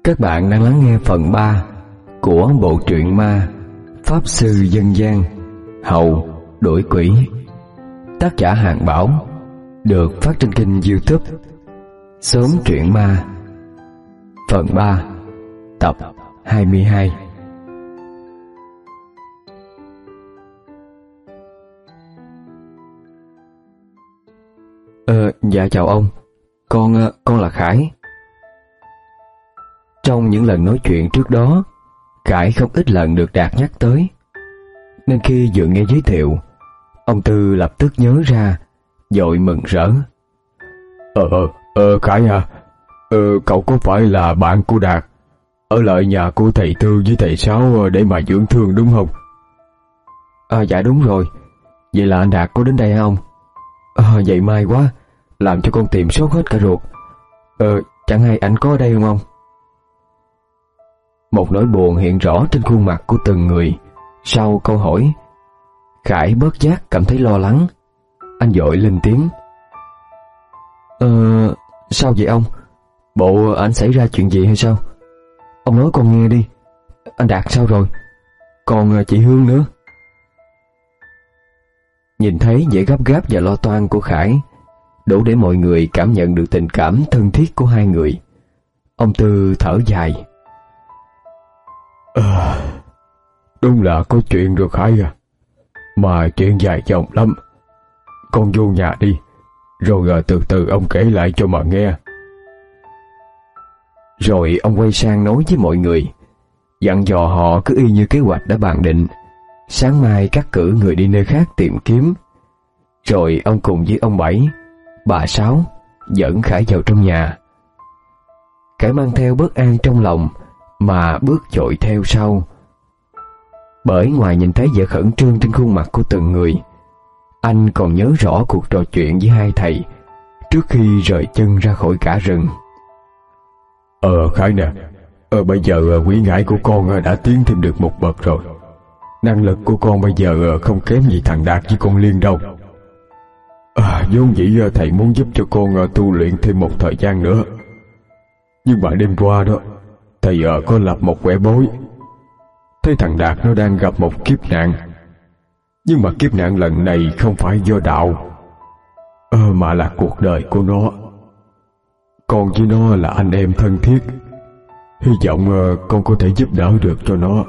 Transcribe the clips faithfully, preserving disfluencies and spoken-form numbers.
Các bạn đang lắng nghe phần ba của bộ truyện ma Pháp Sư Dân Gian Hậu Đuổi Quỷ, tác giả Hàng Bảo, được phát trên kênh YouTube Sớm Truyện Ma. Phần ba, tập hai mươi hai. Ờ, dạ chào ông, con, con là Khải. Trong những lần nói chuyện trước đó, Khải không ít lần được Đạt nhắc tới, nên khi vừa nghe giới thiệu, ông Tư lập tức nhớ ra, vội mừng rỡ. Ờ, ờ, ờ Khải à, ờ, cậu có phải là bạn của Đạt, ở lại nhà của thầy Tư với thầy Sáu để mà dưỡng thương đúng không? À, dạ đúng rồi. Vậy là anh Đạt có đến đây hả ông? À, vậy may quá, làm cho con tìm sốt hết cả ruột. Ờ, chẳng hay ảnh có ở đây không ông? Một nỗi buồn hiện rõ trên khuôn mặt của từng người sau câu hỏi. Khải bớt giác cảm thấy lo lắng. Anh vội lên tiếng. Ờ, sao vậy ông? Bộ ảnh xảy ra chuyện gì hay sao? Ông nói con nghe đi. Anh Đạt sao rồi? Còn chị Hương nữa. Nhìn thấy vẻ gấp gáp và lo toan của Khải, đủ để mọi người cảm nhận được tình cảm thân thiết của hai người. Ông Tư thở dài. À, đúng là có chuyện rồi Khải à, mà chuyện dài dòng lắm. Con vô nhà đi, rồi từ từ ông kể lại cho mà nghe. Rồi ông quay sang nói với mọi người, dặn dò họ cứ y như kế hoạch đã bàn định, sáng mai cắt cử người đi nơi khác tìm kiếm. Rồi ông cùng với ông Bảy, bà Sáu dẫn Khải vào trong nhà. Khải mang theo bất an trong lòng mà bước vội theo sau. Bởi ngoài nhìn thấy vẻ khẩn trương trên khuôn mặt của từng người, anh còn nhớ rõ cuộc trò chuyện với hai thầy trước khi rời chân ra khỏi cả rừng. Ờ Khải nè, ờ bây giờ quỷ ngải của con đã tiến thêm được một bậc rồi. Năng lực của con bây giờ không kém gì thằng Đạt với con Liên đâu. À, vốn dĩ thầy muốn giúp cho con tu luyện thêm một thời gian nữa, nhưng mà đêm qua đó thầy uh, có lập một quẻ bói, thấy thằng Đạt nó đang gặp một kiếp nạn. Nhưng mà kiếp nạn lần này không phải do đạo, uh, mà là cuộc đời của nó. Con với nó là anh em thân thiết, hy vọng uh, con có thể giúp đỡ được cho nó.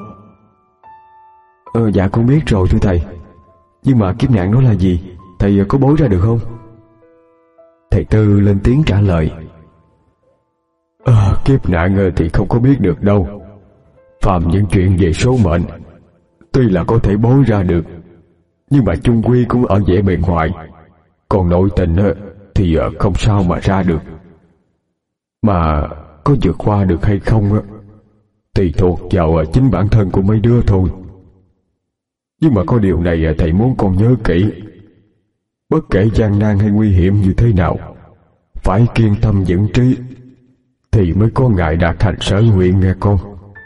Ờ, dạ con biết rồi thưa thầy. Nhưng mà kiếp nạn đó là gì, thầy uh, có bói ra được không? Thầy Tư lên tiếng trả lời. À, kiếp nạn thì không có biết được đâu. Phàm những chuyện về số mệnh, tuy là có thể bói ra được, nhưng mà chung quy cũng ở vẻ bề ngoài, còn nội tình thì không sao mà ra được. Mà có vượt qua được hay không tùy thuộc vào chính bản thân của mấy đứa thôi. Nhưng mà có điều này thầy muốn con nhớ kỹ, bất kể gian nan hay nguy hiểm như thế nào, phải kiên tâm vững trí thì mới có ngày đạt thành sở nguyện nghe con.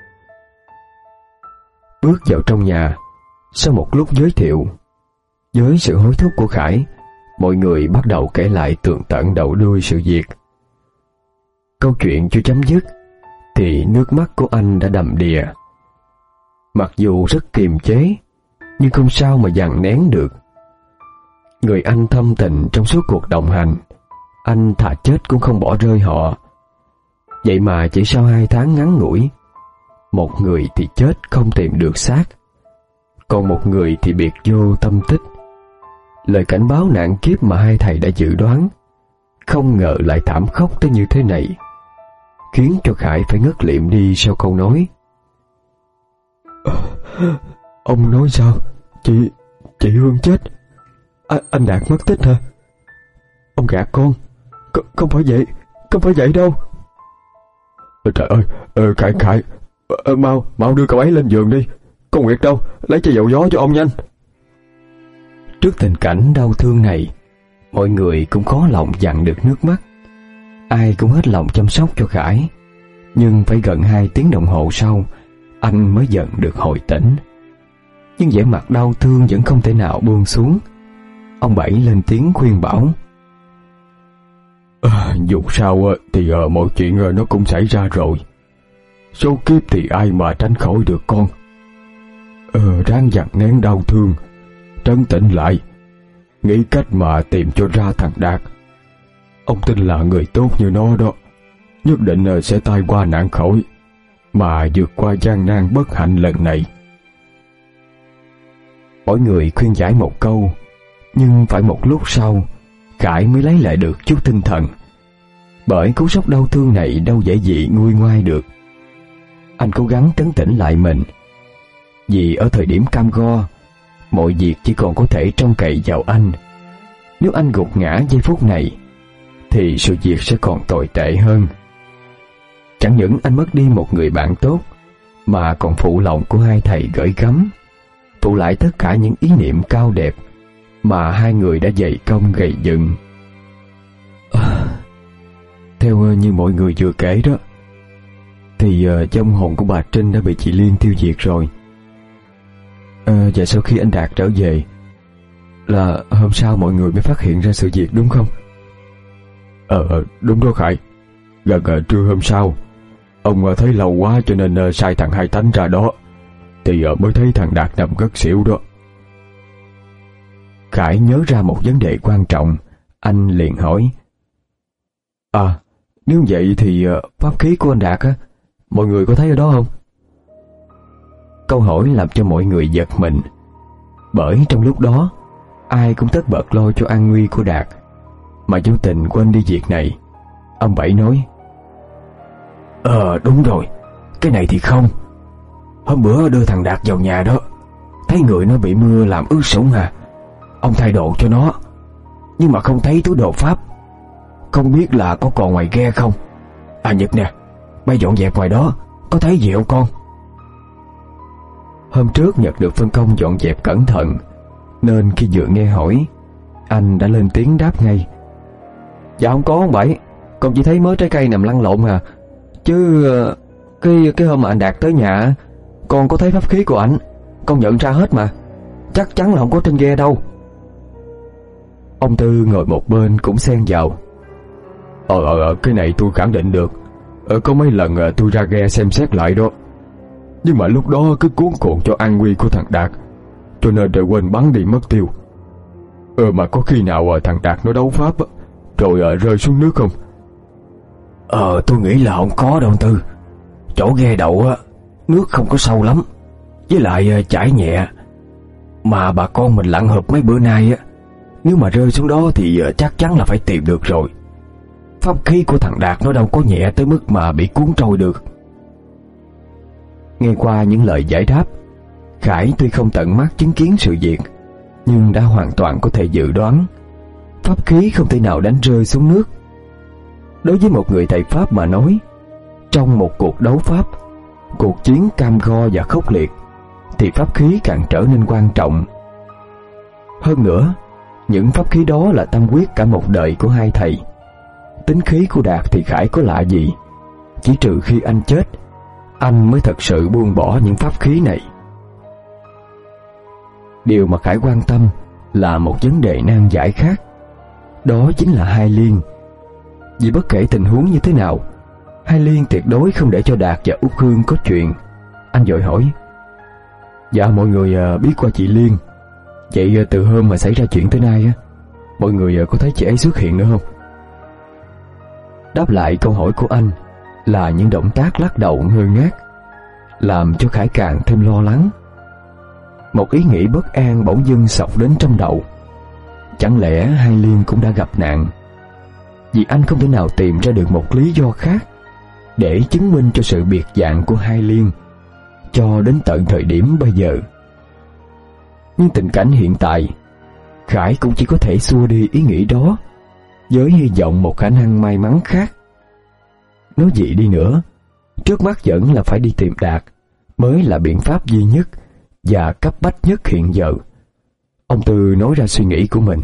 Bước vào trong nhà, sau một lúc giới thiệu, với sự hối thúc của Khải, mọi người bắt đầu kể lại tường tận đầu đuôi sự việc. Câu chuyện chưa chấm dứt thì nước mắt của anh đã đầm đìa. Mặc dù rất kiềm chế, nhưng không sao mà dằn nén được. Người anh thâm tình trong suốt cuộc đồng hành, anh thà chết cũng không bỏ rơi họ. Vậy mà chỉ sau hai tháng ngắn ngủi, một người thì chết không tìm được xác, còn một người thì biệt vô tâm tích. Lời cảnh báo nạn kiếp mà hai thầy đã dự đoán, không ngờ lại thảm khốc tới như thế này, khiến cho Khải phải ngất liệm đi sau câu nói. À, ông nói sao? Chị, chị Hương chết? À, anh Đạt mất tích hả? Ông gạt con. C không phải vậy, không phải vậy đâu. Trời ơi, ờ, Khải, Khải, ờ, mau, mau đưa cậu ấy lên giường đi. Con Nguyệt đâu, lấy chai dầu gió cho ông nhanh. Trước tình cảnh đau thương này, mọi người cũng khó lòng dặn được nước mắt. Ai cũng hết lòng chăm sóc cho Khải, nhưng phải gần hai tiếng đồng hồ sau, anh mới dần được hồi tỉnh. Nhưng vẻ mặt đau thương vẫn không thể nào buông xuống. Ông Bảy lên tiếng khuyên bảo. À, dù sao thì uh, mọi chuyện uh, nó cũng xảy ra rồi. Số kiếp thì ai mà tránh khỏi được con. Ờ, ráng dằn nén đau thương, trấn tĩnh lại, nghĩ cách mà tìm cho ra thằng Đạt. Ông tin là người tốt như nó đó, nhất định sẽ tai qua nạn khỏi, mà vượt qua gian nan bất hạnh lần này. Mỗi người khuyên giải một câu, nhưng phải một lúc sau, Khải mới lấy lại được chút tinh thần. Bởi cú sốc đau thương này đâu dễ gì nguôi ngoai được. Anh cố gắng trấn tĩnh lại mình, vì ở thời điểm cam go, mọi việc chỉ còn có thể trông cậy vào anh. Nếu anh gục ngã giây phút này, thì sự việc sẽ còn tồi tệ hơn. Chẳng những anh mất đi một người bạn tốt, mà còn phụ lòng của hai thầy gửi gắm, phụ lại tất cả những ý niệm cao đẹp mà hai người đã dày công gầy dựng. À, theo như mọi người vừa kể đó, thì uh, vong hồn của bà Trinh đã bị chị Liên tiêu diệt rồi. À, và sau khi anh Đạt trở về, là hôm sau mọi người mới phát hiện ra sự việc, đúng không? Ờ, đúng đó Khải. Gần uh, trưa hôm sau, ông uh, thấy lâu quá cho nên uh, sai thằng Hai Tánh ra đó, thì uh, mới thấy thằng Đạt nằm ngất xỉu đó. Khải nhớ ra một vấn đề quan trọng, anh liền hỏi: À, nếu vậy thì uh, pháp khí của anh Đạt á, mọi người có thấy ở đó không? Câu hỏi làm cho mọi người giật mình, bởi trong lúc đó ai cũng tất bật lo cho an nguy của Đạt, mà vô tình quên đi việc này. Ông Bảy nói: Ờ đúng rồi, cái này thì không. Hôm bữa đưa thằng Đạt vào nhà đó, thấy người nó bị mưa làm ướt sũng à. Ông thay đồ cho nó, nhưng mà không thấy túi đồ pháp. Không biết là có còn ngoài ghe không. À Nhật nè, bay dọn dẹp ngoài đó, có thấy gì không con? Hôm trước Nhật được phân công dọn dẹp cẩn thận, nên khi vừa nghe hỏi, anh đã lên tiếng đáp ngay: Dạ không có ông Bảy, con chỉ thấy mớ trái cây nằm lăn lộn à. Chứ cái cái hôm mà anh Đạt tới nhà, con có thấy pháp khí của ảnh, con nhận ra hết mà. Chắc chắn là không có trên ghe đâu. Ông Tư ngồi một bên cũng xen vào: Ờ, ờ cái này tôi khẳng định được. Ờ, có mấy lần tôi ra ghe xem xét lại đó, nhưng mà lúc đó cứ cuống cuồng cho an nguy của thằng Đạt, cho nên rồi quên bắn đi mất tiêu. Ờ mà có khi nào thằng Đạt nó đấu pháp rồi rơi xuống nước không? Ờ tôi nghĩ là không có đâu Tư. Chỗ ghe đậu á, nước không có sâu lắm, với lại chảy nhẹ. Mà bà con mình lặn hợp mấy bữa nay á, nếu mà rơi xuống đó thì chắc chắn là phải tìm được rồi. Pháp khí của thằng Đạt nó đâu có nhẹ tới mức mà bị cuốn trôi được. Nghe qua những lời giải đáp, Khải tuy không tận mắt chứng kiến sự việc, nhưng đã hoàn toàn có thể dự đoán pháp khí không thể nào đánh rơi xuống nước. Đối với một người thầy Pháp mà nói, trong một cuộc đấu pháp, cuộc chiến cam go và khốc liệt, thì pháp khí càng trở nên quan trọng. Hơn nữa, những pháp khí đó là tâm huyết cả một đời của hai thầy. Tính khí của Đạt thì Khải có lạ gì, chỉ trừ khi anh chết, anh mới thật sự buông bỏ những pháp khí này. Điều mà Khải quan tâm là một vấn đề nan giải khác, đó chính là Hai Liên. Vì bất kể tình huống như thế nào, Hai Liên tuyệt đối không để cho Đạt và Út Hương có chuyện. Anh vội hỏi: Dạ mọi người biết qua chị Liên, vậy từ hôm mà xảy ra chuyện tới nay, mọi người có thấy chị ấy xuất hiện nữa không? Đáp lại câu hỏi của anh là những động tác lắc đầu ngơ ngác, làm cho Khải càng thêm lo lắng. Một ý nghĩ bất an bỗng dưng xộc đến trong đầu. Chẳng lẽ Hai Liên cũng đã gặp nạn? Vì anh không thể nào tìm ra được một lý do khác để chứng minh cho sự biệt dạng của Hai Liên cho đến tận thời điểm bây giờ. Nhưng tình cảnh hiện tại, Khải cũng chỉ có thể xua đi ý nghĩ đó với hy vọng một khả năng may mắn khác. Nói gì đi nữa, trước mắt vẫn là phải đi tìm Đạt mới là biện pháp duy nhất và cấp bách nhất hiện giờ. Ông Tư nói ra suy nghĩ của mình: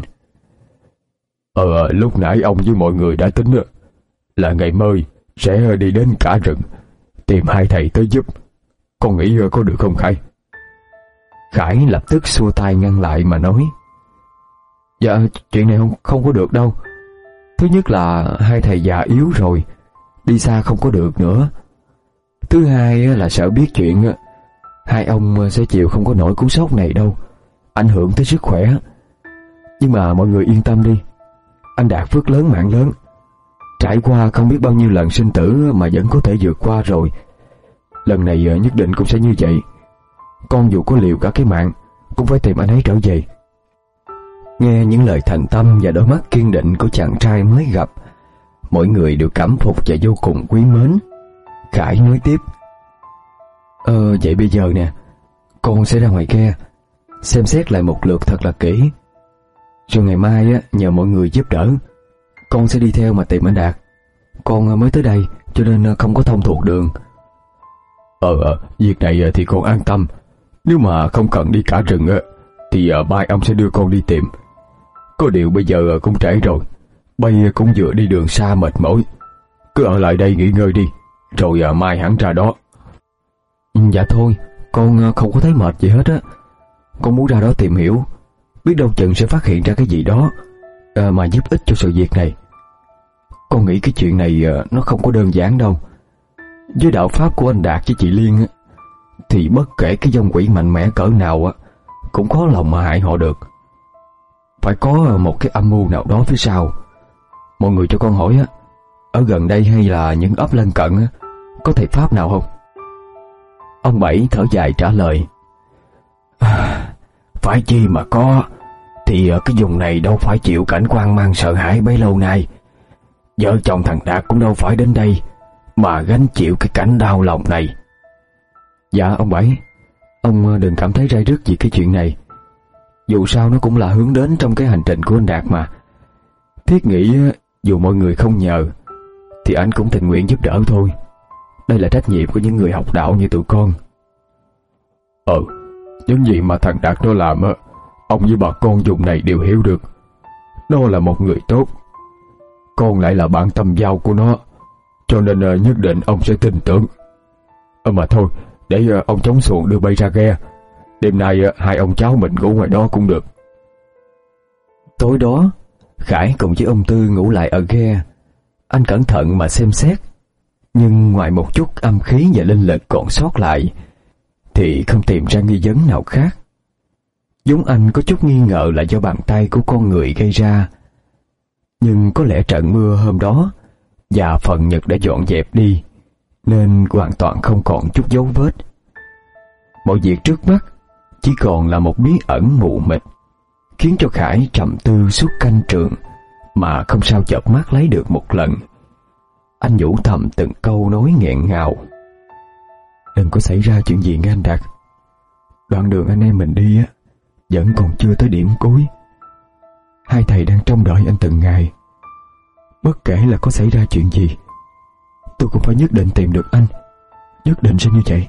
Ờ lúc nãy ông với mọi người đã tính là ngày mai sẽ đi đến cả rừng tìm hai thầy tới giúp. Con nghĩ có được không Khải? Khải lập tức xua tay ngăn lại mà nói: Dạ chuyện này không, không có được đâu. Thứ nhất là hai thầy già yếu rồi, đi xa không có được nữa. Thứ hai là sợ biết chuyện hai ông sẽ chịu không có nổi cú sốc này đâu, ảnh hưởng tới sức khỏe. Nhưng mà mọi người yên tâm đi, anh Đạt phước lớn mạng lớn, trải qua không biết bao nhiêu lần sinh tử mà vẫn có thể vượt qua rồi. Lần này nhất định cũng sẽ như vậy. Con dù có liều cả cái mạng cũng phải tìm anh ấy trở về. Nghe những lời thành tâm và đôi mắt kiên định của chàng trai mới gặp, mọi người đều cảm phục và vô cùng quý mến. Khải nói tiếp: Ờ vậy bây giờ nè, con sẽ ra ngoài ghe xem xét lại một lượt thật là kỹ, rồi ngày mai á, nhờ mọi người giúp đỡ, con sẽ đi theo mà tìm anh Đạt. Con mới tới đây cho nên không có thông thuộc đường. Ờ, việc này thì con an tâm. Nếu mà không cần đi cả rừng á, thì mai ông sẽ đưa con đi tìm. Có điều bây giờ cũng trễ rồi, bay cũng vừa đi đường xa mệt mỏi, cứ ở lại đây nghỉ ngơi đi, rồi mai hẳn ra đó. Dạ thôi, con không có thấy mệt gì hết á. Con muốn ra đó tìm hiểu, biết đâu chừng sẽ phát hiện ra cái gì đó à, mà giúp ích cho sự việc này. Con nghĩ cái chuyện này à, nó không có đơn giản đâu. Với đạo pháp của anh Đạt với chị Liên á, thì bất kể cái dòng quỷ mạnh mẽ cỡ nào á, cũng khó lòng mà hại họ được. Phải có một cái âm mưu nào đó phía sau. Mọi người cho con hỏi á, ở gần đây hay là những ấp lân cận á, có thầy pháp nào không? Ông Bảy thở dài trả lời: à, phải chi mà có, thì cái vùng này đâu phải chịu cảnh hoang mang sợ hãi bấy lâu nay. Vợ chồng thằng Đạt cũng đâu phải đến đây mà gánh chịu cái cảnh đau lòng này. Dạ ông Bảy, ông đừng cảm thấy rai rứt vì cái chuyện này. Dù sao nó cũng là hướng đến trong cái hành trình của anh Đạt mà. Thiết nghĩ dù mọi người không nhờ thì anh cũng tình nguyện giúp đỡ thôi. Đây là trách nhiệm của những người học đạo như tụi con. Ừ, những gì mà thằng Đạt nó làm á, ông với bà con vùng này đều hiểu được. Nó là một người tốt, con lại là bạn tâm giao của nó, cho nên nhất định ông sẽ tin tưởng. À mà thôi, để ông chống xuồng đưa bay ra ghe. Đêm nay hai ông cháu mình ngủ ngoài đó cũng được. Tối đó, Khải cùng với ông Tư ngủ lại ở ghe. Anh cẩn thận mà xem xét, nhưng ngoài một chút âm khí và linh lực còn sót lại thì không tìm ra nghi vấn nào khác. Giống anh có chút nghi ngờ là do bàn tay của con người gây ra, nhưng có lẽ trận mưa hôm đó và phần nhật đã dọn dẹp đi, nên hoàn toàn không còn chút dấu vết. Mọi việc trước mắt chỉ còn là một bí ẩn mù mịt, khiến cho Khải trầm tư suốt canh trường mà không sao chợp mắt lấy được một lần. Anh nhủ thầm từng câu nói nghẹn ngào: đừng có xảy ra chuyện gì nghe anh Đạt. Đoạn đường anh em mình đi á, vẫn còn chưa tới điểm cuối. Hai thầy đang trông đợi anh từng ngày. Bất kể là có xảy ra chuyện gì, tôi cũng phải nhất định tìm được anh. Nhất định sẽ như vậy.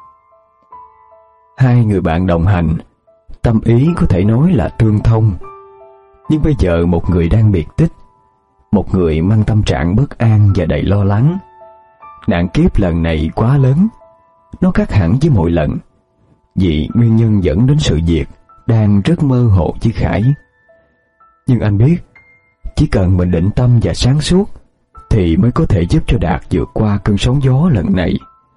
Hai người bạn đồng hành, tâm ý có thể nói là tương thông. Nhưng bây giờ một người đang biệt tích, một người mang tâm trạng bất an và đầy lo lắng. Nạn kiếp lần này quá lớn, nó khác hẳn với mọi lần, vì nguyên nhân dẫn đến sự việc đang rất mơ hồ với Khải. Nhưng anh biết, chỉ cần mình định tâm và sáng suốt thì mới có thể giúp cho Đạt vượt qua cơn sóng gió lần này.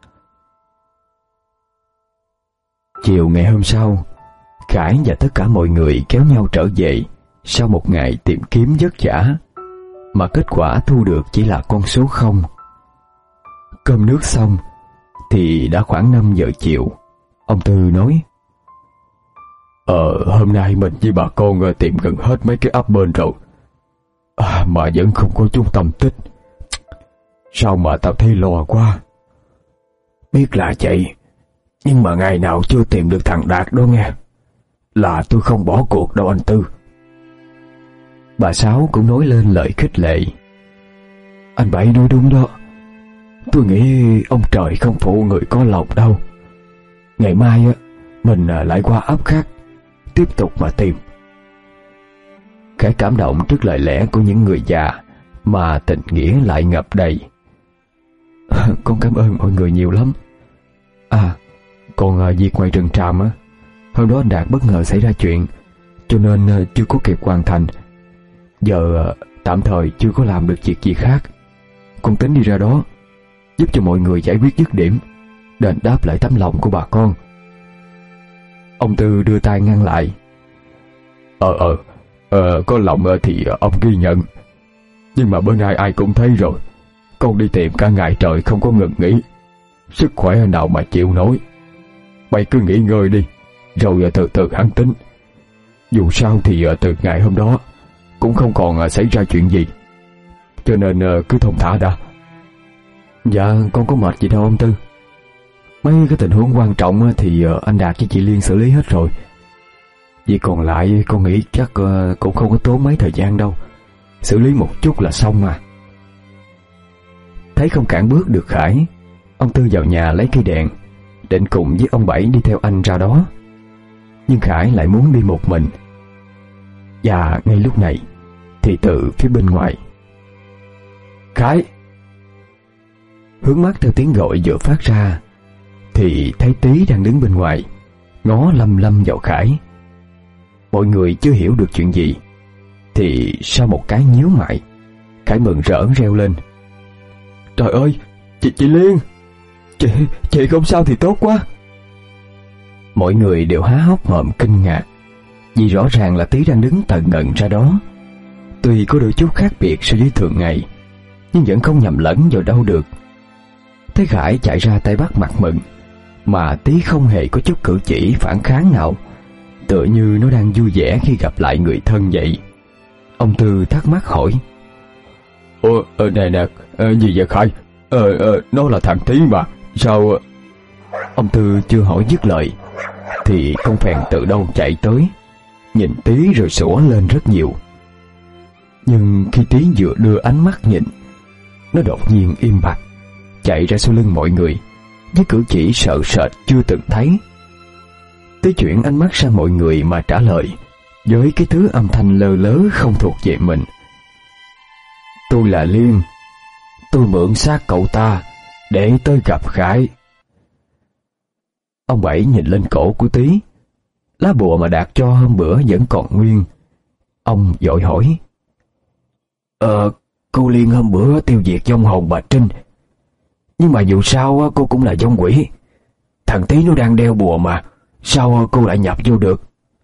Chiều ngày hôm sau, Khải và tất cả mọi người kéo nhau trở về sau một ngày tìm kiếm vất vả, mà kết quả thu được chỉ là con số không. Cơm nước xong thì đã khoảng năm giờ chiều. Ông Tư nói: Ờ, hôm nay mình với bà con tìm gần hết mấy cái ấp bên rồi, à, mà vẫn không có chút tâm tích. Sao mà tao thấy lo quá. Biết là vậy, nhưng mà ngày nào chưa tìm được thằng Đạt đó nghe, là tôi không bỏ cuộc đâu anh Tư. Bà Sáu cũng nói lên lời khích lệ: Anh Bảy nói đúng đó. Tôi nghĩ ông trời không phụ người có lòng đâu. Ngày mai á, mình lại qua ấp khác tiếp tục mà tìm. Khải cảm động trước lời lẽ của những người già mà tình nghĩa lại ngập đầy. Con cảm ơn mọi người nhiều lắm. À, còn việc ngoài rừng tràm á, hôm đó anh Đạt bất ngờ xảy ra chuyện, cho nên chưa có kịp hoàn thành. Giờ tạm thời chưa có làm được việc gì khác. Con tính đi ra đó giúp cho mọi người giải quyết dứt điểm, đền đáp lại tấm lòng của bà con. Ông Tư đưa tay ngăn lại. Ờ ờ ờ có lòng thì ông ghi nhận, nhưng mà bữa nay ai cũng thấy rồi, con đi tìm cả ngày trời không có ngừng nghỉ, sức khỏe nào mà chịu nổi. Mày cứ nghỉ ngơi đi, rồi từ từ hẵng tính. Dù sao thì từ ngày hôm đó cũng không còn xảy ra chuyện gì, cho nên cứ thông thả đã. Dạ con có mệt gì đâu ông Tư. Mấy cái tình huống quan trọng thì anh Đạt với chị Liên xử lý hết rồi. Vì còn lại con nghĩ chắc cũng không có tốn mấy thời gian đâu, xử lý một chút là xong mà. Thấy không cản bước được Khải, ông Tư vào nhà lấy cây đèn, định cùng với ông Bảy đi theo anh ra đó. Nhưng Khải lại muốn đi một mình. Và ngay lúc này thì từ phía bên ngoài, Khải! Hướng mắt theo tiếng gọi vừa phát ra thì thấy Tý đang đứng bên ngoài, ngó lâm lâm vào Khải. Mọi người chưa hiểu được chuyện gì thì sau một cái nhíu mày, Khải mừng rỡ reo lên: Trời ơi, chị chị Liên, chị chị không sao thì tốt quá. Mọi người đều há hốc mồm kinh ngạc, vì rõ ràng là Tý đang đứng tần ngần ra đó. Tuy có đôi chút khác biệt so với thường ngày, nhưng vẫn không nhầm lẫn vào đâu được. Thấy Khải chạy ra tay bắt mặt mừng, mà Tý không hề có chút cử chỉ phản kháng nào, tựa như nó đang vui vẻ khi gặp lại người thân vậy. Ông Tư thắc mắc hỏi: Ủa, ờ, này nè, ờ, gì vậy Khải? Ờ, ờ, nó là thằng Tý mà, sao... Ông Tư chưa hỏi dứt lời thì con phèn từ đâu chạy tới, nhìn Tý rồi sủa lên rất nhiều. Nhưng khi Tý vừa đưa ánh mắt nhìn, nó đột nhiên im bặt, chạy ra sau lưng mọi người với cử chỉ sợ sệt chưa từng thấy. Tý chuyển ánh mắt sang mọi người mà trả lời với cái thứ âm thanh lơ lớ không thuộc về mình: Tôi là Liên, tôi mượn xác cậu ta để tới gặp Khải. Ông Bảy nhìn lên cổ của Tý, lá bùa mà Đạt cho hôm bữa vẫn còn nguyên. Ông vội hỏi: Ờ, cô Liên hôm bữa tiêu diệt vong hồn bà Trinh, nhưng mà dù sao cô cũng là vong quỷ. Thằng Tý nó đang đeo bùa mà, sao cô lại nhập vô được?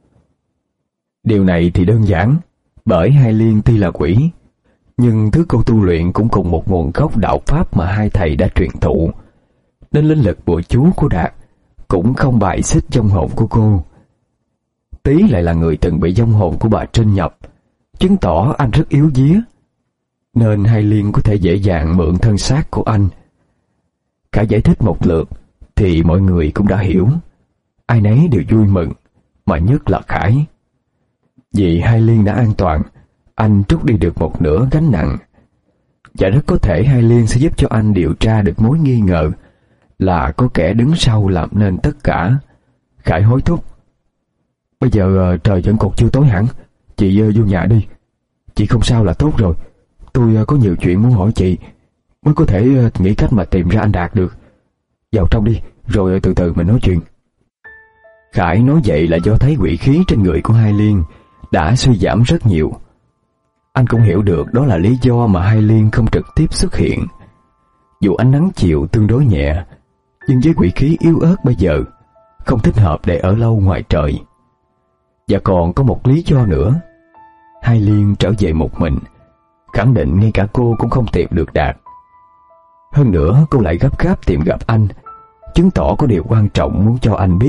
Điều này thì đơn giản, bởi hai Liên tuy là quỷ, nhưng thứ cô tu luyện cũng cùng một nguồn gốc đạo pháp mà hai thầy đã truyền thụ, nên linh lực bùa chú của Đạt cũng không bài xích vong hồn của cô. Tý lại là người từng bị vong hồn của bà Trinh nhập, chứng tỏ anh rất yếu vía, nên hai Liên có thể dễ dàng mượn thân xác của anh. Cả giải thích một lượt thì mọi người cũng đã hiểu, ai nấy đều vui mừng, mà nhất là Khải. Vì hai Liên đã an toàn, anh trút đi được một nửa gánh nặng, và rất có thể hai Liên sẽ giúp cho anh điều tra được mối nghi ngờ là có kẻ đứng sau làm nên tất cả. Khải hối thúc: Bây giờ trời vẫn còn chưa tối hẳn, chị vô nhà đi. Chị không sao là tốt rồi. Tôi có nhiều chuyện muốn hỏi chị, mới có thể nghĩ cách mà tìm ra anh Đạt được. Vào trong đi, rồi từ từ mình nói chuyện. Khải nói vậy là do thấy quỷ khí trên người của hai Liên đã suy giảm rất nhiều. Anh cũng hiểu được đó là lý do mà hai Liên không trực tiếp xuất hiện. Dù ánh nắng chiều tương đối nhẹ, nhưng với quỷ khí yếu ớt bây giờ không thích hợp để ở lâu ngoài trời. Và còn có một lý do nữa: hai Liên trở về một mình, khẳng định ngay cả cô cũng không tìm được Đạt. Hơn nữa cô lại gấp gáp tìm gặp anh, chứng tỏ có điều quan trọng muốn cho anh biết.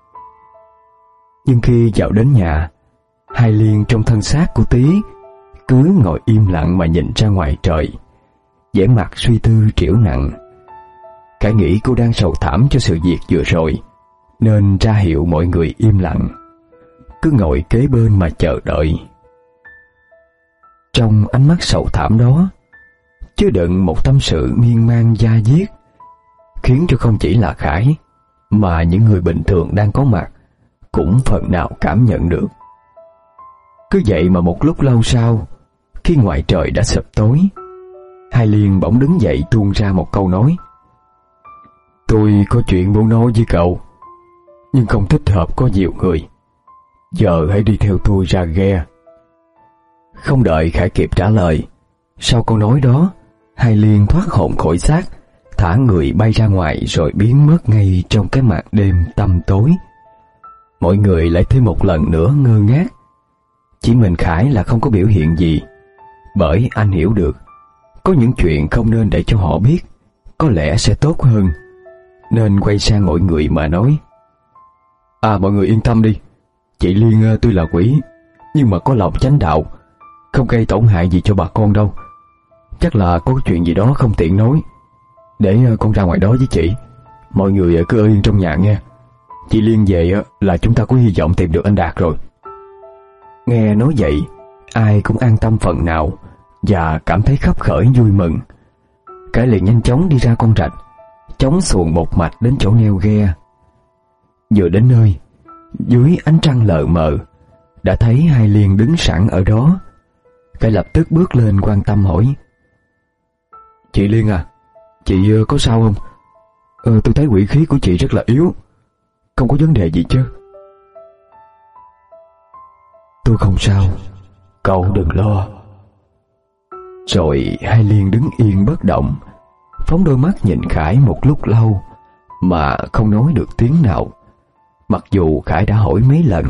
Nhưng khi vào đến nhà, hai Liên trong thân xác của Tý cứ ngồi im lặng mà nhìn ra ngoài trời, vẻ mặt suy tư triểu nặng. Khải nghĩ cô đang sầu thảm cho sự việc vừa rồi, nên ra hiệu mọi người im lặng, cứ ngồi kế bên mà chờ đợi. Trong ánh mắt sầu thảm đó chứa đựng một tâm sự miên man da diết, khiến cho không chỉ là Khải mà những người bình thường đang có mặt cũng phần nào cảm nhận được. Cứ vậy mà một lúc lâu sau, khi ngoài trời đã sập tối, hai Liên bỗng đứng dậy tuôn ra một câu nói: Tôi có chuyện muốn nói với cậu, nhưng không thích hợp có nhiều người. Giờ hãy đi theo tôi ra ghe. Không đợi Khải kịp trả lời, sau câu nói đó, hai Liên thoát hồn khỏi xác, thả thả người bay ra ngoài rồi biến mất ngay trong cái màn đêm tăm tối. Mọi người lại thêm một lần nữa ngơ ngác. Chỉ mình Khải là không có biểu hiện gì, bởi anh hiểu được có những chuyện không nên để cho họ biết, có lẽ sẽ tốt hơn. Nên quay sang mọi người mà nói: À, mọi người yên tâm đi, chị Liên tuy là quỷ nhưng mà có lòng chánh đạo, không gây tổn hại gì cho bà con đâu. Chắc là có chuyện gì đó không tiện nói, để con ra ngoài đó với chị. Mọi người cứ ở yên trong nhà nghe. Chị Liên về là chúng ta có hy vọng tìm được anh Đạt rồi. Nghe nói vậy, ai cũng an tâm phần nào và cảm thấy khấp khởi vui mừng. Cái liền nhanh chóng đi ra con rạch, chống xuồng một mạch đến chỗ neo ghe. Vừa đến nơi, dưới ánh trăng lờ mờ, đã thấy hai Liên đứng sẵn ở đó. Cái lập tức bước lên quan tâm hỏi: Chị Liên à, chị có sao không? Ờ, tôi thấy quỷ khí của chị rất là yếu, không có vấn đề gì chứ? Tôi không sao, cậu đừng lo. Rồi hai Liên đứng yên bất động, phóng đôi mắt nhìn Khải một lúc lâu mà không nói được tiếng nào, mặc dù Khải đã hỏi mấy lần.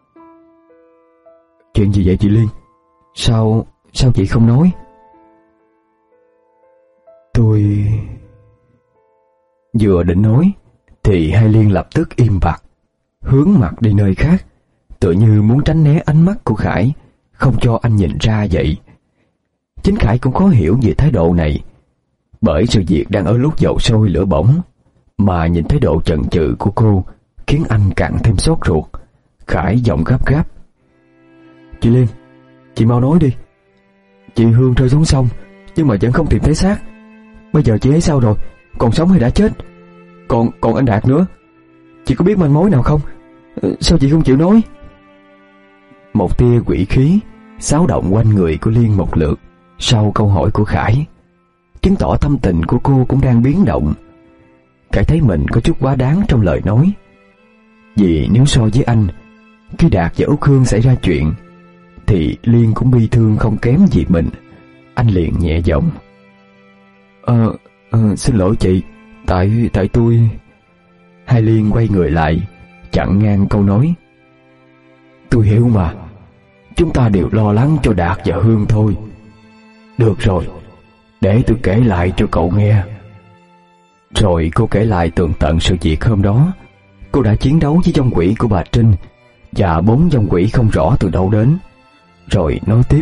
Chuyện gì vậy chị Liên? Sao, sao chị không nói? Tôi... Vừa định nói thì hai Liên lập tức im bặt, hướng mặt đi nơi khác, tựa như muốn tránh né ánh mắt của Khải, không cho anh nhìn ra vậy. Chính Khải cũng khó hiểu về thái độ này, bởi sự việc đang ở lúc dầu sôi lửa bỏng, mà nhìn thái độ chần chừ của cô khiến anh càng thêm sốt ruột. Khải giọng gấp gáp: Chị Liên, chị mau nói đi. Chị Hương rơi xuống sông nhưng mà vẫn không tìm thấy xác. Bây giờ chị ấy sao rồi? Còn sống hay đã chết? Còn còn anh Đạt nữa, chị có biết manh mối nào không? Sao chị không chịu nói? Một tia quỷ khí xáo động quanh người của Liên một lượt sau câu hỏi của Khải, chứng tỏ tâm tình của cô cũng đang biến động. Khải thấy mình có chút quá đáng trong lời nói, vì nếu so với anh, khi Đạt và Út Hương xảy ra chuyện thì Liên cũng bi thương không kém gì mình. Anh liền nhẹ giọng: Ờ, ờ xin lỗi chị, tại tại tôi... Hai Liên quay người lại, chặn ngang câu nói: Tôi hiểu mà, chúng ta đều lo lắng cho Đạt và Hương thôi. Được rồi, để tôi kể lại cho cậu nghe. Rồi cô kể lại tường tận sự việc hôm đó. Cô đã chiến đấu với vong quỷ của bà Trinh và bốn vong quỷ không rõ từ đâu đến. Rồi nói tiếp: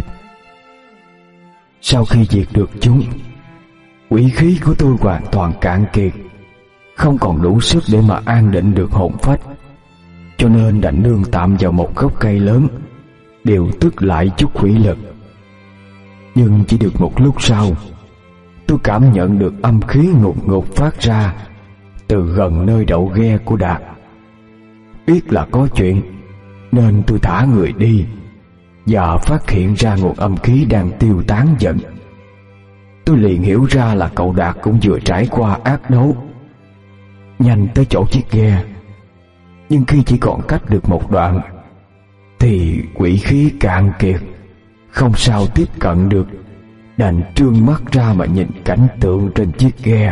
Sau khi diệt được chúng, quỷ khí của tôi hoàn toàn cạn kiệt, không còn đủ sức để mà an định được hồn phách, cho nên đành nương tạm vào một gốc cây lớn, điều tức lại chút quỷ lực. Nhưng chỉ được một lúc sau, tôi cảm nhận được âm khí ngục ngục phát ra từ gần nơi đậu ghe của Đạt. Biết là có chuyện nên tôi thả người đi và phát hiện ra nguồn âm khí đang tiêu tán dần. Tôi liền hiểu ra là cậu Đạt cũng vừa trải qua ác đấu. Nhanh tới chỗ chiếc ghe, nhưng khi chỉ còn cách được một đoạn thì quỷ khí cạn kiệt, không sao tiếp cận được, đành trương mắt ra mà nhìn cảnh tượng trên chiếc ghe.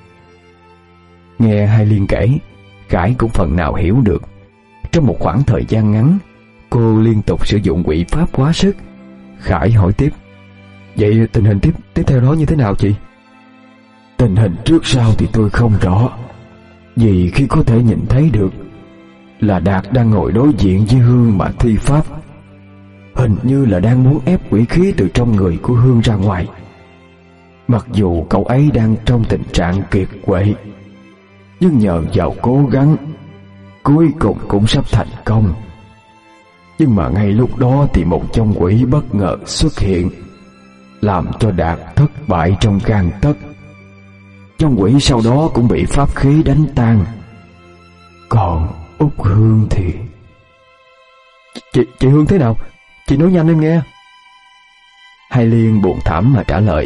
Nghe hai Liên kể, Khải cũng phần nào hiểu được. Trong một khoảng thời gian ngắn, cô liên tục sử dụng quỷ pháp quá sức. Khải hỏi tiếp: Vậy tình hình tiếp tiếp theo đó như thế nào chị? Tình hình trước sau thì tôi không rõ, vì khi có thể nhìn thấy được là Đạt đang ngồi đối diện với Hương mà thi pháp, hình như là đang muốn ép quỷ khí từ trong người của Hương ra ngoài. Mặc dù cậu ấy đang trong tình trạng kiệt quệ, nhưng nhờ vào cố gắng, cuối cùng cũng sắp thành công. Nhưng mà ngay lúc đó thì một vong quỷ bất ngờ xuất hiện, làm cho Đạt thất bại trong gang tấc. Vong quỷ sau đó cũng bị pháp khí đánh tan. Còn Út Hương thì... Chị, chị Hương thế nào? Chị nói nhanh em nghe. Hai Liên buồn thảm mà trả lời: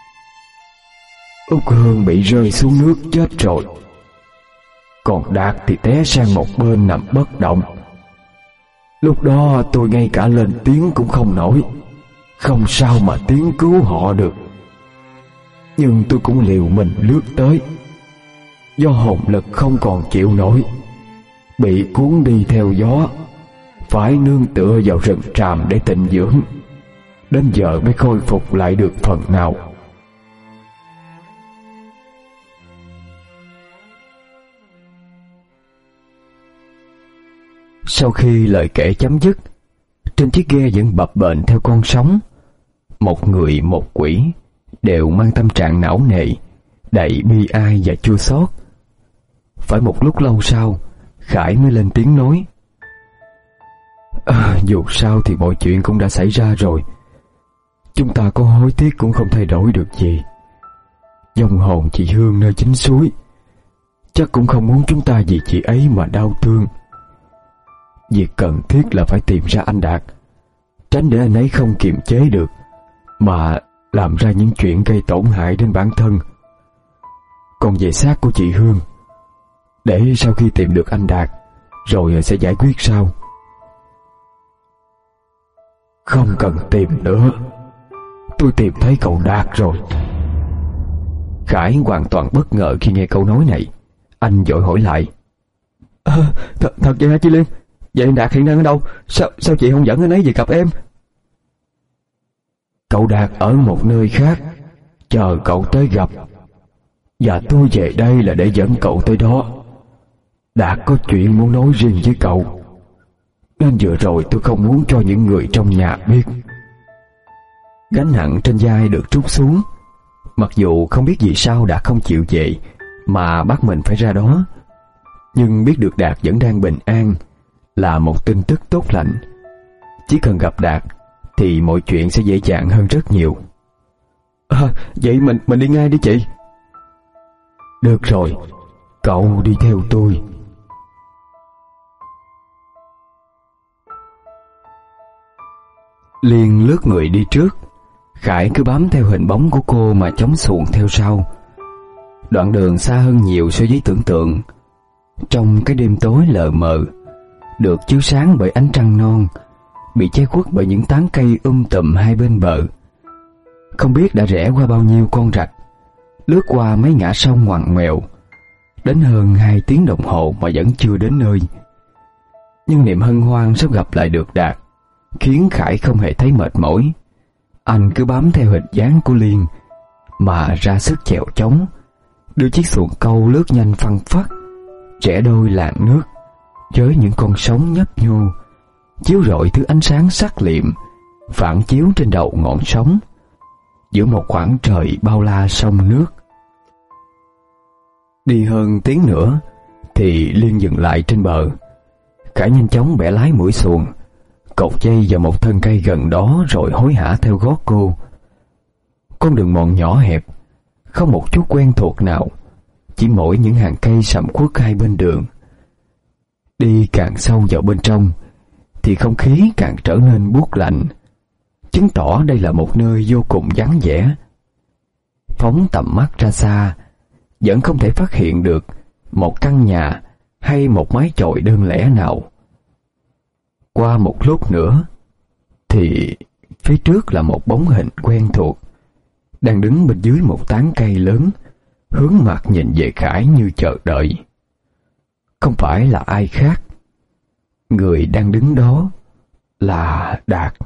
Út Hương bị rơi xuống nước chết rồi, còn Đạt thì té sang một bên nằm bất động. Lúc đó tôi ngay cả lên tiếng cũng không nổi, không sao mà tiếng cứu họ được. nhưng tôi cũng liều mình lướt tới. Do hồn lực không còn chịu nổi, bị cuốn đi theo gió, phải nương tựa vào rừng tràm để tịnh dưỡng, đến giờ mới khôi phục lại được phần nào. Sau khi lời kể chấm dứt, trên chiếc ghe vẫn bập bềnh theo con sóng. Một người một quỷ đều mang tâm trạng não nề, đầy bi ai và chua xót. Phải một lúc lâu sau, Khải mới lên tiếng nói: à, dù sao thì mọi chuyện cũng đã xảy ra rồi. Chúng ta có hối tiếc cũng không thay đổi được gì. Vong hồn chị Hương nơi chính suối chắc cũng không muốn chúng ta vì chị ấy mà đau thương. Việc cần thiết là phải tìm ra anh Đạt, tránh để anh ấy không kiềm chế được mà làm ra những chuyện gây tổn hại đến bản thân. Còn về xác của chị Hương, để sau khi tìm được anh Đạt rồi sẽ giải quyết sau. Không cần tìm nữa, tôi tìm thấy cậu Đạt rồi. Khải hoàn toàn bất ngờ khi nghe câu nói này. Anh vội hỏi lại: à, th Thật vậy hả chị Liên? Vậy anh Đạt hiện đang ở đâu? Sao, sao chị không dẫn anh ấy về gặp em? Cậu Đạt ở một nơi khác, chờ cậu tới gặp. Và tôi về đây là để dẫn cậu tới đó. Đạt có chuyện muốn nói riêng với cậu, nên vừa rồi tôi không muốn cho những người trong nhà biết. Gánh nặng trên vai được trút xuống. Mặc dù không biết vì sao Đạt không chịu về mà bắt mình phải ra đó, nhưng biết được Đạt vẫn đang bình an là một tin tức tốt lành. Chỉ cần gặp Đạt thì mọi chuyện sẽ dễ dàng hơn rất nhiều. À, vậy mình mình đi ngay đi chị. Được rồi, cậu đi theo tôi. Liên lướt người đi trước, Khải cứ bám theo hình bóng của cô mà chống xuồng theo sau. Đoạn đường xa hơn nhiều so với tưởng tượng. Trong cái đêm tối lờ mờ, được chiếu sáng bởi ánh trăng non, bị che khuất bởi những tán cây um tùm hai bên bờ. Không biết đã rẽ qua bao nhiêu con rạch, lướt qua mấy ngã sông ngoằn ngoèo, đến hơn hai tiếng đồng hồ mà vẫn chưa đến nơi. Nhưng niềm hân hoan sắp gặp lại được Đạt khiến Khải không hề thấy mệt mỏi. Anh cứ bám theo hình dáng của Liên mà ra sức chèo chống, đưa chiếc xuồng câu lướt nhanh phăng phắc, rẽ đôi làn nước với những con sóng nhấp nhô, chiếu rọi thứ ánh sáng sắc liệm phản chiếu trên đầu ngọn sóng, giữa một khoảng trời bao la sông nước. Đi hơn tiếng nữa thì Liên dừng lại trên bờ. Khải nhanh chóng bẻ lái mũi xuồng, cột dây vào một thân cây gần đó rồi hối hả theo gót cô. Con đường mòn nhỏ hẹp, không một chút quen thuộc nào, chỉ mỗi những hàng cây sầm uất hai bên đường. Đi càng sâu vào bên trong thì không khí càng trở nên buốt lạnh, chứng tỏ đây là một nơi vô cùng vắng vẻ. Phóng tầm mắt ra xa, vẫn không thể phát hiện được một căn nhà hay một mái chòi đơn lẻ nào. Qua một lúc nữa thì phía trước là một bóng hình quen thuộc, đang đứng bên dưới một tán cây lớn, hướng mặt nhìn về Khải như chờ đợi. Không phải là ai khác, người đang đứng đó là Đạt.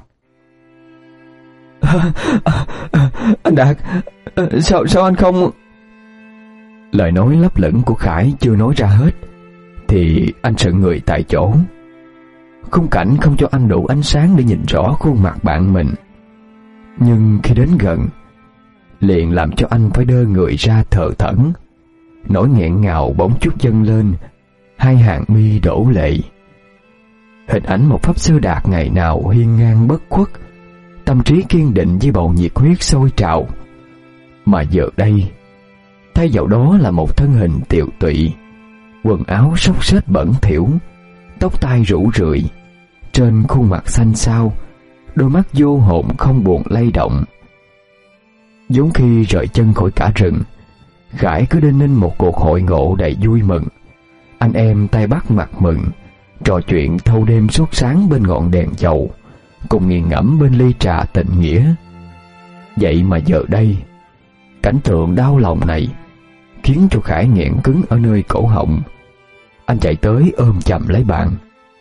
À, à, à, anh Đạt, à, sao sao anh không... Lời nói lấp lửng của Khải chưa nói ra hết thì anh sững người tại chỗ. Khung cảnh không cho anh đủ ánh sáng để nhìn rõ khuôn mặt bạn mình, nhưng khi đến gần liền làm cho anh phải đơ người ra thờ thẫn. Nỗi nghẹn ngào bỗng chút dâng lên, hai hàng mi đổ lệ. Hình ảnh một pháp sư Đạt ngày nào hiên ngang bất khuất, tâm trí kiên định với bầu nhiệt huyết sôi trào, mà giờ đây thay vào đó là một thân hình tiều tụy, quần áo xốc xếch bẩn thỉu, tóc tai rủ rượi, trên khuôn mặt xanh xao, đôi mắt vô hồn không buồn lay động. Vốn khi rời chân khỏi cả rừng, Khải cứ đinh ninh một cuộc hội ngộ đầy vui mừng. Anh em tay bắt mặt mừng, trò chuyện thâu đêm suốt sáng bên ngọn đèn dầu, cùng nghiền ngẫm bên ly trà tình nghĩa. Vậy mà giờ đây, cả Cảnh tượng đau lòng này khiến cho Khải nghẹn cứng ở nơi cổ họng. Anh chạy tới ôm chầm lấy bạn.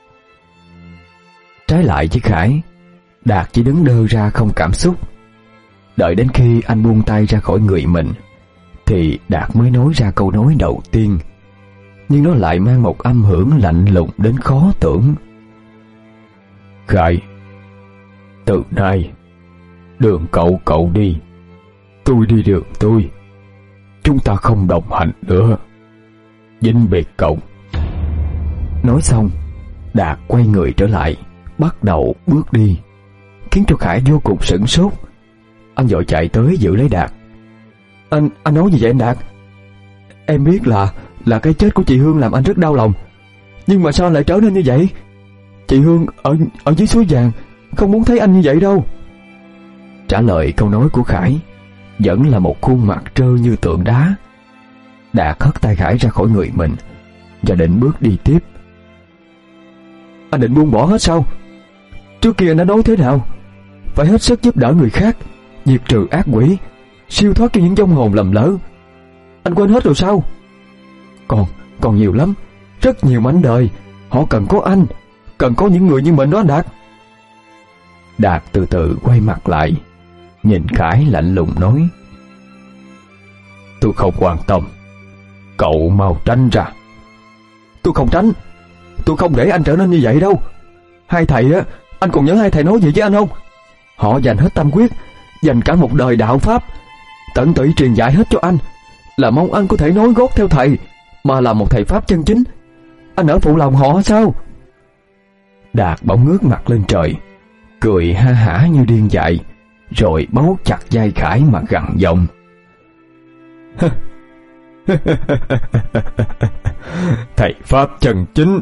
Trái lại với Khải, Đạt chỉ đứng đơ ra không cảm xúc. Đợi đến khi anh buông tay ra khỏi người mình thì Đạt mới nói ra câu nói đầu tiên, nhưng nó lại mang một âm hưởng lạnh lùng đến khó tưởng. Khải, từ nay đường cậu cậu đi, tôi đi đường tôi. Chúng ta không đồng hành nữa. Vĩnh biệt cậu. Nói xong, Đạt quay người trở lại, bắt đầu bước đi, khiến cho Khải vô cùng sửng sốt. Anh vội chạy tới giữ lấy Đạt. Anh, anh nói gì vậy anh Đạt? Em biết là Là cái chết của chị Hương làm anh rất đau lòng, nhưng mà sao anh lại trở nên như vậy? Chị Hương ở ở dưới suối vàng không muốn thấy anh như vậy đâu. Trả lời câu nói của Khải vẫn là một khuôn mặt trơ như tượng đá. Đạt hất tay Khải ra khỏi người mình và định bước đi tiếp. Anh định buông bỏ hết sao? Trước kia anh đã nói thế nào? Phải hết sức giúp đỡ người khác, diệt trừ ác quỷ, siêu thoát cho những vong hồn lầm lỡ. Anh quên hết rồi sao? Còn, còn nhiều lắm, rất nhiều mảnh đời. Họ cần có anh, cần có những người như mình đó anh Đạt. Đạt từ từ quay mặt lại, nhìn Khải lạnh lùng nói: Tôi không quan tâm, cậu mau tránh ra. Tôi không tránh, tôi không để anh trở nên như vậy đâu. Hai thầy á, anh còn nhớ hai thầy nói gì với anh không? Họ dành hết tâm huyết, dành cả một đời đạo pháp, tận tụy truyền dạy hết cho anh, là mong anh có thể nối gót theo thầy, mà là một thầy pháp chân chính. Anh ở phụ lòng họ sao? Đạt bỗng ngước mặt lên trời, cười ha hả như điên dại, rồi bấu chặt vai Khải mà gằn giọng: Thầy pháp chân chính?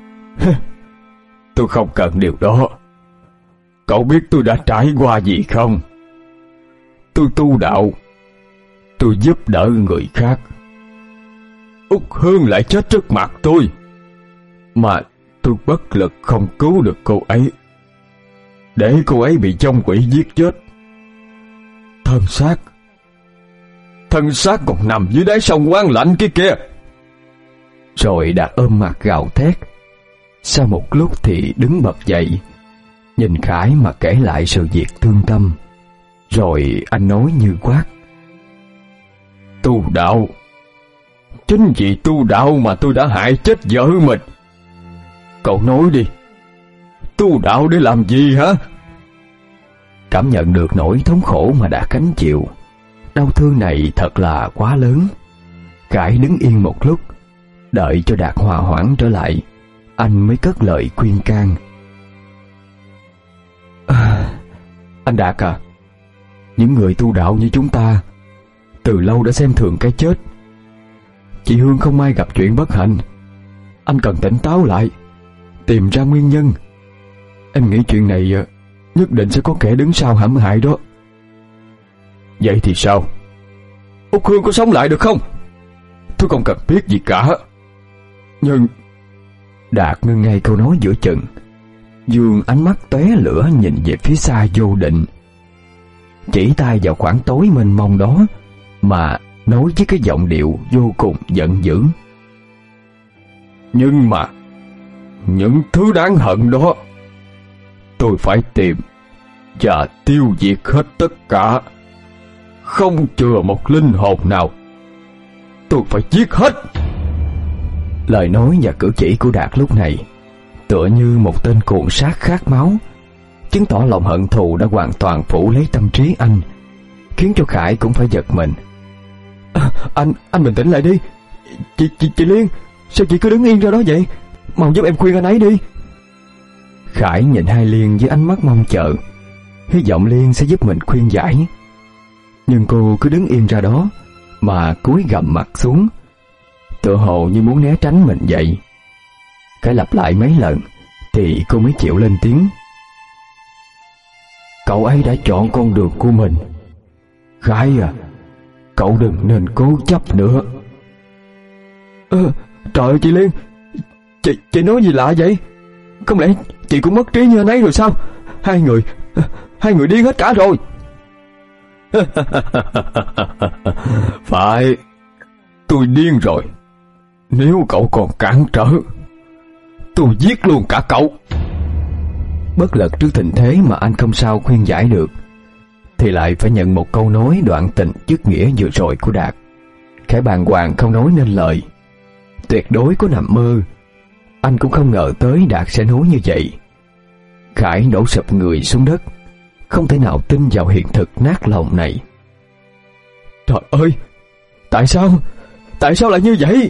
Tôi không cần điều đó. Cậu biết tôi đã trải qua gì không? Tôi tu đạo, tôi giúp đỡ người khác. Út Hương lại chết trước mặt tôi, mà tôi bất lực không cứu được cô ấy, để cô ấy bị vong quỷ giết chết. Thân xác Thân xác còn nằm dưới đáy sông Quan Lạnh kia kìa. Rồi Đạt ôm mặt gào thét. Sau một lúc thì đứng bật dậy, nhìn Khải mà kể lại sự việc thương tâm. Rồi anh nói như quát: Tu đạo, chính vì tu đạo mà tôi đã hại chết vợ mình. Cậu nói đi, tu đạo để làm gì hả? Cảm nhận được nỗi thống khổ mà đã gánh chịu, đau thương này thật là quá lớn. Khải đứng yên một lúc, đợi cho Đạt hòa hoãn trở lại, anh mới cất lời khuyên can: à, Anh Đạt à, những người tu đạo như chúng ta từ lâu đã xem thường cái chết. Chị Hương không may gặp chuyện bất hạnh, anh cần tỉnh táo lại, tìm ra nguyên nhân. Em nghĩ chuyện này nhất định sẽ có kẻ đứng sau hãm hại đó. Vậy thì sao? Út Hương có sống lại được không? Tôi không cần biết gì cả. Nhưng... Đạt ngưng ngay câu nói giữa chừng, dương ánh mắt tóe lửa nhìn về phía xa vô định, chỉ tay vào khoảng tối mênh mông đó mà nói với cái giọng điệu vô cùng giận dữ: Nhưng mà những thứ đáng hận đó tôi phải tìm và tiêu diệt hết tất cả, không chừa một linh hồn nào. Tôi phải giết hết. Lời nói và cử chỉ của Đạt lúc này tựa như một tên cuồng sát khát máu, chứng tỏ lòng hận thù đã hoàn toàn phủ lấy tâm trí anh, khiến cho Khải cũng phải giật mình. À, anh anh bình tĩnh lại đi. Chị chị chị Liên, sao chị cứ đứng yên ra đó vậy? Mau giúp em khuyên anh ấy đi. Khải nhìn hai Liên với ánh mắt mong chờ, hy vọng Liên sẽ giúp mình khuyên giải. Nhưng cô cứ đứng yên ra đó mà cúi gằm mặt xuống, tựa hồ như muốn né tránh mình vậy. Khải lặp lại mấy lần thì cô mới chịu lên tiếng: Cậu ấy đã chọn con đường của mình. Khải à, cậu đừng nên cố chấp nữa. Ờ, trời ơi chị Liên, chị, chị nói gì lạ vậy? Không lẽ chị cũng mất trí như anh ấy rồi sao? Hai người, hai người điên hết cả rồi. Phải, tôi điên rồi. Nếu cậu còn cản trở, tôi giết luôn cả cậu. Bất lực trước tình thế mà anh không sao khuyên giải được, thì lại phải nhận một câu nói đoạn tình dứt nghĩa vừa rồi của Đạt. Khải bàng hoàng không nói nên lời. Tuyệt đối có nằm mơ, anh cũng không ngờ tới Đạt sẽ nói như vậy. Khải đổ sập người xuống đất, không thể nào tin vào hiện thực nát lòng này. Trời ơi, tại sao? Tại sao lại như vậy?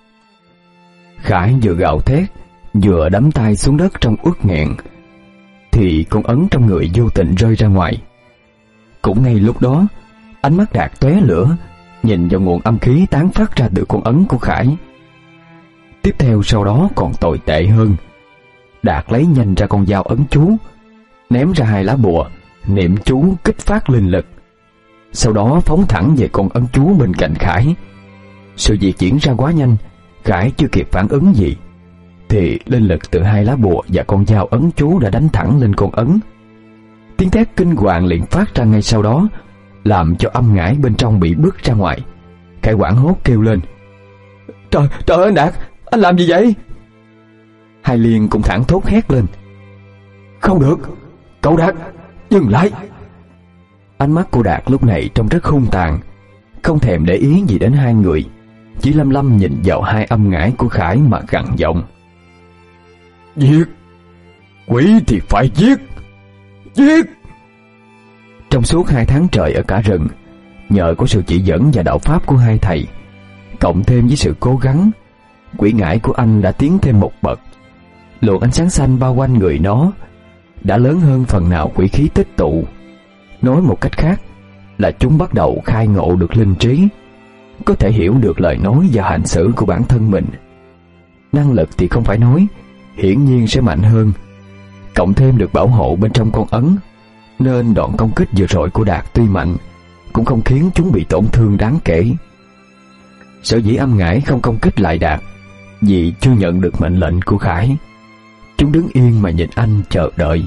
Khải vừa gào thét, vừa đấm tay xuống đất trong uất nghẹn, thì con ấn trong người vô tình rơi ra ngoài. Cũng ngay lúc đó, ánh mắt Đạt tóe lửa, nhìn vào nguồn âm khí tán phát ra từ con ấn của Khải. Tiếp theo sau đó còn tồi tệ hơn. Đạt lấy nhanh ra con dao ấn chú, ném ra hai lá bùa, niệm chú kích phát linh lực, sau đó phóng thẳng về con ấn chú bên cạnh Khải. Sự việc diễn ra quá nhanh, Khải chưa kịp phản ứng gì thì linh lực từ hai lá bùa và con dao ấn chú đã đánh thẳng lên con ấn. Tiếng thét kinh hoàng liền phát ra ngay sau đó, làm cho âm ngải bên trong bị bứt ra ngoài. Khải hoảng hốt kêu lên: Trời, trời ơi Đạt, anh làm gì vậy? Hai Liên cũng thẳng thốt hét lên: Không được, cậu Đạt, dừng lại. Ánh mắt của Đạt lúc này trông rất hung tàn, không thèm để ý gì đến hai người, chỉ lăm lăm nhìn vào hai âm ngải của Khải mà gằn giọng: Giết! Quỷ thì phải giết! Giết! Trong suốt hai tháng trời ở cả rừng, nhờ có sự chỉ dẫn và đạo pháp của hai thầy, cộng thêm với sự cố gắng, quỷ ngải của anh đã tiến thêm một bậc. Luồng ánh sáng xanh bao quanh người nó đã lớn hơn phần nào quỷ khí tích tụ. Nói một cách khác là chúng bắt đầu khai ngộ được linh trí, có thể hiểu được lời nói và hành xử của bản thân mình. Năng lực thì không phải nói, hiển nhiên sẽ mạnh hơn. Cộng thêm được bảo hộ bên trong con ấn, nên đoạn công kích vừa rồi của Đạt tuy mạnh cũng không khiến chúng bị tổn thương đáng kể. Sở dĩ âm ngải không công kích lại Đạt vì chưa nhận được mệnh lệnh của Khải. Chúng đứng yên mà nhìn anh chờ đợi.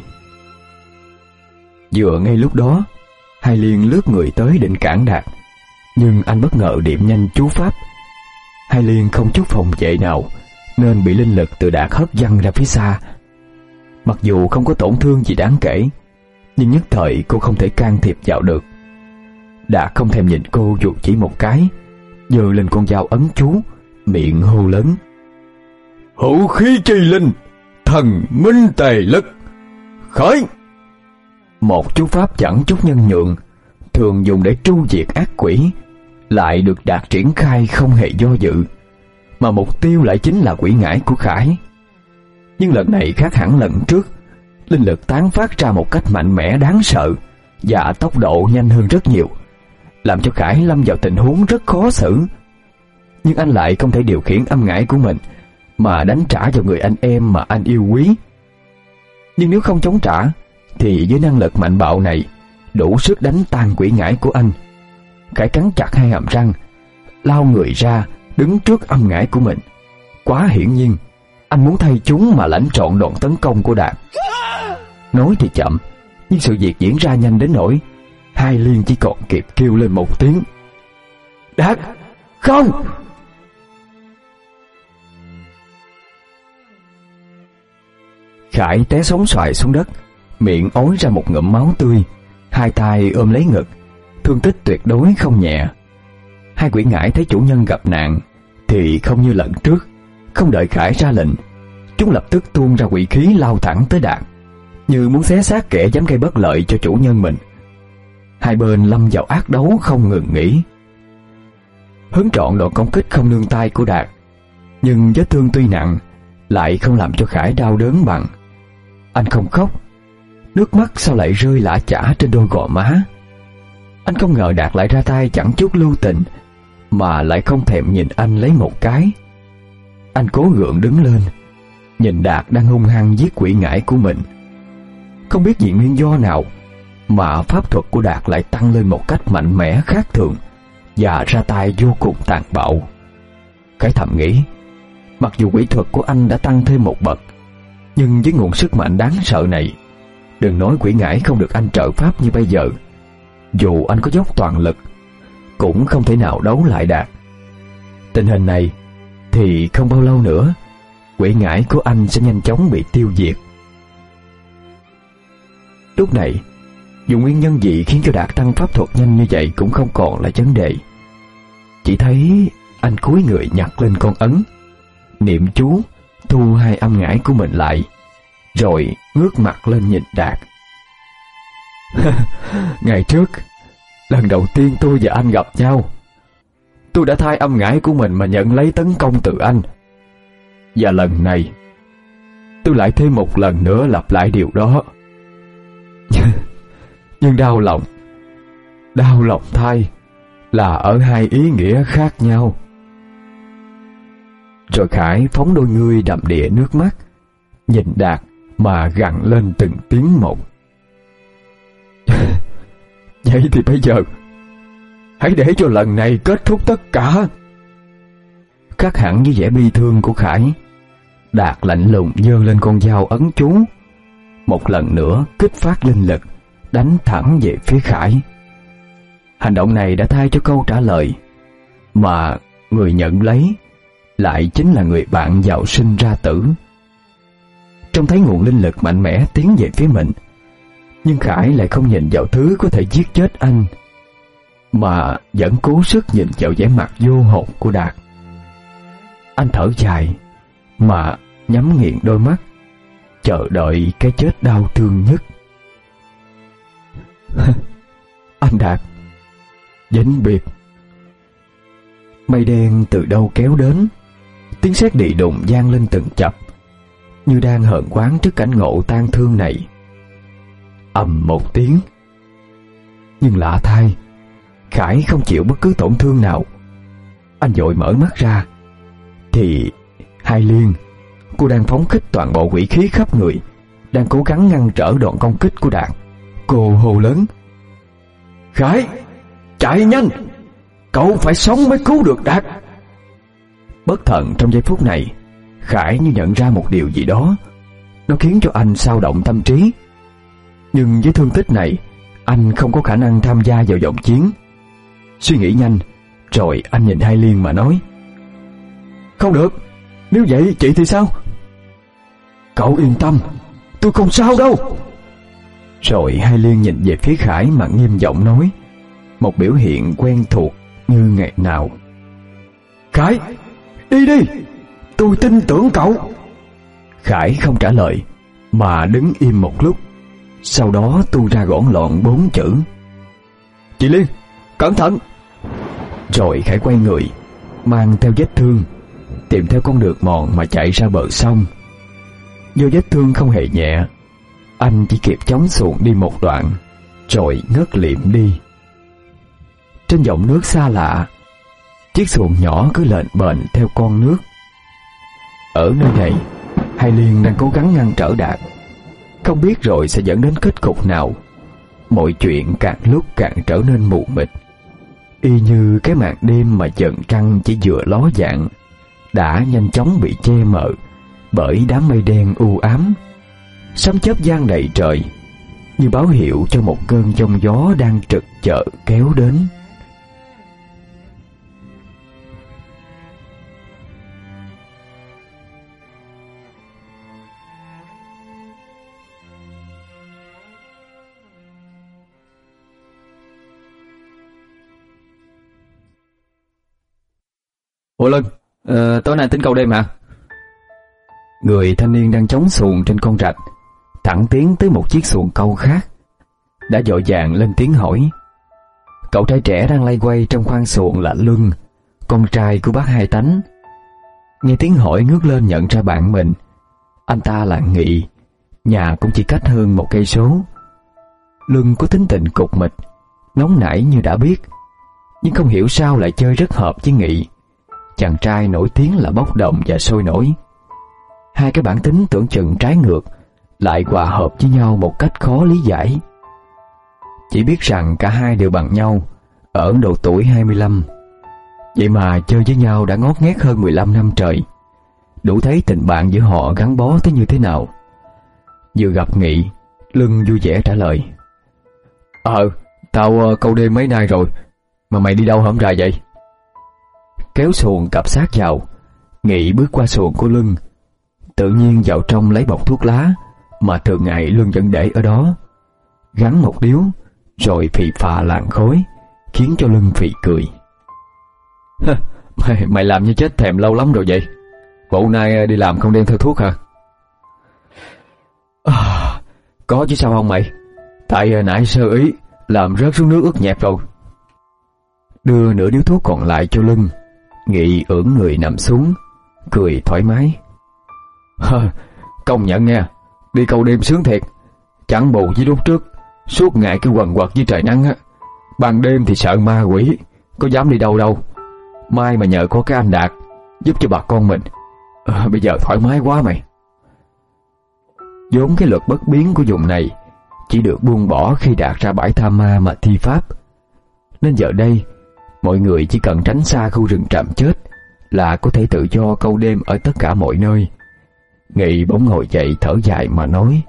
Vừa ngay lúc đó, Hai Liên lướt người tới định cản Đạt, nhưng anh bất ngờ điểm nhanh chú pháp. Hai Liên không chút phòng vệ nào, nên bị linh lực từ Đạt hất văng ra phía xa. Mặc dù không có tổn thương gì đáng kể, nhưng nhất thời cô không thể can thiệp vào được. Đạt không thèm nhìn cô dù chỉ một cái, giơ lên con dao ấn chú, miệng hô lớn: Hữu khí chi linh, thần minh tề lực, khởi! Một chú pháp chẳng chút nhân nhượng, thường dùng để tru diệt ác quỷ, lại được Đạt triển khai không hề do dự, mà mục tiêu lại chính là quỷ ngải của Khải. Nhưng lần này khác hẳn lần trước, linh lực tán phát ra một cách mạnh mẽ đáng sợ và tốc độ nhanh hơn rất nhiều, làm cho Khải lâm vào tình huống rất khó xử. Nhưng anh lại không thể điều khiển âm ngải của mình mà đánh trả vào người anh em mà anh yêu quý. Nhưng nếu không chống trả thì với năng lực mạnh bạo này đủ sức đánh tan quỷ ngải của anh. Khải cắn chặt hai hàm răng, lao người ra đứng trước âm ngải của mình. Quá hiển nhiên, anh muốn thay chúng mà lãnh trọn đòn tấn công của Đạt. Nói thì chậm, nhưng sự việc diễn ra nhanh đến nỗi Hai Liên chỉ còn kịp kêu lên một tiếng: Đạt, không! Khải té sóng xoài xuống đất, miệng ói ra một ngụm máu tươi, hai tay ôm lấy ngực, thương tích tuyệt đối không nhẹ. Hai quỷ ngải thấy chủ nhân gặp nạn thì không như lần trước, không đợi Khải ra lệnh, chúng lập tức tuôn ra quỷ khí lao thẳng tới Đạt, như muốn xé xác kẻ dám gây bất lợi cho chủ nhân mình. Hai bên lâm vào ác đấu không ngừng nghỉ. Hứng trọn đoạn công kích không nương tay của Đạt, nhưng vết thương tuy nặng lại không làm cho Khải đau đớn bằng. Anh không khóc, nước mắt sao lại rơi lã chã trên đôi gò má. Anh không ngờ Đạt lại ra tay chẳng chút lưu tình, mà lại không thèm nhìn anh lấy một cái. Anh cố gượng đứng lên, nhìn Đạt đang hung hăng giết quỷ ngải của mình. Không biết vì nguyên do nào mà pháp thuật của Đạt lại tăng lên một cách mạnh mẽ khác thường và ra tay vô cùng tàn bạo. Khải thầm nghĩ, mặc dù quỷ thuật của anh đã tăng thêm một bậc, nhưng với nguồn sức mạnh đáng sợ này, đừng nói quỷ ngải không được anh trợ pháp như bây giờ, dù anh có dốc toàn lực cũng không thể nào đấu lại Đạt. Tình hình này thì không bao lâu nữa quỷ ngải của anh sẽ nhanh chóng bị tiêu diệt. Lúc này, dù nguyên nhân gì khiến cho Đạt tăng pháp thuật nhanh như vậy cũng không còn là vấn đề. Chỉ thấy anh cúi người nhặt lên con ấn, niệm chú thu hai âm ngải của mình lại, rồi ngước mặt lên nhìn Đạt. Ngày trước, lần đầu tiên tôi và anh gặp nhau, tôi đã thay âm ngải của mình mà nhận lấy tấn công từ anh. Và lần này, tôi lại thêm một lần nữa lặp lại điều đó. Nhưng đau lòng, đau lòng thay là ở hai ý nghĩa khác nhau. Rồi Khải phóng đôi ngươi đầm đìa nước mắt, nhìn Đạt mà gằn lên từng tiếng một. Vậy thì bây giờ, hãy để cho lần này kết thúc tất cả. Khác hẳn với vẻ bi thương của Khải, Đạt lạnh lùng giơ lên con dao ấn chú, một lần nữa kích phát linh lực, đánh thẳng về phía Khải. Hành động này đã thay cho câu trả lời, mà người nhận lấy lại chính là người bạn giàu sinh ra tử. Trông thấy nguồn linh lực mạnh mẽ tiến về phía mình, nhưng Khải lại không nhìn vào thứ có thể giết chết anh, mà vẫn cố sức nhìn vào vẻ mặt vô hồn của Đạt. Anh thở dài mà nhắm nghiền đôi mắt, chờ đợi cái chết đau thương nhất. Anh Đạt, vĩnh biệt. Mây đen từ đâu kéo đến, tiếng sét đì đùng vang lên từng chập, như đang hờn oán trước cảnh ngộ tang thương này. Ầm một tiếng, nhưng lạ thay, Khải không chịu bất cứ tổn thương nào. Anh vội mở mắt ra, thì Hai Liên, cô đang phóng khích toàn bộ quỷ khí khắp người, đang cố gắng ngăn trở đòn công kích của Đạt. Cô hô lớn: Khải, chạy nhanh, cậu phải sống mới cứu được Đạt. Bất thần trong giây phút này, Khải như nhận ra một điều gì đó, nó khiến cho anh xao động tâm trí. Nhưng với thương tích này, anh không có khả năng tham gia vào vòng chiến. Suy nghĩ nhanh, rồi anh nhìn Hai Liên mà nói: Không được, nếu vậy chị thì sao? Cậu yên tâm, tôi không sao đâu. Rồi Hai Liên nhìn về phía Khải mà nghiêm giọng nói, một biểu hiện quen thuộc như ngày nào: Khải, đi đi, tôi tin tưởng cậu. Khải không trả lời, mà đứng im một lúc, sau đó tuôn ra gọn lọn bốn chữ: Chị Liên, cẩn thận. Rồi Khải quay người, mang theo vết thương, tìm theo con đường mòn mà chạy ra bờ sông. Do vết thương không hề nhẹ, anh chỉ kịp chống xuồng đi một đoạn, rồi ngất liệm đi. Trên dòng nước xa lạ, chiếc xuồng nhỏ cứ lệch bềnh theo con nước. Ở nơi này, Hai Liên đang cố gắng ngăn trở Đạt, không biết rồi sẽ dẫn đến kết cục nào. Mọi chuyện càng lúc càng trở nên mù mịt, y như cái màn đêm mà chợn trăng chỉ vừa ló dạng đã nhanh chóng bị che mờ bởi đám mây đen u ám. Sấm chớp giăng đầy trời, như báo hiệu cho một cơn giông gió đang trực chờ kéo đến. Ủa Lân, ờ, tối nay tính câu đêm hả? Người thanh niên đang chống xuồng trên con rạch thẳng tiến tới một chiếc xuồng câu khác, đã vội vàng lên tiếng hỏi. Cậu trai trẻ đang lay quay trong khoang xuồng là Luân, con trai của bác Hai Tánh. Nghe tiếng hỏi ngước lên nhận ra bạn mình. Anh ta là Nghị, nhà cũng chỉ cách hơn một cây số. Luân có tính tình cục mịch, nóng nảy như đã biết, nhưng không hiểu sao lại chơi rất hợp với Nghị, chàng trai nổi tiếng là bốc đồng và sôi nổi. Hai cái bản tính tưởng chừng trái ngược lại hòa hợp với nhau một cách khó lý giải. Chỉ biết rằng cả hai đều bằng nhau ở độ tuổi hai mươi lăm, vậy mà chơi với nhau đã ngót nghét hơn mười lăm năm trời, đủ thấy tình bạn giữa họ gắn bó tới như thế nào. Vừa gặp Nghị, Luân vui vẻ trả lời: Ờ, Tao uh, câu đêm mấy nay rồi, mà mày đi đâu hổm rày vậy? Kéo xuồng cặp sát vào, Nghị bước qua xuồng của Luân, tự nhiên vào trong lấy bọc thuốc lá mà thường ngày Luân vẫn để ở đó, gắn một điếu rồi phì phà làn khói, khiến cho Luân phì cười. mày, mày làm như chết thèm lâu lắm rồi vậy? Bộ nay đi làm không đem theo thuốc hả? À, có chứ sao không mày? Tại nãy sơ ý làm rớt xuống nước ướt nhẹp rồi. Đưa nửa điếu thuốc còn lại cho Luân, Nghị ưỡn người nằm xuống, cười thoải mái. Công nhận nha, đi câu đêm sướng thiệt. Chẳng bù với lúc trước, suốt ngày cứ quần quật với trời nắng á. Ban đêm thì sợ ma quỷ, có dám đi đâu đâu. Mai mà nhờ có cái anh Đạt giúp cho bà con mình, à, bây giờ thoải mái quá mày. Vốn cái luật bất biến của vùng này chỉ được buông bỏ khi Đạt ra bãi tha ma mà thi pháp, nên giờ đây mọi người chỉ cần tránh xa khu rừng trạm chết là có thể tự do câu đêm ở tất cả mọi nơi. Nghị bỗng ngồi dậy thở dài mà nói: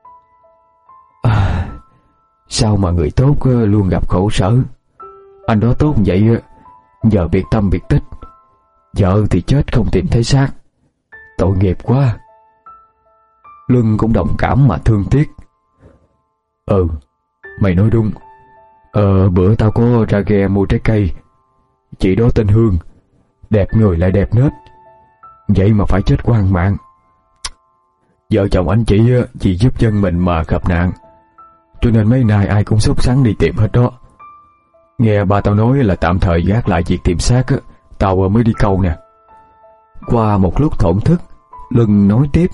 à, sao mà người tốt luôn gặp khổ sở. Anh đó tốt vậy, giờ biệt tâm biệt tích, vợ thì chết không tìm thấy xác, tội nghiệp quá. Luân cũng đồng cảm mà thương tiếc. Ừ, mày nói đúng. Ờ, bữa tao có ra ghe mua trái cây, chị đó tên Hương, đẹp người lại đẹp nết, vậy mà phải chết oan mạng. Vợ chồng anh chị chỉ giúp dân mình mà gặp nạn, cho nên mấy nay ai cũng sốt sắng đi tìm hết đó. Nghe ba tao nói là tạm thời gác lại việc tìm xác á, tao mới đi câu nè. Qua một lúc thổn thức, Luân nói tiếp: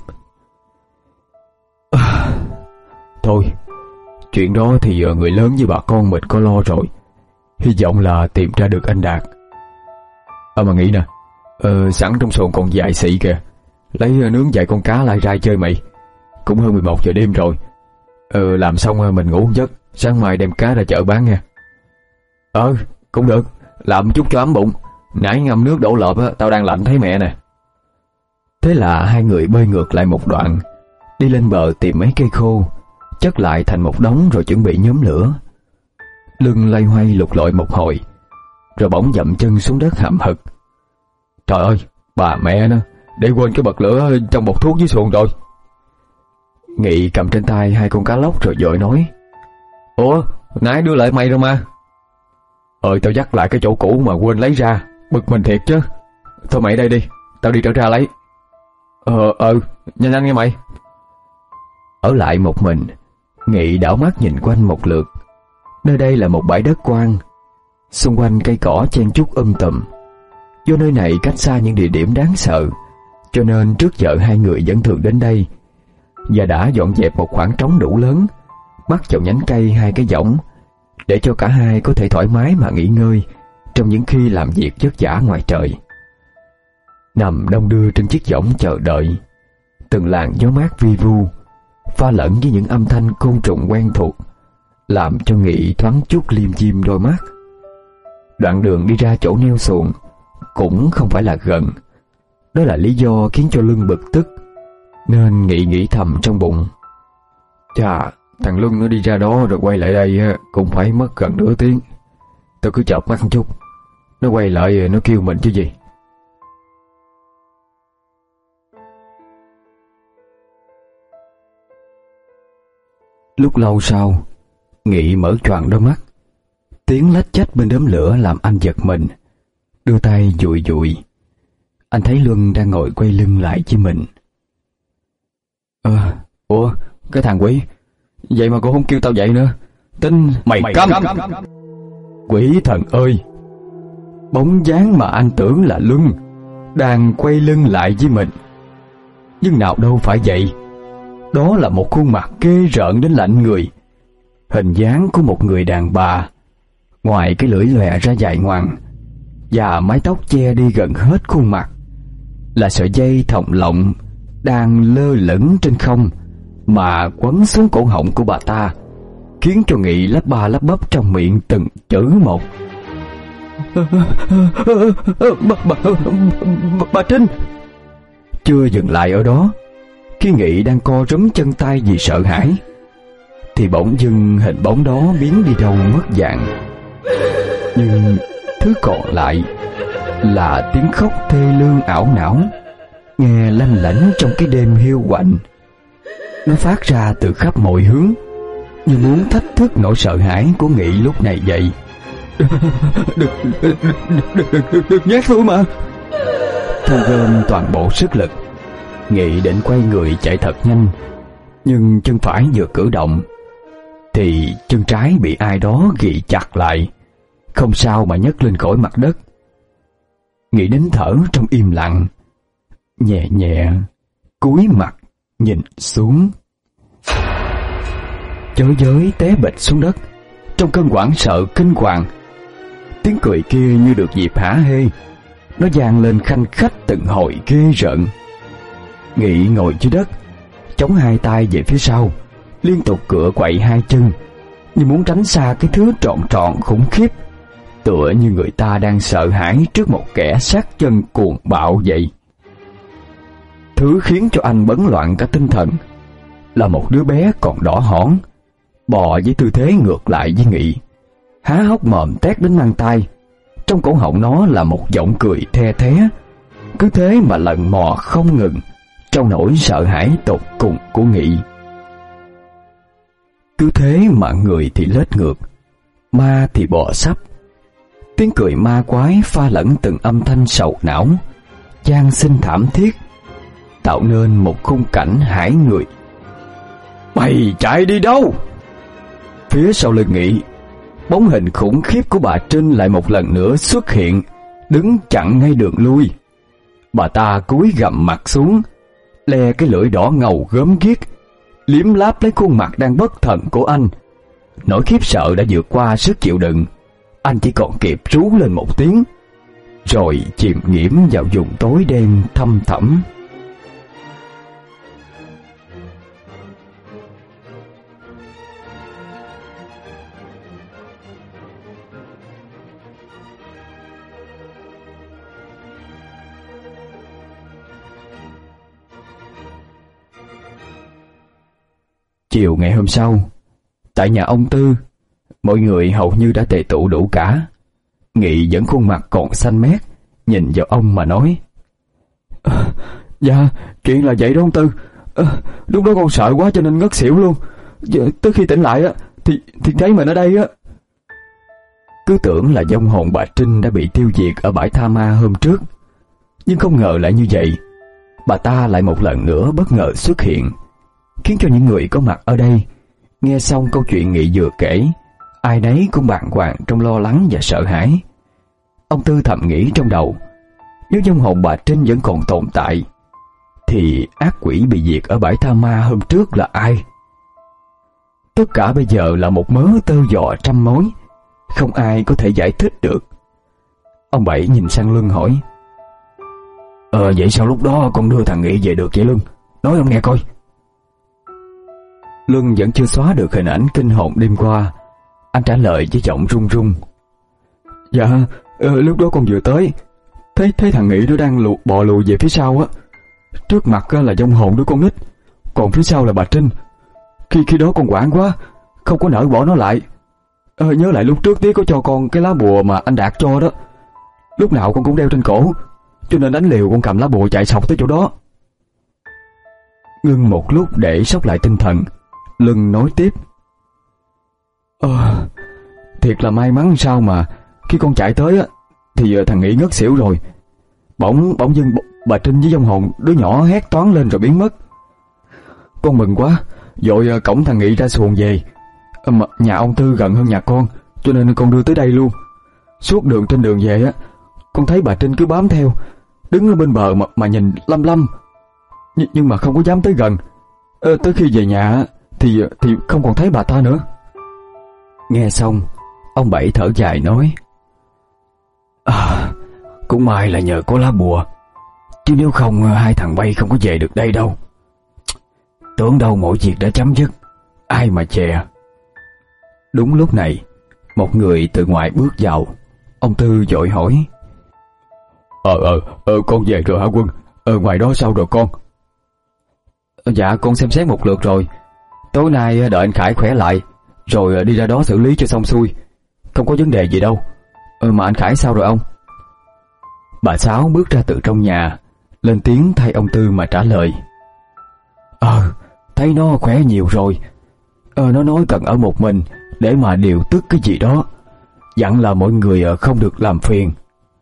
à, thôi, chuyện đó thì người lớn với bà con mình có lo rồi. Hy vọng là tìm ra được anh Đạt. Ờ mà nghĩ nè, ờ, sẵn trong xuồng còn vài xị kìa, lấy nướng vài con cá lại ra chơi mày. Cũng hơn mười một giờ đêm rồi. Ờ, làm xong mình ngủ một giấc, sáng mai đem cá ra chợ bán nha. Ờ, cũng được, làm chút cho ấm bụng. Nãy ngâm nước đổ lợp á, tao đang lạnh thấy mẹ nè. Thế là hai người bơi ngược lại một đoạn, đi lên bờ tìm mấy cây khô, chất lại thành một đống rồi chuẩn bị nhóm lửa. Luân loay hoay lục lọi một hồi, rồi bỗng dậm chân xuống đất hậm hực. Trời ơi, bà mẹ nó, để quên cái bật lửa trong bột thuốc dưới xuồng rồi. Nghị cầm trên tay hai con cá lóc rồi vội nói: Ủa, nãy đưa lại mày rồi mà. Ơi, tao dắt lại cái chỗ cũ mà quên lấy ra, bực mình thiệt chứ. Thôi mày đây đi, tao đi trở ra lấy. Ờ, ờ, nhanh nhanh nghe mày. Ở lại một mình, Nghị đảo mắt nhìn quanh một lượt. Nơi đây là một bãi đất quang, xung quanh cây cỏ chen chúc um tùm. Do nơi này cách xa những địa điểm đáng sợ, cho nên trước giờ hai người vẫn thường đến đây, và đã dọn dẹp một khoảng trống đủ lớn, bắt vào nhánh cây hai cái võng, để cho cả hai có thể thoải mái mà nghỉ ngơi trong những khi làm việc vất vả ngoài trời. Nằm đông đưa trên chiếc võng chờ đợi, từng làn gió mát vi vu pha lẫn với những âm thanh côn trùng quen thuộc, làm cho Nghị thoáng chút liêm diêm đôi mắt. Đoạn đường đi ra chỗ neo xuồng cũng không phải là gần, đó là lý do khiến cho Luân bực tức, nên Nghị nghĩ thầm trong bụng: chà, thằng Luân nó đi ra đó rồi quay lại đây cũng phải mất gần nửa tiếng. Tôi cứ chợp mắt một chút, nó quay lại nó kêu mình chứ gì. Lúc lâu sau, Nghị mở choàng đôi mắt, tiếng lách chách bên đốm lửa làm anh giật mình, đưa tay dụi dụi. Anh thấy Luân đang ngồi quay lưng lại với mình. Ờ, à, ủa, cái thằng quỷ, vậy mà cô không kêu tao dậy nữa. Tính mày, mày câm. câm Quỷ thần ơi, bóng dáng mà anh tưởng là Luân đang quay lưng lại với mình, nhưng nào đâu phải vậy. Đó là một khuôn mặt ghê rợn đến lạnh người, hình dáng của một người đàn bà, ngoài cái lưỡi lòe ra dài ngoằng và mái tóc che đi gần hết khuôn mặt, là sợi dây thòng lọng đang lơ lửng trên không mà quấn xuống cổ họng của bà ta, khiến cho Nghị lắp ba lắp bắp trong miệng từng chữ một. Bà, bà, bà, bà Trinh. Chưa dừng lại ở đó, khi Nghị đang co rúm chân tay vì sợ hãi, thì bỗng dưng hình bóng đó biến đi đâu mất dạng. Nhưng thứ còn lại là tiếng khóc thê lương ảo não, nghe lanh lảnh trong cái đêm hiu quạnh. Nó phát ra từ khắp mọi hướng, như muốn thách thức nỗi sợ hãi của Nghị lúc này vậy. Đừng, đừng, đừng, đừng, đừng, đừng nhát tôi mà. Thu gom toàn bộ sức lực, Nghị định quay người chạy thật nhanh, nhưng chân phải vừa cử động thì chân trái bị ai đó ghi chặt lại, không sao mà nhấc lên khỏi mặt đất. Nghị nín thở trong im lặng, nhẹ nhẹ cúi mặt nhìn xuống. Chới giới té bịch xuống đất trong cơn hoảng sợ kinh hoàng. Tiếng cười kia như được dịp hả hê, nó vang lên khanh khách từng hồi ghê rợn. Nghị ngồi dưới đất, chống hai tay về phía sau, liên tục cựa quậy hai chân, như muốn tránh xa cái thứ trọn trọn khủng khiếp, tựa như người ta đang sợ hãi trước một kẻ sát chân cuồng bạo vậy. Thứ khiến cho anh bấn loạn cả tinh thần là một đứa bé còn đỏ hỏn, bò với tư thế ngược lại với Nghị, há hốc mồm tét đến mang tai. Trong cổ họng nó là một giọng cười the thé, cứ thế mà lần mò không ngừng trong nỗi sợ hãi tột cùng của Nghị. Cứ thế mà người thì lết ngược, ma thì bò sắp. Tiếng cười ma quái pha lẫn từng âm thanh sầu não, gian sinh thảm thiết, tạo nên một khung cảnh hãi người. Mày chạy đi đâu? Phía sau lưng Nghị, bóng hình khủng khiếp của bà Trinh lại một lần nữa xuất hiện, đứng chặn ngay đường lui. Bà ta cúi gằm mặt xuống, le cái lưỡi đỏ ngầu gớm ghiếc, liếm láp lấy khuôn mặt đang bất thần của anh. Nỗi khiếp sợ đã vượt qua sức chịu đựng, anh chỉ còn kịp rú lên một tiếng, rồi chìm nghiễm vào vùng tối đen thăm thẳm. Chiều ngày hôm sau, tại nhà ông Tư, mọi người hầu như đã tề tụ đủ cả. Nghị vẫn khuôn mặt còn xanh mét, nhìn vào ông mà nói: à, Dạ, chuyện là vậy đó ông Tư. à, Lúc đó con sợ quá cho nên ngất xỉu luôn. Giờ, tới khi tỉnh lại á thì, thì thấy mình ở đây á. Cứ tưởng là vong hồn bà Trinh đã bị tiêu diệt ở bãi tha ma hôm trước, nhưng không ngờ lại như vậy. Bà ta lại một lần nữa bất ngờ xuất hiện, khiến cho những người có mặt ở đây nghe xong câu chuyện Nghị vừa kể, ai nấy cũng bàng hoàng trong lo lắng và sợ hãi. Ông Tư thầm nghĩ trong đầu, nếu vong hồn bà Trinh vẫn còn tồn tại thì ác quỷ bị diệt ở bãi tha ma hôm trước là ai? Tất cả bây giờ là một mớ tơ vò trăm mối, không ai có thể giải thích được. Ông Bảy nhìn sang Luân hỏi: Ờ vậy sao lúc đó con đưa thằng Nghị về được vậy Luân? Nói ông nghe coi. Luân vẫn chưa xóa được hình ảnh kinh hồn đêm qua. Anh trả lời với giọng run run: Dạ, ờ, lúc đó con vừa tới, thấy thấy thằng Nghị nó đang lù, bò lùi về phía sau á. Trước mặt á, là vong hồn đứa con nít, còn phía sau là bà Trinh. Khi khi đó con hoảng quá, không có nỡ bỏ nó lại. Ờ, nhớ lại lúc trước tía có cho con cái lá bùa mà anh Đạt cho đó, lúc nào con cũng đeo trên cổ, cho nên đánh liều con cầm lá bùa chạy sọc tới chỗ đó. Ngưng một lúc để sốc lại tinh thần, Luân nói tiếp: Ờ, thiệt là may mắn sao mà khi con chạy tới á thì thằng Nghị ngất xỉu rồi. Bỗng bỗng dưng bà Trinh với vong hồn đứa nhỏ hét toáng lên rồi biến mất. Con mừng quá, vội cõng thằng Nghị ra xuồng về. Mà nhà ông Tư gần hơn nhà con, cho nên con đưa tới đây luôn. Suốt đường trên đường về á, con thấy bà Trinh cứ bám theo, đứng ở bên bờ mà, mà nhìn lăm lăm, Nh, nhưng mà không có dám tới gần. Ờ, tới khi về nhà thì thì không còn thấy bà ta nữa. Nghe xong, ông Bảy thở dài nói: À, cũng may là nhờ có lá bùa, chứ nếu không hai thằng bay không có về được đây đâu. Tưởng đâu mọi việc đã chấm dứt, ai mà chè. Đúng lúc này, một người từ ngoài bước vào. Ông Tư vội hỏi: Ờ ờ ờ con về rồi hả Quân? Ờ ngoài đó sao rồi con? Dạ con xem xét một lượt rồi, Tối nay đợi anh Khải khỏe lại rồi đi ra đó xử lý cho xong xuôi, không có vấn đề gì đâu. Ờ, mà anh Khải sao rồi ông? Bà Sáu bước ra từ trong nhà, lên tiếng thay ông Tư mà trả lời. Ờ, thấy nó khỏe nhiều rồi. Ờ, nó nói cần ở một mình để mà điều tức cái gì đó, dặn là mọi người không được làm phiền.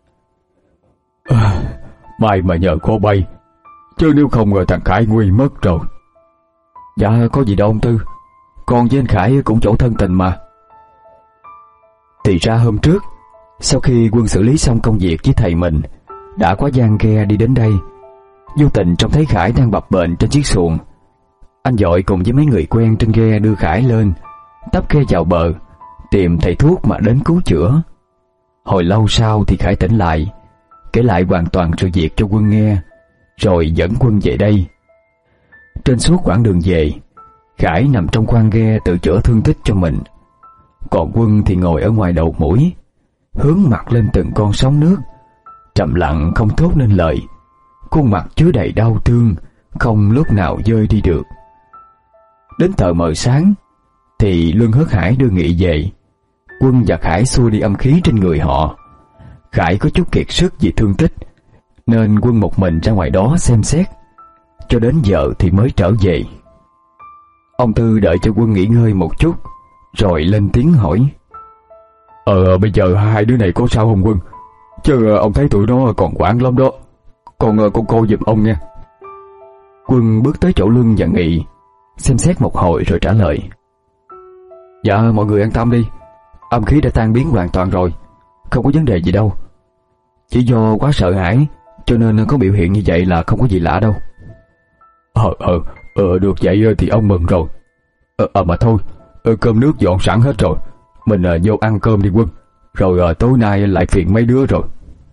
À, may mà nhờ có bay, chứ nếu không thằng Khải nguy mất rồi. Dạ có gì đâu ông Tư, con với anh Khải cũng chỗ thân tình mà. Thì ra hôm trước, sau khi Quân xử lý xong công việc với thầy mình, đã quá gian ghe đi đến đây. Vô tình trông thấy Khải đang bập bềnh trên chiếc xuồng. Anh vội cùng với mấy người quen trên ghe đưa Khải lên, tấp ghe vào bờ, tìm thầy thuốc mà đến cứu chữa. Hồi lâu sau thì Khải tỉnh lại, kể lại hoàn toàn sự việc cho Quân nghe, rồi dẫn Quân về đây. Trên suốt quãng đường về, Khải nằm trong khoang ghe tự chữa thương tích cho mình, còn Quân thì ngồi ở ngoài đầu mũi, hướng mặt lên từng con sóng nước, trầm lặng không thốt nên lời, khuôn mặt chứa đầy đau thương, không lúc nào vơi đi được. Đến tờ mờ sáng thì Luân hớt hải đưa Nghị về. Quân và Khải xua đi âm khí trên người họ. Khải có chút kiệt sức vì thương tích, nên Quân một mình ra ngoài đó xem xét, cho đến giờ thì mới trở về. Ông Tư đợi cho Quân nghỉ ngơi một chút, rồi lên tiếng hỏi. Ờ bây giờ hai đứa này có sao không Quân? Chứ ông thấy tụi nó còn quản lắm đó. Con con cô giùm ông nha. Quân bước tới chỗ Luân và Nghị, xem xét một hồi rồi trả lời. Dạ mọi người an tâm đi, âm khí đã tan biến hoàn toàn rồi, không có vấn đề gì đâu. Chỉ do quá sợ hãi cho nên có biểu hiện như vậy là không có gì lạ đâu. Ờ ờ ờ được vậy thì ông mừng rồi. Ờ, ờ mà thôi, ờ, cơm nước dọn sẵn hết rồi, mình uh, vô ăn cơm đi Quân, rồi uh, tối nay lại phiền mấy đứa rồi.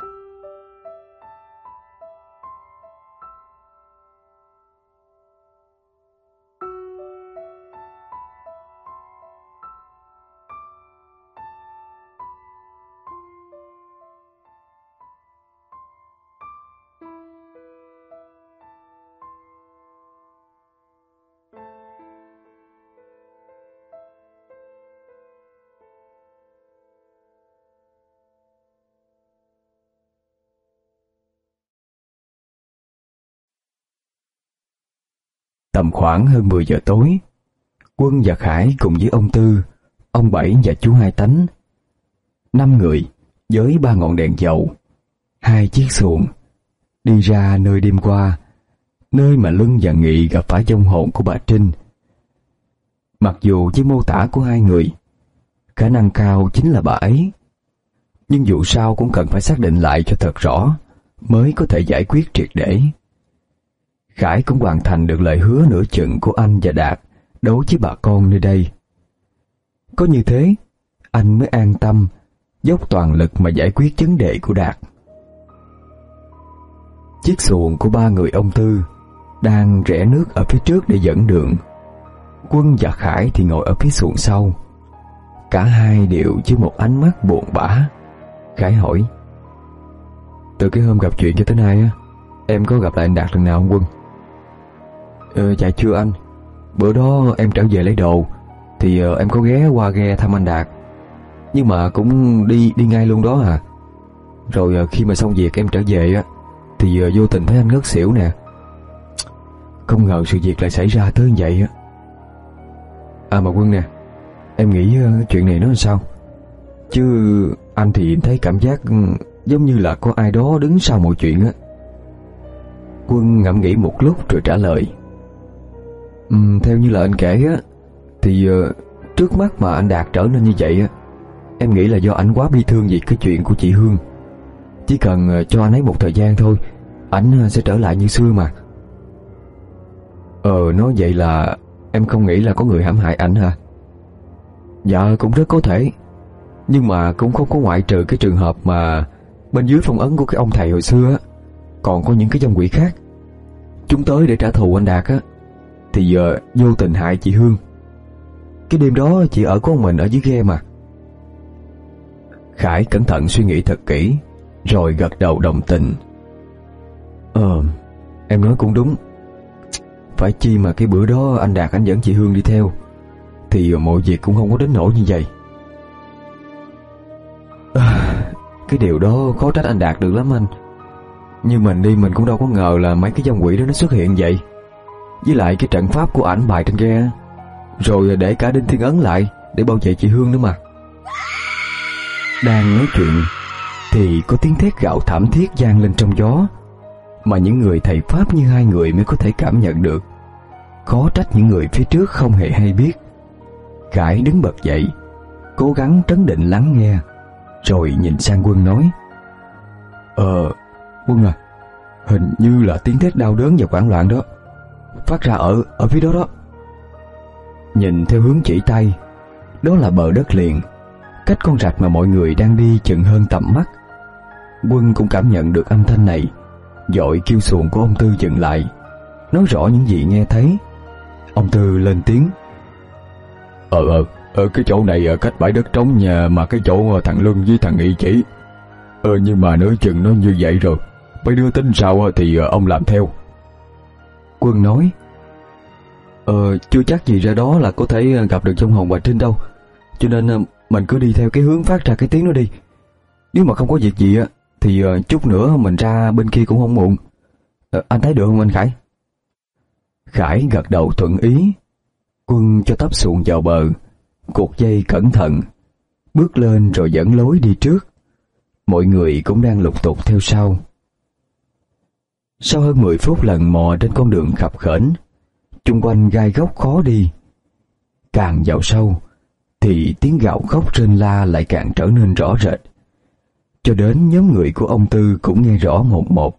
Tầm khoảng hơn mười giờ tối, Quân và Khải cùng với ông Tư, ông Bảy và chú Hai Tánh, năm người với ba ngọn đèn dầu, hai chiếc xuồng, đi ra nơi đêm qua, nơi mà Luân và Nghị gặp phải vong hồn của bà Trinh. Mặc dù với mô tả của hai người, khả năng cao chính là bà ấy, nhưng dù sao cũng cần phải xác định lại cho thật rõ mới có thể giải quyết triệt để. Khải cũng hoàn thành được lời hứa nửa chừng của anh và Đạt đối với bà con nơi đây. Có như thế, anh mới an tâm, dốc toàn lực mà giải quyết vấn đề của Đạt. Chiếc xuồng của ba người ông Tư đang rẽ nước ở phía trước để dẫn đường. Quân và Khải thì ngồi ở phía xuồng sau. Cả hai đều với một ánh mắt buồn bã. Khải hỏi: Từ cái hôm gặp chuyện cho tới nay á, em có gặp lại anh Đạt lần nào không Quân? Ờ, dạ chưa anh. Bữa đó em trở về lấy đồ thì uh, em có ghé qua ghe thăm anh Đạt, nhưng mà cũng đi đi ngay luôn đó à. Rồi uh, khi mà xong việc em trở về á thì uh, vô tình thấy anh ngất xỉu nè. Không ngờ sự việc lại xảy ra tới như vậy á. À mà Quân nè, em nghĩ uh, chuyện này nó làm sao? Chứ anh thì thấy cảm giác um, giống như là có ai đó đứng sau mọi chuyện á. Quân ngẫm nghĩ một lúc rồi trả lời: uhm, Theo như là anh kể á, thì uh, trước mắt mà anh Đạt trở nên như vậy á, em nghĩ là do anh quá bi thương vì cái chuyện của chị Hương. Chỉ cần uh, cho anh ấy một thời gian thôi, anh uh, sẽ trở lại như xưa mà. Ờ, nói vậy là em không nghĩ là có người hãm hại anh hả? Dạ cũng rất có thể, nhưng mà cũng không có ngoại trừ cái trường hợp mà bên dưới phong ấn của cái ông thầy hồi xưa á, còn có những cái dòng quỷ khác. Chúng tới để trả thù anh Đạt á, thì giờ vô tình hại chị Hương. Cái đêm đó chị ở có một mình ở dưới ghe mà. Khải cẩn thận suy nghĩ thật kỹ, rồi gật đầu đồng tình. Ờ, em nói cũng đúng. Phải chi mà cái bữa đó anh Đạt anh dẫn chị Hương đi theo thì mọi việc cũng không có đến nỗi như vậy. À, cái điều đó khó trách anh Đạt được lắm anh. Nhưng mình đi mình cũng đâu có ngờ là mấy cái dòng quỷ đó nó xuất hiện vậy. Với lại cái trận pháp của ảnh bài trên ghe, rồi để cả Đinh Thiên Ấn lại để bảo vệ chị Hương nữa mà. Đang nói chuyện thì có tiếng thét gào thảm thiết vang lên trong gió, mà những người thầy pháp như hai người mới có thể cảm nhận được. Khó trách những người phía trước không hề hay biết. Khải đứng bật dậy, cố gắng trấn định lắng nghe, rồi nhìn sang Quân nói: Ờ, Quân à, hình như là tiếng thét đau đớn và hoảng loạn đó phát ra ở ở phía đó đó. Nhìn theo hướng chỉ tay, đó là bờ đất liền, cách con rạch mà mọi người đang đi chừng hơn tầm mắt. Quân cũng cảm nhận được âm thanh này, vội kêu xuồng của ông Tư dừng lại, nói rõ những gì nghe thấy. Ông Tư lên tiếng: Ờ ờ, ở cái chỗ này ở cách bãi đất trống nhà mà cái chỗ thằng Lương với thằng Nghị chỉ. Ờ nhưng mà nửa chừng nó như vậy rồi, mấy đứa tính sao thì ông làm theo. Quân nói: Ờ chưa chắc gì ra đó là có thể gặp được trong hồn bà Trinh đâu, cho nên mình cứ đi theo cái hướng phát ra cái tiếng đó đi. Nếu mà không có việc gì á thì chút nữa mình ra bên kia cũng không muộn. Ờ, anh thấy được không anh Khải? Khải gật đầu thuận ý. Quân cho tấp xuồng vào bờ, cột dây cẩn thận, bước lên rồi dẫn lối đi trước. Mọi người cũng đang lục tục theo sau. Sau hơn mười phút lần mò trên con đường khập khểnh, chung quanh gai góc khó đi, càng vào sâu thì tiếng gào khóc rên la lại càng trở nên rõ rệt, cho đến nhóm người của ông Tư cũng nghe rõ một một.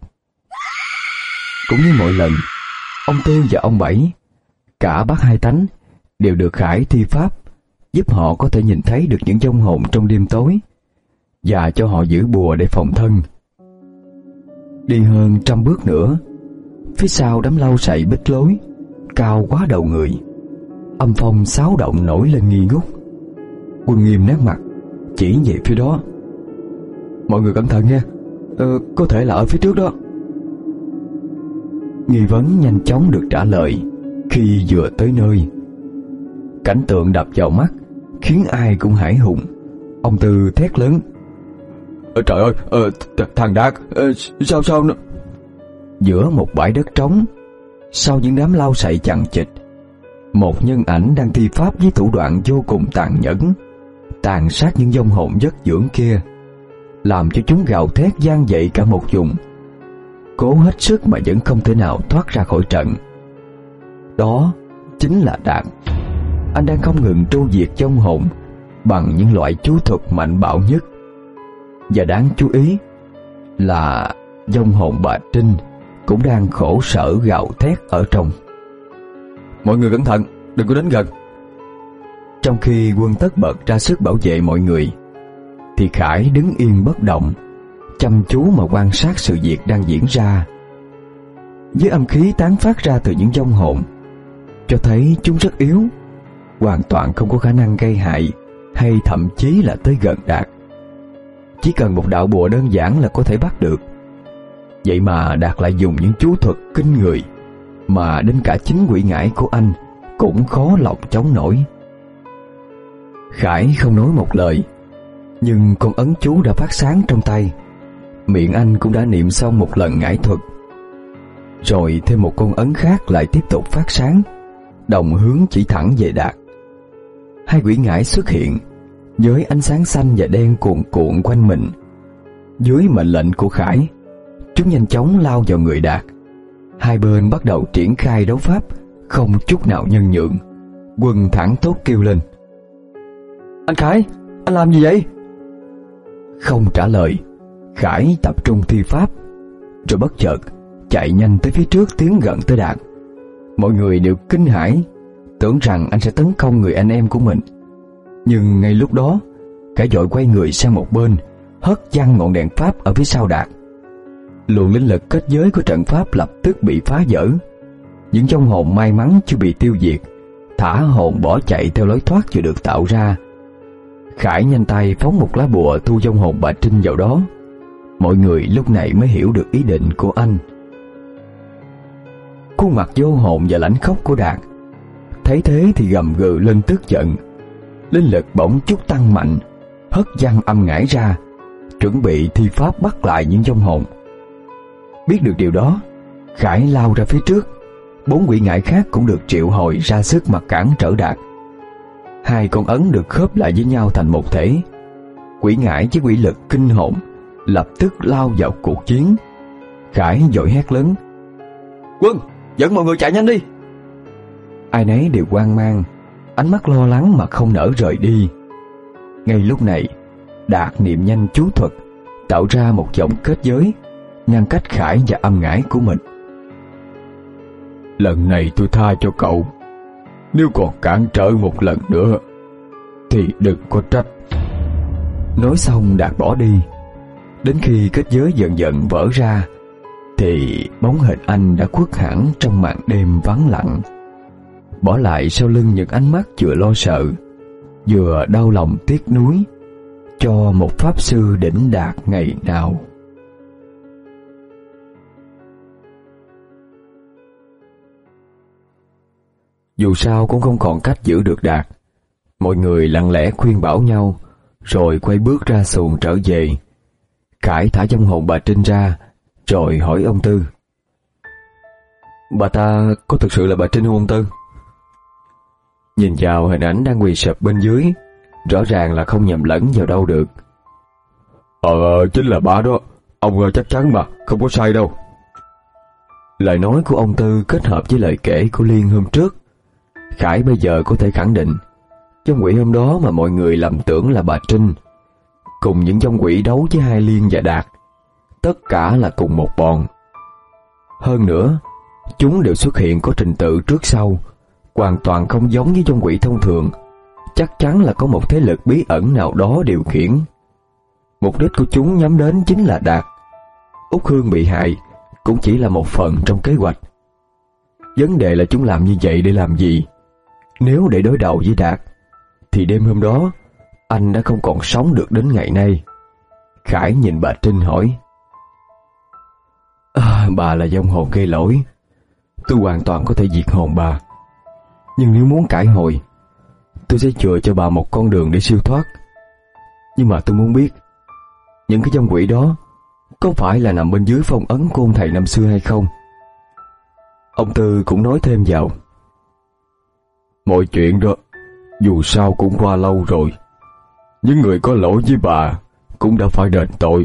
Cũng như mọi lần, ông Tư và ông Bảy, cả bác Hai Tánh, đều được Khải thi pháp giúp họ có thể nhìn thấy được những vong hồn trong đêm tối, và cho họ giữ bùa để phòng thân. Đi hơn trăm bước nữa, phía sau đám lau sậy bích lối cao quá đầu người, âm phong xáo động nổi lên nghi ngút. Quân nghiêm nét mặt chỉ về phía đó: Mọi người cẩn thận nha, ờ, có thể là ở phía trước đó. Nghi vấn nhanh chóng được trả lời khi vừa tới nơi. Cảnh tượng đập vào mắt khiến ai cũng hãi hùng. Ông Tư thét lớn: Ờ, trời ơi, ờ, th- thằng Đạt, ờ, sao sao nữa? Giữa một bãi đất trống, sau những đám lau sậy chằng chịt, một nhân ảnh đang thi pháp với thủ đoạn vô cùng tàn nhẫn, tàn sát những vong hồn vất dưỡng kia, làm cho chúng gào thét vang dậy cả một vùng, cố hết sức mà vẫn không thể nào thoát ra khỏi trận. Đó chính là Đạt. Anh đang không ngừng tru diệt vong hồn bằng những loại chú thuật mạnh bạo nhất. Và đáng chú ý là vong hồn bà Trinh cũng đang khổ sở gào thét ở trong. Mọi người cẩn thận, đừng có đến gần. Trong khi Quân tất bật ra sức bảo vệ mọi người, thì Khải đứng yên bất động, chăm chú mà quan sát sự việc đang diễn ra. Với âm khí tán phát ra từ những vong hồn, cho thấy chúng rất yếu, hoàn toàn không có khả năng gây hại hay thậm chí là tới gần Đạt. Chỉ cần một đạo bùa đơn giản là có thể bắt được. Vậy mà Đạt lại dùng những chú thuật kinh người mà đến cả chính quỷ ngải của anh cũng khó lòng chống nổi. Khải không nói một lời, nhưng con ấn chú đã phát sáng trong tay. Miệng anh cũng đã niệm xong một lần ngải thuật. Rồi thêm một con ấn khác lại tiếp tục phát sáng, đồng hướng chỉ thẳng về Đạt. Hai quỷ ngải xuất hiện với ánh sáng xanh và đen cuồn cuộn quanh mình. Dưới mệnh lệnh của Khải, chúng nhanh chóng lao vào người Đạt. Hai bên bắt đầu triển khai đấu pháp, không chút nào nhân nhượng. Quân thẳng thốt kêu lên: Anh Khải, anh làm gì vậy? Không trả lời, Khải tập trung thi pháp, rồi bất chợt chạy nhanh tới phía trước, tiến gần tới Đạt. Mọi người đều kinh hãi, tưởng rằng anh sẽ tấn công người anh em của mình. Nhưng ngay lúc đó, cả vội quay người sang một bên, hất văng ngọn đèn pháp ở phía sau Đạt. Luồng linh lực kết giới của trận pháp lập tức bị phá vỡ. Những vong hồn may mắn chưa bị tiêu diệt, thả hồn bỏ chạy theo lối thoát vừa được tạo ra. Khải nhanh tay phóng một lá bùa thu vong hồn bà Trinh vào đó. Mọi người lúc này mới hiểu được ý định của anh. khuôn mặt vô hồn và lãnh khốc của Đạt. Thấy thế thì gầm gừ lên tức giận. Linh lực bỗng chút tăng mạnh, hất văng âm ngải ra, chuẩn bị thi pháp bắt lại những vong hồn. Biết được điều đó, Khải lao ra phía trước. Bốn quỷ ngải khác cũng được triệu hồi ra sức mà cản trở Đạt. Hai con ấn được khớp lại với nhau thành một thể. Quỷ ngải với quỷ lực kinh hồn lập tức lao vào cuộc chiến. Khải vội hét lớn: "Quân, dẫn mọi người chạy nhanh đi!" Ai nấy đều hoang mang, ánh mắt lo lắng mà không nỡ rời đi. Ngay lúc này, Đạt niệm nhanh chú thuật, tạo ra một vòng kết giới ngăn cách Khải và âm ngải của mình. "Lần này tôi tha cho cậu, nếu còn cản trở một lần nữa thì đừng có trách." Nói xong Đạt bỏ đi. Đến khi kết giới dần dần vỡ ra thì bóng hình anh đã khuất hẳn trong màn đêm vắng lặng, bỏ lại sau lưng những ánh mắt vừa lo sợ vừa đau lòng tiếc nuối cho một pháp sư đỉnh đạt ngày nào. Dù sao cũng không còn cách giữ được Đạt. Mọi người lặng lẽ khuyên bảo nhau rồi quay bước ra xuồng trở về. Khải thả vong hồn bà Trinh ra rồi hỏi ông Tư: "Bà ta có thực sự là bà Trinh không ông Tư?" Nhìn vào hình ảnh đang quỳ sụp bên dưới, rõ ràng là không nhầm lẫn vào đâu được. Ờ, chính là bà đó. Ông chắc chắn mà, không có sai đâu." Lời nói của ông Tư kết hợp với lời kể của Liên hôm trước, Khải bây giờ có thể khẳng định vong quỷ hôm đó mà mọi người lầm tưởng là bà Trinh, cùng những vong quỷ đấu với hai Liên và Đạt, tất cả là cùng một bọn. Hơn nữa, chúng đều xuất hiện có trình tự trước sau, hoàn toàn không giống với vong quỷ thông thường. Chắc chắn là có một thế lực bí ẩn nào đó điều khiển. Mục đích của chúng nhắm đến chính là Đạt. Út Hương bị hại cũng chỉ là một phần trong kế hoạch. Vấn đề là chúng làm như vậy để làm gì? Nếu để đối đầu với Đạt thì đêm hôm đó anh đã không còn sống được đến ngày nay. Khải nhìn bà Trinh hỏi: à, "Bà là vong hồn gây lỗi, tôi hoàn toàn có thể diệt hồn bà. Nhưng nếu muốn cải hồi, tôi sẽ chừa cho bà một con đường để siêu thoát. Nhưng mà tôi muốn biết, những cái vong quỷ đó có phải là nằm bên dưới phong ấn của ông thầy năm xưa hay không?" Ông Tư cũng nói thêm vào: "Mọi chuyện đó dù sao cũng qua lâu rồi. Những người có lỗi với bà cũng đã phải đền tội.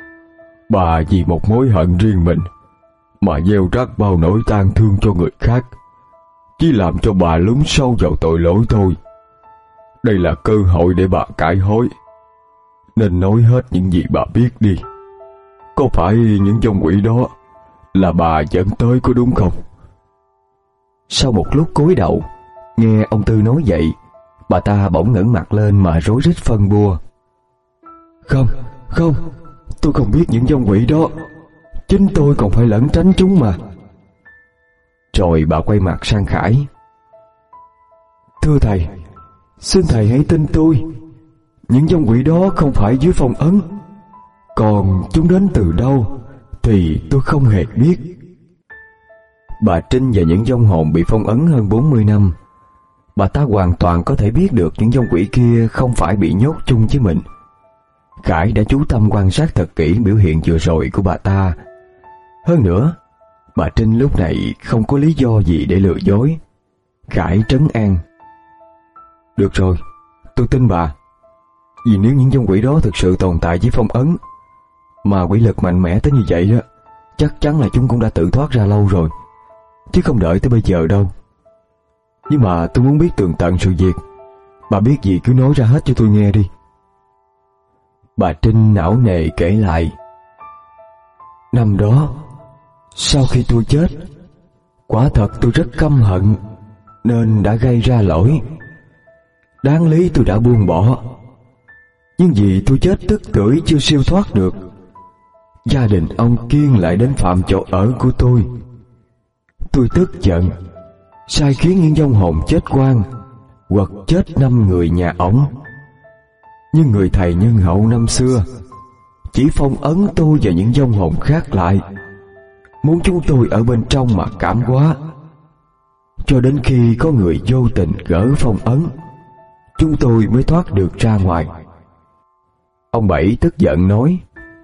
Bà vì một mối hận riêng mình mà gieo rắc bao nỗi tang thương cho người khác, chỉ làm cho bà lún sâu vào tội lỗi thôi. Đây là cơ hội để bà cải hối, nên nói hết những gì bà biết đi. Có phải những vong quỷ đó là bà dẫn tới có đúng không?" Sau một lúc cúi đầu, nghe ông Tư nói vậy, bà ta bỗng ngẩng mặt lên mà rối rít phân bua: Không, không, tôi không biết những vong quỷ đó. Chính tôi còn phải lẩn tránh chúng mà." Rồi bà quay mặt sang Khải: "Thưa thầy, xin thầy hãy tin tôi. Những vong quỷ đó không phải dưới phong ấn. Còn chúng đến từ đâu thì tôi không hề biết." Bà Trinh và những vong hồn bị phong ấn hơn bốn mươi năm, bà ta hoàn toàn có thể biết được những vong quỷ kia không phải bị nhốt chung với mình. Khải đã chú tâm quan sát thật kỹ biểu hiện vừa rồi của bà ta. Hơn nữa, bà Trinh lúc này không có lý do gì để lừa dối. Khải trấn an: "Được rồi, tôi tin bà. Vì nếu những vong quỷ đó thực sự tồn tại với phong ấn, mà quỷ lực mạnh mẽ tới như vậy đó, chắc chắn là chúng cũng đã tự thoát ra lâu rồi, chứ không đợi tới bây giờ đâu. Nhưng mà tôi muốn biết tường tận sự việc. Bà biết gì cứ nói ra hết cho tôi nghe đi." Bà Trinh não nề kể lại: "Năm đó, sau khi tôi chết, quả thật tôi rất căm hận nên đã gây ra lỗi. Đáng lý tôi đã buông bỏ. Nhưng vì tôi chết tức tưởi chưa siêu thoát được, gia đình ông Kiên lại đến phạm chỗ ở của tôi. Tôi tức giận, sai khiến những vong hồn chết oan quật chết năm người nhà ổng. Nhưng người thầy nhân hậu năm xưa chỉ phong ấn tôi và những vong hồn khác lại, muốn chúng tôi ở bên trong mà cảm hóa. Cho đến khi có người vô tình gỡ phong ấn, chúng tôi mới thoát được ra ngoài. Ông Bảy tức giận nói: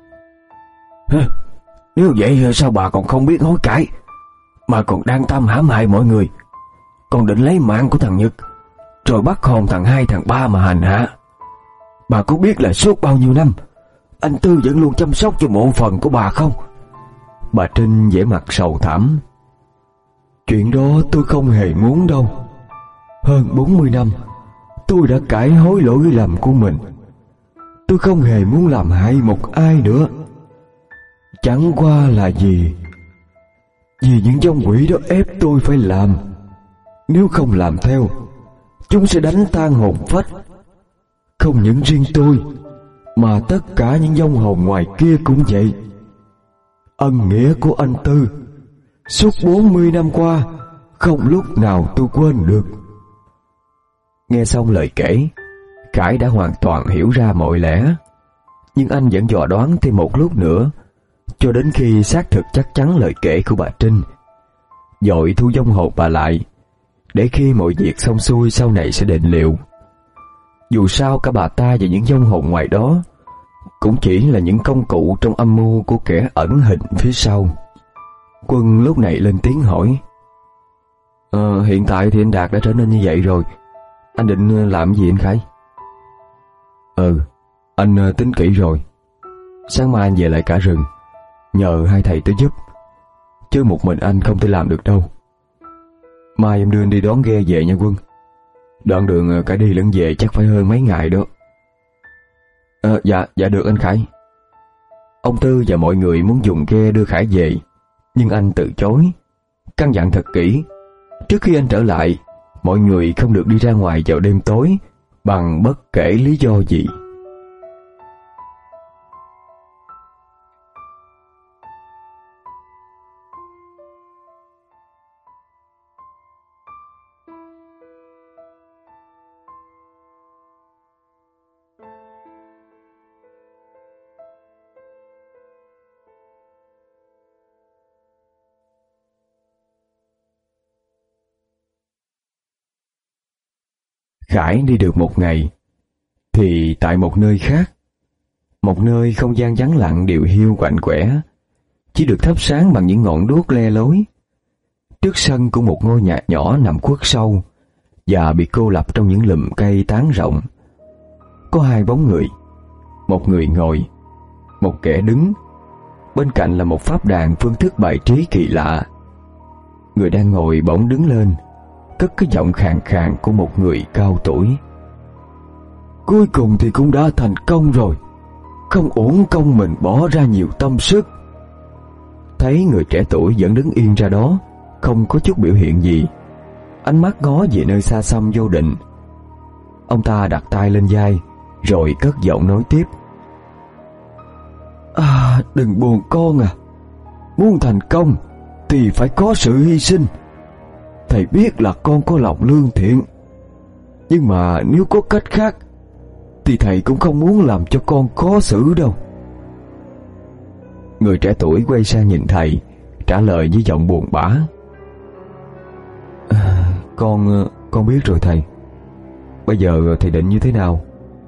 Nếu vậy sao bà còn không biết hối cải, mà còn đang tâm hãm hại mọi người, còn định lấy mạng của thằng Nhật, rồi bắt hồn thằng hai thằng ba mà hành hạ. Bà có biết là suốt bao nhiêu năm anh Tư vẫn luôn chăm sóc cho mộ phần của bà không? Bà Trinh vẻ mặt sầu thảm: Chuyện đó tôi không hề muốn đâu. Hơn bốn mươi năm tôi đã cải hối lỗi lầm của mình. Tôi không hề muốn làm hại một ai nữa. Chẳng qua là gì Vì những dòng quỷ đó ép tôi phải làm. Nếu không làm theo, chúng sẽ đánh tan hồn phách. Không những riêng tôi, mà tất cả những vong hồn ngoài kia cũng vậy. Ân nghĩa của anh Tư suốt bốn mươi năm qua không lúc nào tôi quên được. Nghe xong lời kể, Khải đã hoàn toàn hiểu ra mọi lẽ, nhưng anh vẫn dò đoán thêm một lúc nữa, cho đến khi xác thực chắc chắn lời kể của bà Trinh, vội thu vong hồn bà lại, để khi mọi việc xong xuôi sau này sẽ định liệu. Dù sao cả bà ta và những vong hồn ngoài đó cũng chỉ là những công cụ trong âm mưu của kẻ ẩn hình phía sau. Quân lúc này lên tiếng hỏi: Ờ, hiện tại thì anh Đạt đã trở nên như vậy rồi, anh định làm gì anh Khải? Ừ, anh tính kỹ rồi. Sáng mai anh về lại cả rừng, nhờ hai thầy tới giúp, chứ một mình anh không thể làm được đâu. Mai em đưa anh đi đón ghe về nha Quân. Đoạn đường cả đi lẫn về chắc phải hơn mấy ngày đó. À, dạ, dạ được anh Khải. Ông Tư và mọi người muốn dùng ghe đưa Khải về, nhưng anh từ chối, căn dặn thật kỹ, trước khi anh trở lại, mọi người không được đi ra ngoài vào đêm tối bằng bất kể lý do gì. Khải đi được một ngày, thì tại một nơi khác, một nơi không gian vắng lặng điều hiu quạnh quẻ, chỉ được thắp sáng bằng những ngọn đuốc le lối. Trước sân của một ngôi nhà nhỏ nằm khuất sâu và bị cô lập trong những lùm cây tán rộng, có hai bóng người, một người ngồi, một kẻ đứng. Bên cạnh là một pháp đàn phương thức bài trí kỳ lạ. Người đang ngồi bỗng đứng lên, cất cái giọng khàn khàn của một người cao tuổi: Cuối cùng thì cũng đã thành công rồi, không uổng công mình bỏ ra nhiều tâm sức. Thấy người trẻ tuổi vẫn đứng yên ra đó, không có chút biểu hiện gì, ánh mắt ngó về nơi xa xăm vô định. Ông ta đặt tay lên vai, rồi cất giọng nói tiếp: À, đừng buồn con à. Muốn thành công thì phải có sự hy sinh. Thầy biết là con có lòng lương thiện, nhưng mà nếu có cách khác thì thầy cũng không muốn làm cho con khó xử đâu. Người trẻ tuổi quay sang nhìn thầy, trả lời với giọng buồn bã: à, Con con biết rồi thầy. Bây giờ thầy định như thế nào?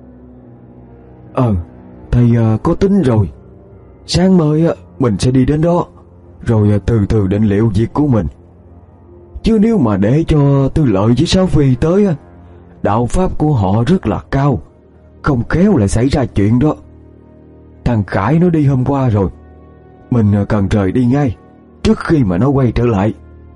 Ờ, thầy à, có tính rồi. Sáng mai á, mình sẽ đi đến đó, rồi à, từ từ định liệu việc của mình. Chứ nếu mà để cho Tư Lợi với Sáu Phi tới á, đạo pháp của họ rất là cao, không khéo lại xảy ra chuyện đó. Thằng Khải nó đi hôm qua rồi, mình cần rời đi ngay trước khi mà nó quay trở lại.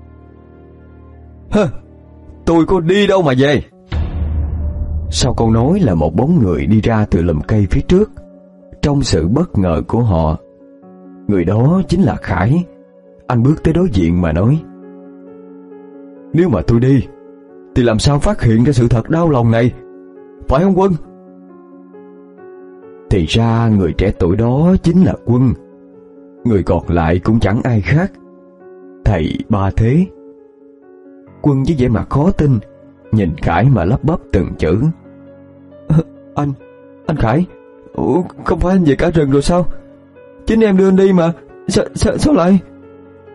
Hơ, tôi có đi đâu mà về. Sau câu nói là một bóng người đi ra từ lùm cây phía trước. Trong sự bất ngờ của họ, người đó chính là Khải. Anh bước tới đối diện mà nói: Nếu mà tôi đi thì làm sao phát hiện ra sự thật đau lòng này, phải không Quân? Thì ra người trẻ tuổi đó chính là Quân. Người còn lại cũng chẳng ai khác, thầy Ba Thế. Quân với vẻ mặt khó tin nhìn Khải mà lắp bắp từng chữ: à, Anh, anh Khải, Ủa, không phải anh về cả rừng rồi sao? Chính em đưa anh đi mà, sao, sao, sao lại?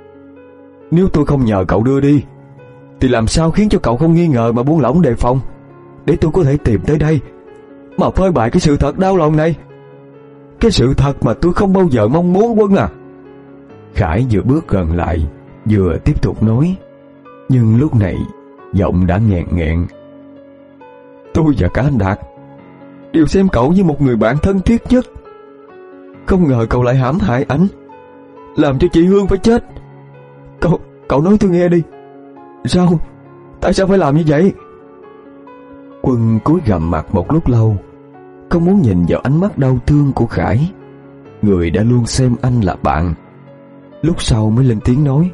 Nếu tôi không nhờ cậu đưa đi thì làm sao khiến cho cậu không nghi ngờ mà buông lỏng đề phòng, để tôi có thể tìm tới đây mà phơi bày cái sự thật đau lòng này. Cái sự thật mà tôi không bao giờ mong muốn, Quân à. Khải vừa bước gần lại vừa tiếp tục nói, nhưng lúc này giọng đã nghẹn nghẹn. Tôi và cả anh Đạt đều xem cậu như một người bạn thân thiết nhất. Không ngờ cậu lại hãm hại ảnh, làm cho chị Hương phải chết. Cậu, cậu nói tôi nghe đi. Sao? Tại sao phải làm như vậy? Quân cúi gằm mặt một lúc lâu, không muốn nhìn vào ánh mắt đau thương của Khải, người đã luôn xem anh là bạn. Lúc sau mới lên tiếng nói,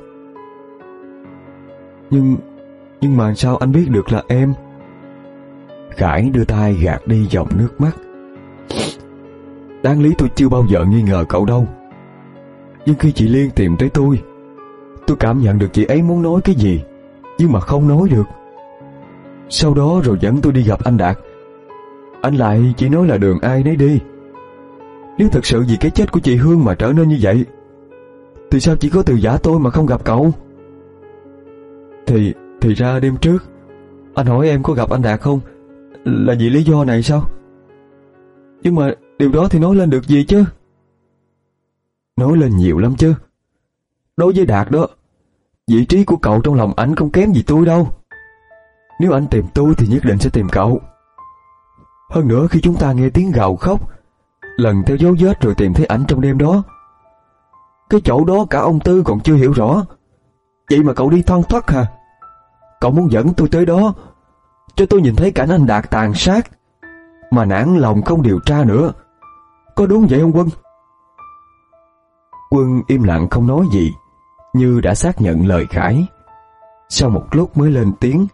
Nhưng Nhưng mà sao anh biết được là em? Khải đưa tay gạt đi dòng nước mắt. Đáng lý tôi chưa bao giờ nghi ngờ cậu đâu. Nhưng khi chị Liên tìm tới tôi, tôi cảm nhận được chị ấy muốn nói cái gì, nhưng mà không nói được. Sau đó rồi dẫn tôi đi gặp anh Đạt. Anh lại chỉ nói là đường ai nấy đi. Nếu thật sự vì cái chết của chị Hương mà trở nên như vậy, thì sao chỉ có từ giả tôi mà không gặp cậu? Thì Thì ra đêm trước anh hỏi em có gặp anh Đạt không là vì lý do này sao? Nhưng mà điều đó thì nói lên được gì chứ? Nói lên nhiều lắm chứ. Đối với Đạt đó, vị trí của cậu trong lòng ảnh không kém gì tôi đâu. Nếu anh tìm tôi thì nhất định sẽ tìm cậu. Hơn nữa khi chúng ta nghe tiếng gào khóc, lần theo dấu vết rồi tìm thấy ảnh trong đêm đó, cái chỗ đó cả ông Tư còn chưa hiểu rõ, vậy mà cậu đi thoăn thoắt hả? Cậu muốn dẫn tôi tới đó cho tôi nhìn thấy cảnh anh Đạt tàn sát mà nản lòng không điều tra nữa, có đúng vậy không Quân? Quân im lặng không nói gì, như đã xác nhận lời Khải. Sau một lúc mới lên tiếng,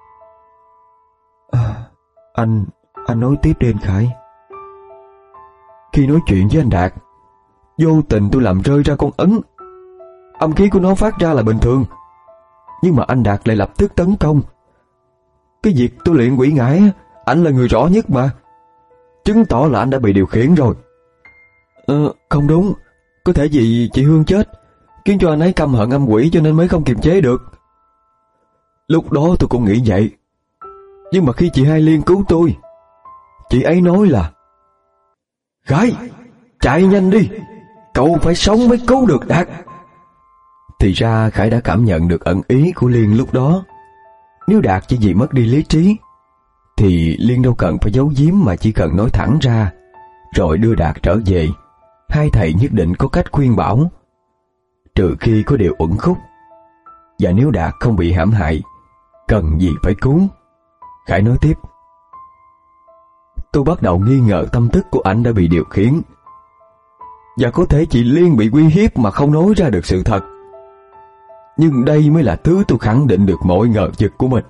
à, Anh Anh nói tiếp đi anh Khải. Khi nói chuyện với anh Đạt, vô tình tôi làm rơi ra con ấn. Âm khí của nó phát ra là bình thường, nhưng mà anh Đạt lại lập tức tấn công. Cái việc tôi luyện quỷ ngải, anh là người rõ nhất mà, chứng tỏ là anh đã bị điều khiển rồi. Ờ, không đúng. Có thể vì chị Hương chết khiến cho anh ấy căm hận âm quỷ cho nên mới không kiềm chế được. Lúc đó tôi cũng nghĩ vậy. Nhưng mà khi chị Hai Liên cứu tôi, chị ấy nói là Khải, chạy nhanh đi, cậu phải sống mới cứu được Đạt. Thì ra Khải đã cảm nhận được ẩn ý của Liên lúc đó. Nếu Đạt chỉ vì mất đi lý trí thì Liên đâu cần phải giấu giếm, mà chỉ cần nói thẳng ra rồi đưa Đạt trở về. Hai thầy nhất định có cách khuyên bảo, trừ khi có điều uẩn khúc. Và nếu Đạt không bị hãm hại, cần gì phải cứu. Khải nói tiếp, tôi bắt đầu nghi ngờ tâm thức của anh đã bị điều khiển, và có thể chị Liên bị uy hiếp mà không nói ra được sự thật. Nhưng đây mới là thứ tôi khẳng định được mọi ngờ vực của mình.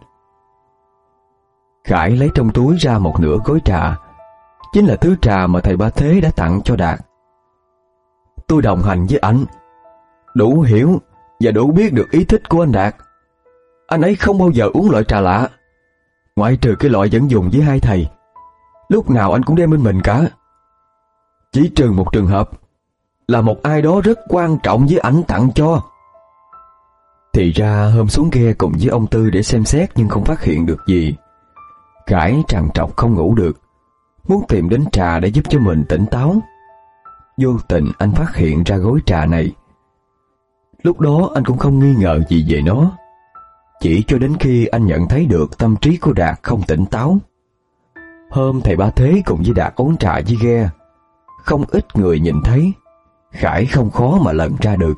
Khải lấy trong túi ra một nửa gói trà, chính là thứ trà mà thầy Ba Thế đã tặng cho Đạt. Tôi đồng hành với anh, đủ hiểu và đủ biết được ý thích của anh Đạt. Anh ấy không bao giờ uống loại trà lạ, ngoại trừ cái loại vẫn dùng với hai thầy. Lúc nào anh cũng đem bên mình cả. Chỉ trừ một trường hợp là một ai đó rất quan trọng với ảnh tặng cho. Thì ra hôm xuống ghe cùng với ông Tư để xem xét nhưng không phát hiện được gì. Khải trằn trọc không ngủ được, muốn tìm đến trà để giúp cho mình tỉnh táo. Vô tình anh phát hiện ra gói trà này. Lúc đó anh cũng không nghi ngờ gì về nó, chỉ cho đến khi anh nhận thấy được tâm trí của Đạt không tỉnh táo. Hôm thầy Ba Thế cùng với Đạt uống trà với ghe, không ít người nhìn thấy, Khải không khó mà lần ra được.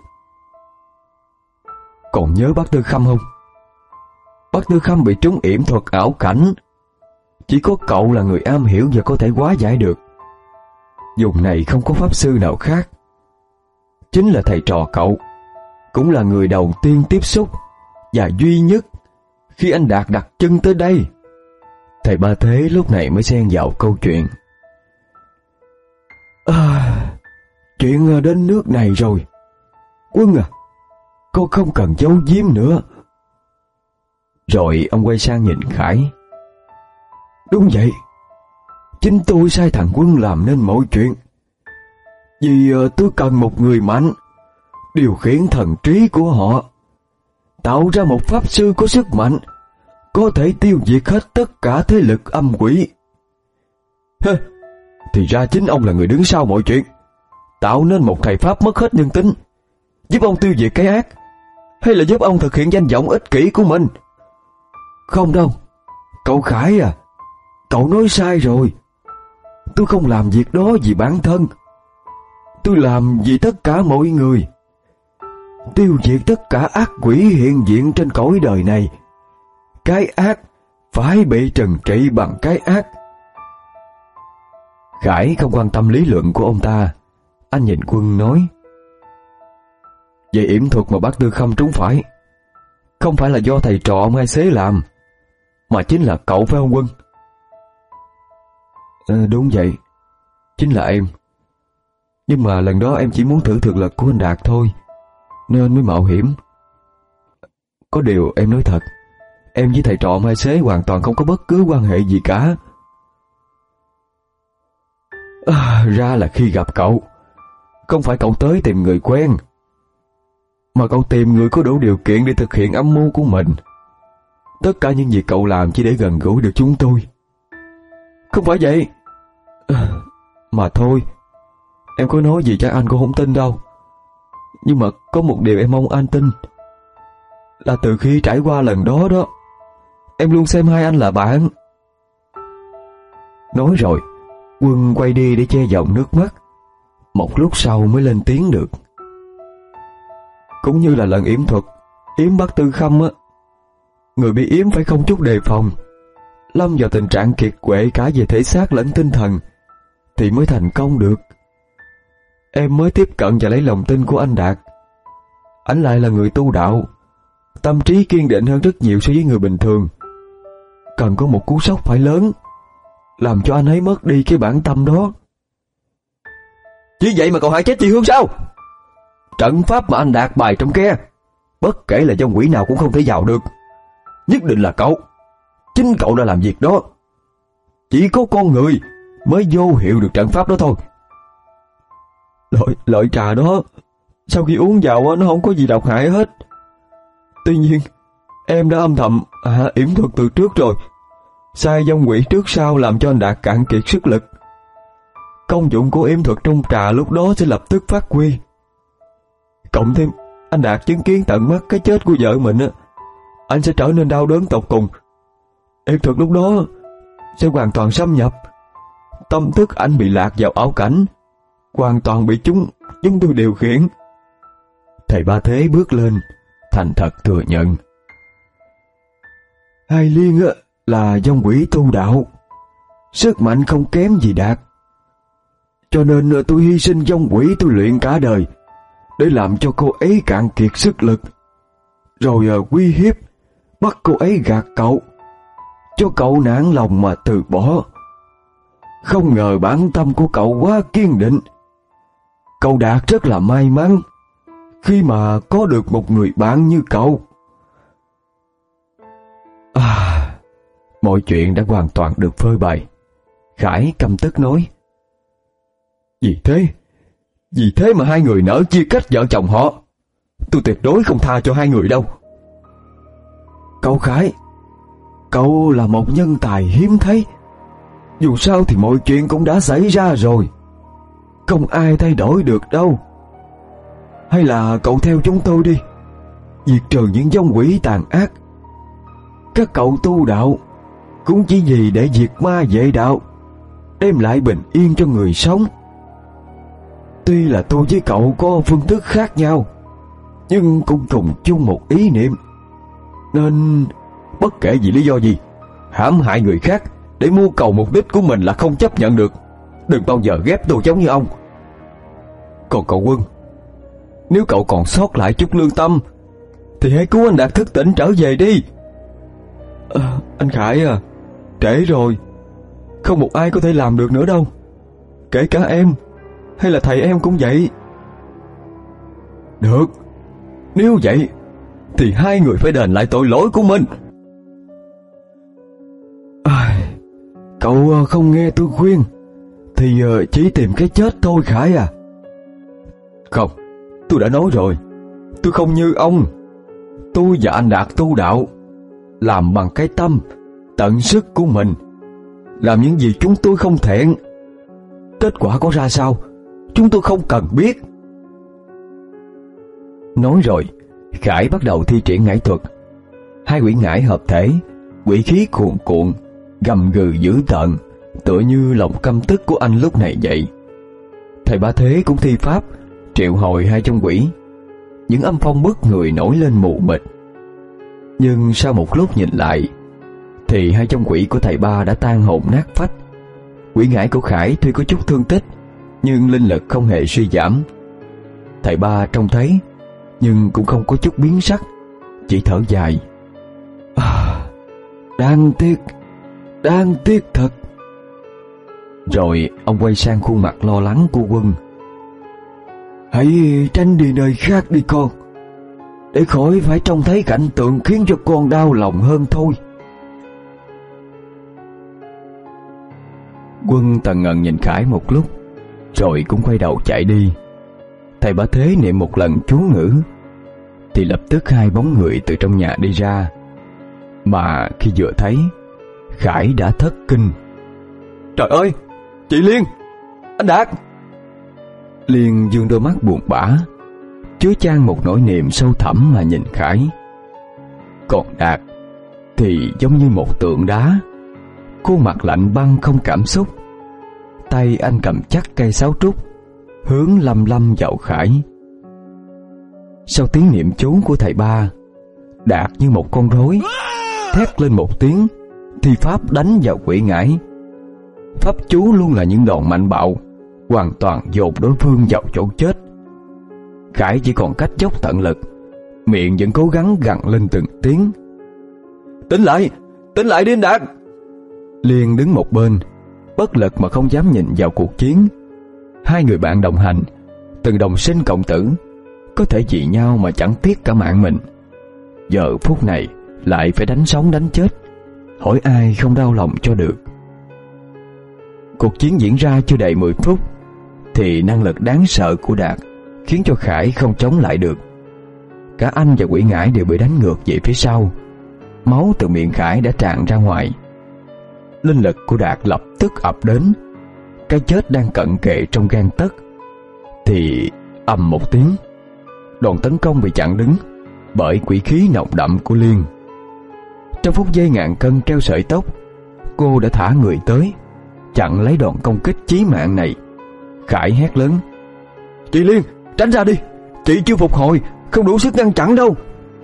Còn nhớ bác Tư Khâm không? Bác Tư Khâm bị trúng yểm thuật ảo cảnh, chỉ có cậu là người am hiểu và có thể hóa giải được. Vùng này không có pháp sư nào khác, chính là thầy trò cậu, cũng là người đầu tiên tiếp xúc và duy nhất khi anh Đạt đặt chân tới đây. Thầy Ba Thế lúc này mới xen vào câu chuyện. À, chuyện đến nước này rồi, Quân à, cô không cần giấu giếm nữa. Rồi ông quay sang nhìn Khải. Đúng vậy, chính tôi sai thằng Quân làm nên mọi chuyện. Vì uh, tôi cần một người mạnh, điều khiển thần trí của họ, tạo ra một pháp sư có sức mạnh, có thể tiêu diệt hết tất cả thế lực âm quỷ. Hơ, thì ra chính ông là người đứng sau mọi chuyện, tạo nên một thầy pháp mất hết nhân tính, giúp ông tiêu diệt cái ác, hay là giúp ông thực hiện danh vọng ích kỷ của mình? Không đâu, cậu Khải à, cậu nói sai rồi. Tôi không làm việc đó vì bản thân, tôi làm vì tất cả mọi người. Tiêu diệt tất cả ác quỷ hiện diện trên cõi đời này. Cái ác phải bị trừng trị bằng cái ác. Khải không quan tâm lý luận của ông ta. Anh nhìn Quân nói: Về yểm thuật mà bác Tư Khâm trúng phải, không phải là do thầy trò ông Hai Xế làm, mà chính là cậu, phải không Quân? À, đúng vậy, chính là em. Nhưng mà lần đó em chỉ muốn thử thực lực của anh Đạt thôi, nên mới mạo hiểm. Có điều em nói thật, em với thầy trò ông Hai Xế hoàn toàn không có bất cứ quan hệ gì cả. À, ra là khi gặp cậu, không phải cậu tới tìm người quen, mà cậu tìm người có đủ điều kiện để thực hiện âm mưu của mình. Tất cả những gì cậu làm chỉ để gần gũi được chúng tôi. Không phải vậy. À, mà thôi, em có nói gì chắc anh cũng không tin đâu. Nhưng mà có một điều em mong anh tin, là từ khi trải qua lần đó đó, em luôn xem hai anh là bạn. Nói rồi, Quân quay đi để che dòng nước mắt. Một lúc sau mới lên tiếng được: Cũng như là lần yểm thuật yếm bác Tư Khâm á, người bị yếm phải không chút đề phòng, lâm vào tình trạng kiệt quệ cả về thể xác lẫn tinh thần, thì mới thành công được. Em mới tiếp cận và lấy lòng tin của anh Đạt. Anh lại là người tu đạo, tâm trí kiên định hơn rất nhiều so với người bình thường. Cần có một cú sốc phải lớn, làm cho anh ấy mất đi cái bản tâm đó. Chỉ vậy mà cậu hại chết chị Hương sao? Trận pháp mà anh Đạt bày trong kia, bất kể là dòng quỷ nào cũng không thể vào được. Nhất định là cậu, chính cậu đã làm việc đó. Chỉ có con người mới vô hiệu được trận pháp đó thôi. Loại, loại trà đó, sau khi uống vào nó không có gì độc hại hết. Tuy nhiên, em đã âm thầm hạ yểm thuật từ trước rồi, sai dòng quỷ trước sau làm cho anh Đạt cạn kiệt sức lực. Công dụng của yểm thuật trong trà lúc đó sẽ lập tức phát huy. Cộng thêm anh Đạt chứng kiến tận mắt cái chết của vợ mình á, anh sẽ trở nên đau đớn tột cùng. Yểm thuật lúc đó sẽ hoàn toàn xâm nhập, tâm thức anh bị lạc vào ảo cảnh, hoàn toàn bị chúng chúng tôi điều khiển. Thầy Ba Thế bước lên, thành thật thừa nhận: Hai Liên á là dòng quỷ tu đạo, sức mạnh không kém gì Đạt. Cho nên tôi hy sinh dòng quỷ tôi luyện cả đời để làm cho cô ấy cạn kiệt sức lực, rồi uy hiếp bắt cô ấy gạt cậu, cho cậu nản lòng mà từ bỏ. Không ngờ bản tâm của cậu quá kiên định. Cậu Đạt rất là may mắn khi mà có được một người bạn như cậu. À, mọi chuyện đã hoàn toàn được phơi bày. Khải căm tức nói: Vì thế, vì thế mà hai người nỡ chia cách vợ chồng họ. Tôi tuyệt đối không tha cho hai người đâu. Cậu Khải, cậu là một nhân tài hiếm thấy. Dù sao thì mọi chuyện cũng đã xảy ra rồi, không ai thay đổi được đâu. Hay là cậu theo chúng tôi đi, diệt trừ những vong quỷ tàn ác. Các cậu tu đạo cũng chỉ vì để diệt ma vệ đạo, đem lại bình yên cho người sống. Tuy là tôi với cậu có phương thức khác nhau, nhưng cũng cùng chung một ý niệm. Nên bất kể vì lý do gì, hãm hại người khác để mưu cầu mục đích của mình là không chấp nhận được. Đừng bao giờ ghép tôi giống như ông. Còn cậu Quân, nếu cậu còn sót lại chút lương tâm thì hãy cứu anh Đạt thức tỉnh trở về đi. À, anh Khải à, trễ rồi, không một ai có thể làm được nữa đâu, kể cả em hay là thầy em cũng vậy. Được, nếu vậy thì hai người phải đền lại tội lỗi của mình. À, cậu không nghe tôi khuyên thì chỉ tìm cái chết thôi Khải à. Không, tôi đã nói rồi, tôi không như ông. tôi và anh Đạt tu đạo, làm bằng cái tâm, tận sức của mình, làm những gì chúng tôi không thiện. Kết quả có ra sao, chúng tôi không cần biết. Nói rồi, Khải bắt đầu thi triển ngải thuật. Hai quỷ ngải hợp thể, quỷ khí cuồn cuộn, gầm gừ dữ tợn, tựa như lòng căm tức của anh lúc này vậy. Thầy Ba Thế cũng thi pháp, triệu hồi hai trong quỷ. Những âm phong bức người nổi lên mù mịt. Nhưng sau một lúc nhìn lại, thì hai trong quỷ của thầy Ba đã tan hồn nát phách. Quỷ ngải của Khải tuy có chút thương tích, nhưng linh lực không hề suy giảm. Thầy Ba trông thấy, nhưng cũng không có chút biến sắc, chỉ thở dài. À, đáng tiếc, đáng tiếc thật. Rồi ông quay sang khuôn mặt lo lắng của Quân. Hãy tránh đi nơi khác đi con, để khỏi phải trông thấy cảnh tượng khiến cho con đau lòng hơn thôi. Quân tần ngần nhìn Khải một lúc, rồi cũng quay đầu chạy đi. Thầy Ba Thế niệm một lần chú ngữ, thì lập tức hai bóng người từ trong nhà đi ra. Mà khi vừa thấy, Khải đã thất kinh. Trời ơi, chị Liên, anh Đạt. Liên dương đôi mắt buồn bã, chứa chan một nỗi niềm sâu thẳm mà nhìn Khải. Còn Đạt thì giống như một tượng đá, khuôn mặt lạnh băng không cảm xúc. Tay anh cầm chắc cây sáo trúc, hướng lăm lăm vào Khải. Sau tiếng niệm chú của thầy Ba, Đạt như một con rối, thét lên một tiếng, thi pháp đánh vào quỷ ngải. Pháp chú luôn là những đòn mạnh bạo, hoàn toàn dồn đối phương vào chỗ chết. Khải chỉ còn cách dốc tận lực, miệng vẫn cố gắng gằn lên từng tiếng. Tỉnh lại, tỉnh lại đi anh Đạt. Liên đứng một bên, bất lực mà không dám nhìn vào cuộc chiến. Hai người bạn đồng hành, từng đồng sinh cộng tử, có thể vì nhau mà chẳng tiếc cả mạng mình. Giờ phút này lại phải đánh sống đánh chết, hỏi ai không đau lòng cho được. Cuộc chiến diễn ra chưa đầy mười phút, thì năng lực đáng sợ của Đạt khiến cho Khải không chống lại được. Cả anh và quỷ ngải đều bị đánh ngược về phía sau. Máu từ miệng Khải đã tràn ra ngoài. Linh lực của Đạt lập tức ập đến. Cái chết đang cận kề trong gang tấc. Thì ầm một tiếng, đòn tấn công bị chặn đứng bởi quỷ khí nồng đậm của Liên. Trong phút giây ngàn cân treo sợi tóc, cô đã thả người tới, chặn lấy đòn công kích chí mạng này. Khải hét lớn. Chị Liên, tránh ra đi, chị chưa phục hồi, không đủ sức ngăn chặn đâu.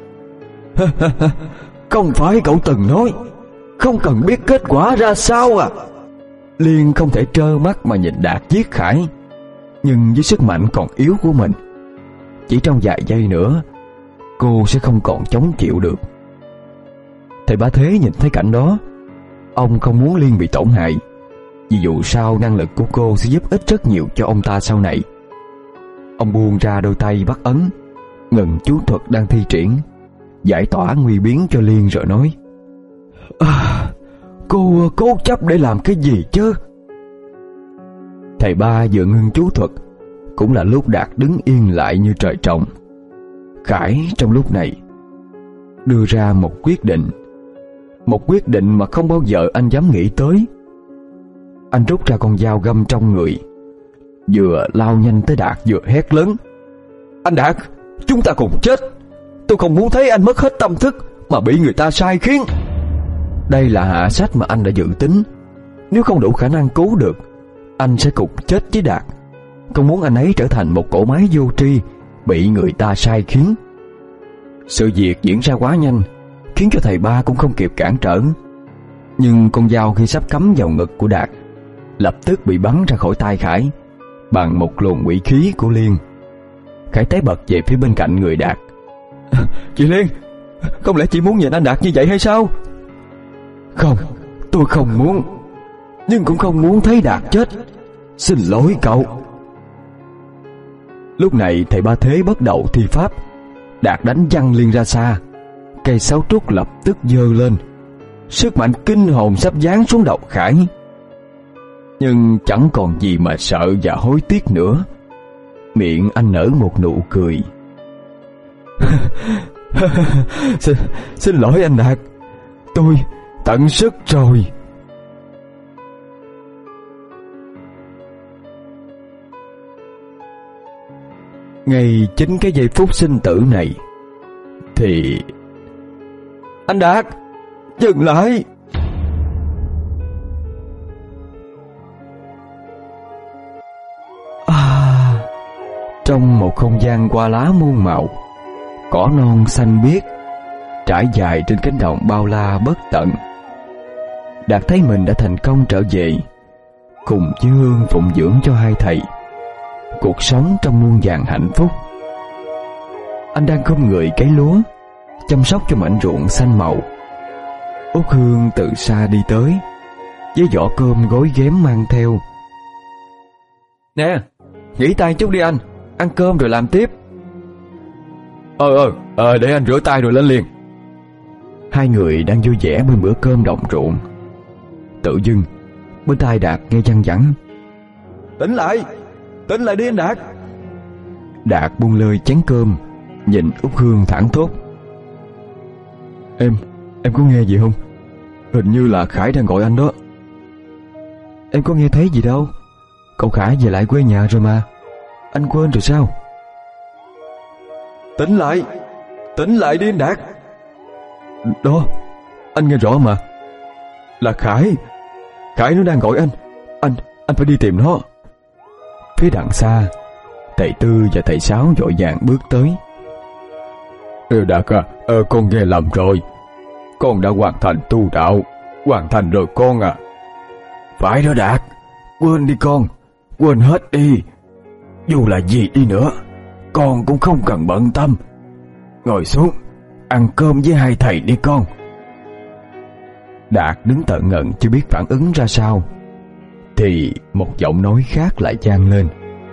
Không phải cậu từng nói không cần biết kết quả ra sao à? Liên không thể trơ mắt mà nhìn Đạt giết Khải, nhưng với sức mạnh còn yếu của mình, chỉ trong vài giây nữa cô sẽ không còn chống chịu được. Thầy Ba Thế nhìn thấy cảnh đó, ông không muốn Liên bị tổn hại, vì dù sao năng lực của cô sẽ giúp ích rất nhiều cho ông ta sau này. Ông buông ra đôi tay bắt ấn, ngừng chú thuật đang thi triển, giải tỏa nguy biến cho Liên rồi nói. À, cô cố chấp để làm cái gì chứ? Thầy Ba vừa ngưng chú thuật, cũng là lúc Đạt đứng yên lại như trời trồng. Khải trong lúc này đưa ra một quyết định, một quyết định mà không bao giờ anh dám nghĩ tới. Anh rút ra con dao găm trong người, vừa lao nhanh tới Đạt vừa hét lớn. Anh Đạt, chúng ta cùng chết. Tôi không muốn thấy anh mất hết tâm thức mà bị người ta sai khiến. Đây là hạ sách mà anh đã dự tính. Nếu không đủ khả năng cứu được, anh sẽ cùng chết với Đạt. Không muốn anh ấy trở thành một cỗ máy vô tri, bị người ta sai khiến. Sự việc diễn ra quá nhanh, khiến cho thầy Ba cũng không kịp cản trở. Nhưng con dao khi sắp cắm vào ngực của Đạt, lập tức bị bắn ra khỏi tay Khải bằng một luồng quỷ khí của Liên. Khải té bật về phía bên cạnh người Đạt. Chị Liên, không lẽ chị muốn nhìn anh Đạt như vậy hay sao? Không, tôi không muốn, nhưng cũng không muốn thấy Đạt chết. Xin lỗi cậu. Lúc này thầy Ba Thế bắt đầu thi pháp. Đạt đánh văng Liên ra xa. Cây sáo trúc lập tức giơ lên, sức mạnh kinh hồn sắp giáng xuống đầu Khải. Nhưng chẳng còn gì mà sợ và hối tiếc nữa. Miệng anh nở một nụ cười. xin, xin lỗi anh Đạt, tôi tận sức rồi. Ngay chính cái giây phút sinh tử này thì... Anh Đạt, dừng lại! À, trong một không gian hoa lá muôn màu, cỏ non xanh biếc trải dài trên cánh đồng bao la bất tận, Đạt thấy mình đã thành công trở về, cùng Chí Hương phụng dưỡng cho hai thầy, cuộc sống trong muôn vàn hạnh phúc. Anh đang khom người cấy lúa, chăm sóc cho mảnh ruộng xanh màu. Út Hương từ xa đi tới, với giỏ cơm gói ghém mang theo. Nè, nghỉ tay chút đi anh, ăn cơm rồi làm tiếp. Ờ ờ, ờ để anh rửa tay rồi lên liền. Hai người đang vui vẻ bên bữa cơm đồng ruộng, tự dưng bên tai Đạt nghe văng vẳng: Tỉnh lại, tỉnh lại đi anh Đạt. Đạt buông lơi chén cơm, nhìn Út Hương thẳng thốt: Em, em có nghe gì không? Hình như là Khải đang gọi anh đó. Em có nghe thấy gì đâu, cậu Khải về lại quê nhà rồi mà. Anh quên rồi sao? Tỉnh lại, tỉnh lại đi anh Đạt. Đó, anh nghe rõ mà. Là Khải, Khải nó đang gọi anh. Anh, anh phải đi tìm nó. Phía đằng xa, thầy Tư và thầy Sáu vội vàng bước tới. Ừ, Đạt à, ờ, con nghe lầm rồi. Con đã hoàn thành tu đạo, hoàn thành rồi con à. Phải đó Đạt, quên đi con, quên hết đi. Dù là gì đi nữa, con cũng không cần bận tâm. Ngồi xuống, ăn cơm với hai thầy đi con. Đạt đứng tận ngần chưa biết phản ứng ra sao, thì một giọng nói khác lại vang lên: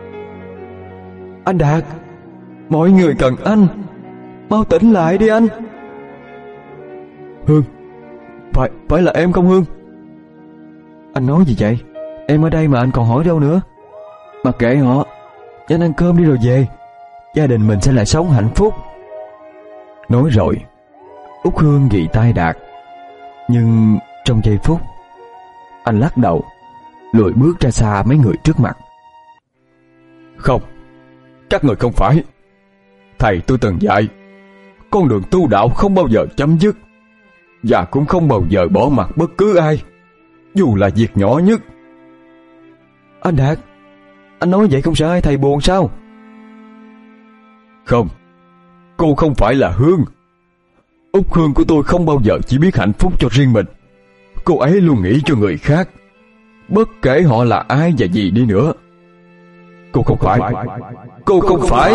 Anh Đạt, mọi người cần anh, mau tỉnh lại đi anh. Hương, phải, phải là em không Hương? Anh nói gì vậy? Em ở đây mà anh còn hỏi đâu nữa. Mặc kệ họ, nhanh ăn cơm đi rồi về, gia đình mình sẽ lại sống hạnh phúc. Nói rồi, Út Hương ghì tai Đạt, nhưng trong giây phút, anh lắc đầu, lùi bước ra xa mấy người trước mặt. Không, các người không phải. Thầy tôi từng dạy, con đường tu đạo không bao giờ chấm dứt, và cũng không bao giờ bỏ mặc bất cứ ai, dù là việc nhỏ nhất. Anh Đạt, anh nói vậy không sợ hai thầy buồn sao? Không, cô không phải là Hương. Út Hương của tôi không bao giờ chỉ biết hạnh phúc cho riêng mình. Cô ấy luôn nghĩ cho người khác, bất kể họ là ai và gì đi nữa. Cô không phải, cô không phải.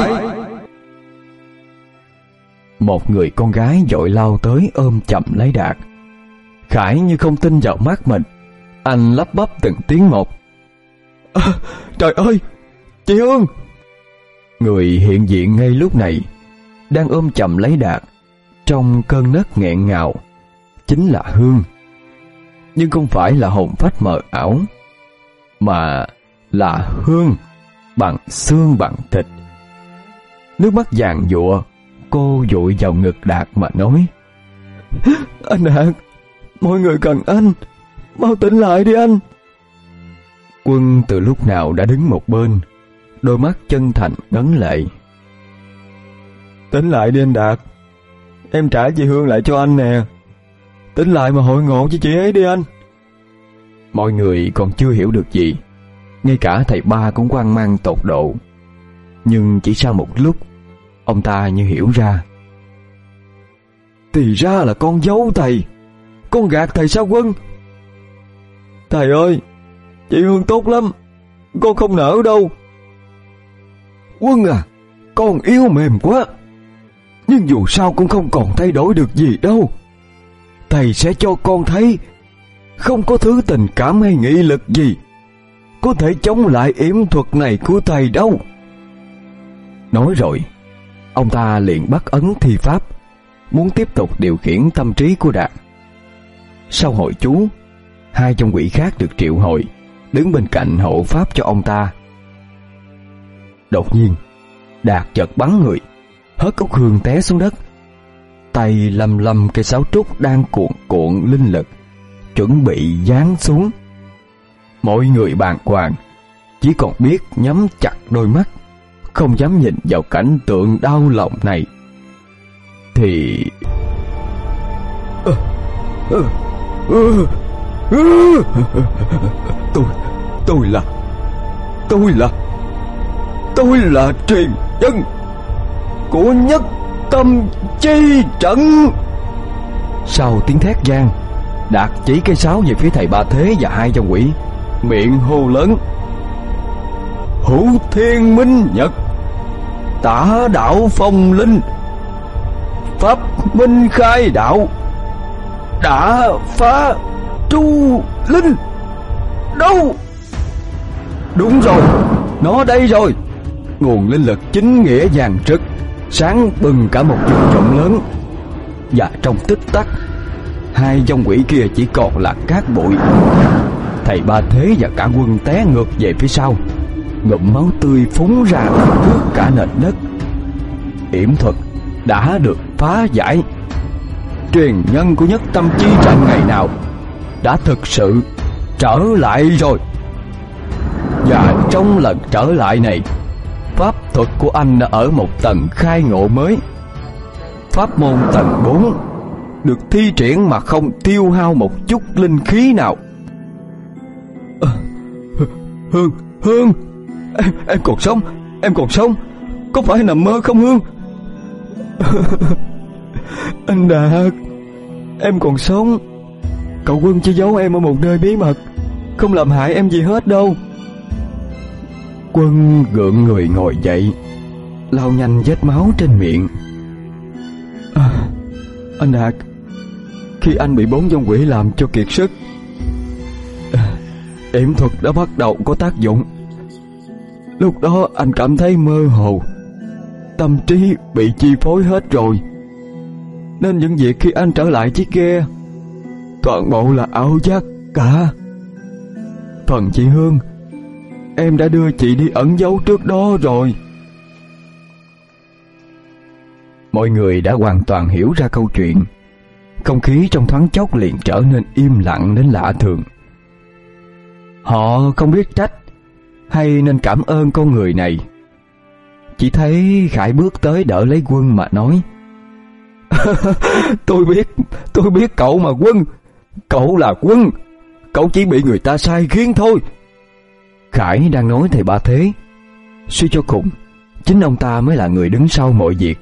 Một người con gái vội lao tới ôm chậm lấy Đạt. Khải như không tin vào mắt mình, anh lắp bắp từng tiếng một: À, trời ơi, chị Hương! Người hiện diện ngay lúc này, đang ôm chậm lấy Đạt trong cơn nấc nghẹn ngào, chính là Hương. Nhưng không phải là hồn phách mờ ảo, mà là Hương bằng xương bằng thịt. Nước mắt giàn giụa, cô dụi vào ngực Đạt mà nói: Anh Đạt, mọi người cần anh, mau tỉnh lại đi anh. Quân từ lúc nào đã đứng một bên, đôi mắt chân thành ngấn lệ. Tỉnh lại đi anh Đạt, em trả chị Hương lại cho anh nè. Tỉnh lại mà hội ngộ với chị ấy đi anh. Mọi người còn chưa hiểu được gì, ngay cả thầy ba cũng hoang mang tột độ. Nhưng chỉ sau một lúc, ông ta như hiểu ra. Thì ra là con giấu thầy, con gạt thầy sao Quân? Thầy ơi, chị Hương tốt lắm, con không nỡ đâu. Quân à, con yếu mềm quá, nhưng dù sao cũng không còn thay đổi được gì đâu. Thầy sẽ cho con thấy không có thứ tình cảm hay nghị lực gì có thể chống lại yểm thuật này của thầy đâu. Nói rồi, ông ta liền bắt ấn thi pháp, muốn tiếp tục điều khiển tâm trí của Đạt. Sau hội chú, hai trong quỷ khác được triệu hồi, đứng bên cạnh hộ pháp cho ông ta. Đột nhiên, Đạt chợt bắn người, hất Út Hương té xuống đất, tay lầm lầm cây sáo trúc đang cuộn cuộn linh lực, chuẩn bị giáng xuống. Mọi người bàng hoàng, chỉ còn biết nhắm chặt đôi mắt, không dám nhìn vào cảnh tượng đau lòng này. Thì tôi tôi là tôi là tôi là truyền nhân của Nhất Tâm Chi Trận. Sau tiếng thét vang, Đạt chỉ cây sáo về phía thầy Ba Thế và hai dòng quỷ, miệng hô lớn: Hữu Thiên Minh Nhật, Tả Đạo Phong Linh, Pháp Minh Khai Đạo, đã phá tru linh. Đâu? Đúng rồi, nó đây rồi. Nguồn linh lực chính nghĩa vàng rực, sáng bừng cả một vùng rộng lớn. Và trong tích tắc, hai dòng quỷ kia chỉ còn là cát bụi. Thầy Ba Thế và cả quân té ngược về phía sau, ngụm máu tươi phúng ra ướt cả nền đất. Yểm thuật đã được phá giải. Truyền nhân của Nhất Tâm Chi Trận ngày nào đã thực sự trở lại rồi. Và trong lần trở lại này, pháp thuật của anh đã ở một tầng khai ngộ mới. Pháp môn tầng bốn được thi triển mà không tiêu hao một chút linh khí nào. à, Hương, Hương, em, em còn sống, em còn sống. Có phải nằm mơ không Hương? Anh Đạt, em còn sống. Cậu Quân chỉ giấu em ở một nơi bí mật, không làm hại em gì hết đâu. Quân gượng người ngồi dậy, lau nhanh vết máu trên miệng. à, Anh Đạt, khi anh bị bốn dòng quỷ làm cho kiệt sức, yểm thuật đã bắt đầu có tác dụng. Lúc đó anh cảm thấy mơ hồ, tâm trí bị chi phối hết rồi, nên những việc khi anh trở lại chiếc ghe toàn bộ là ảo giác cả. Phần chị Hương, em đã đưa chị đi ẩn giấu trước đó rồi. Mọi người đã hoàn toàn hiểu ra câu chuyện. Không khí trong thoáng chốc liền trở nên im lặng đến lạ thường. Họ không biết trách hay nên cảm ơn con người này. Chỉ thấy Khải bước tới đỡ lấy Quân mà nói: Tôi biết, tôi biết cậu mà Quân. Cậu là Quân, cậu chỉ bị người ta sai khiến thôi. Khải đang nói thầy Ba Thế. Suy cho cùng, chính ông ta mới là người đứng sau mọi việc.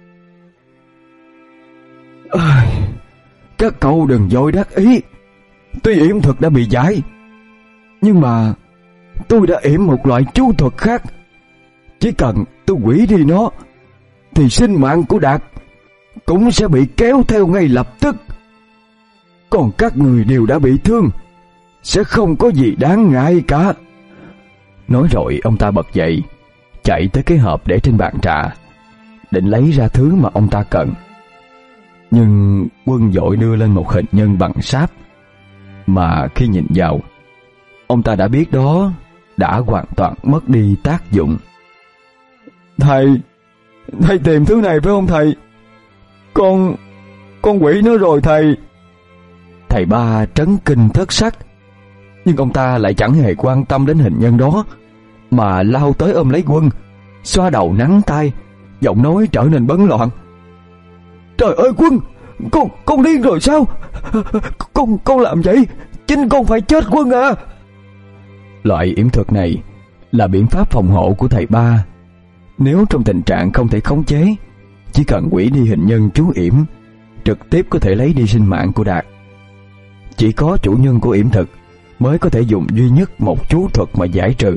À, các cậu đừng vội đắc ý. Tuy yểm thuật đã bị giải, nhưng mà tôi đã yểm một loại chú thuật khác. Chỉ cần tôi hủy đi nó, thì sinh mạng của Đạt cũng sẽ bị kéo theo ngay lập tức. Còn các người đều đã bị thương, sẽ không có gì đáng ngại cả. Nói rồi ông ta bật dậy, chạy tới cái hộp để trên bàn trà, định lấy ra thứ mà ông ta cần. Nhưng Quân vội đưa lên một hình nhân bằng sáp, mà khi nhìn vào, ông ta đã biết đó đã hoàn toàn mất đi tác dụng. Thầy, thầy tìm thứ này phải không thầy? Con, con quỷ nó rồi thầy. Thầy Ba trấn kinh thất sắc, nhưng ông ta lại chẳng hề quan tâm đến hình nhân đó, mà lao tới ôm lấy Quân, xoa đầu nắng tay, giọng nói trở nên bấn loạn. Trời ơi Quân, con con điên rồi sao? Con con làm vậy, chính con phải chết Quân à. Loại yểm thuật này là biện pháp phòng hộ của thầy Ba. Nếu trong tình trạng không thể khống chế, chỉ cần hủy đi hình nhân chú yểm, trực tiếp có thể lấy đi sinh mạng của Đạt. Chỉ có chủ nhân của yểm thực mới có thể dùng duy nhất một chú thuật mà giải trừ.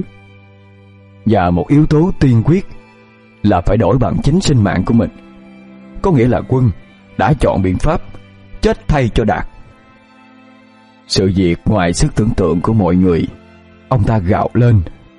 Và một yếu tố tiên quyết là phải đổi bằng chính sinh mạng của mình. Có nghĩa là Quân đã chọn biện pháp chết thay cho Đạt. Sự việc ngoài sức tưởng tượng của mọi người. Ông ta gào lên: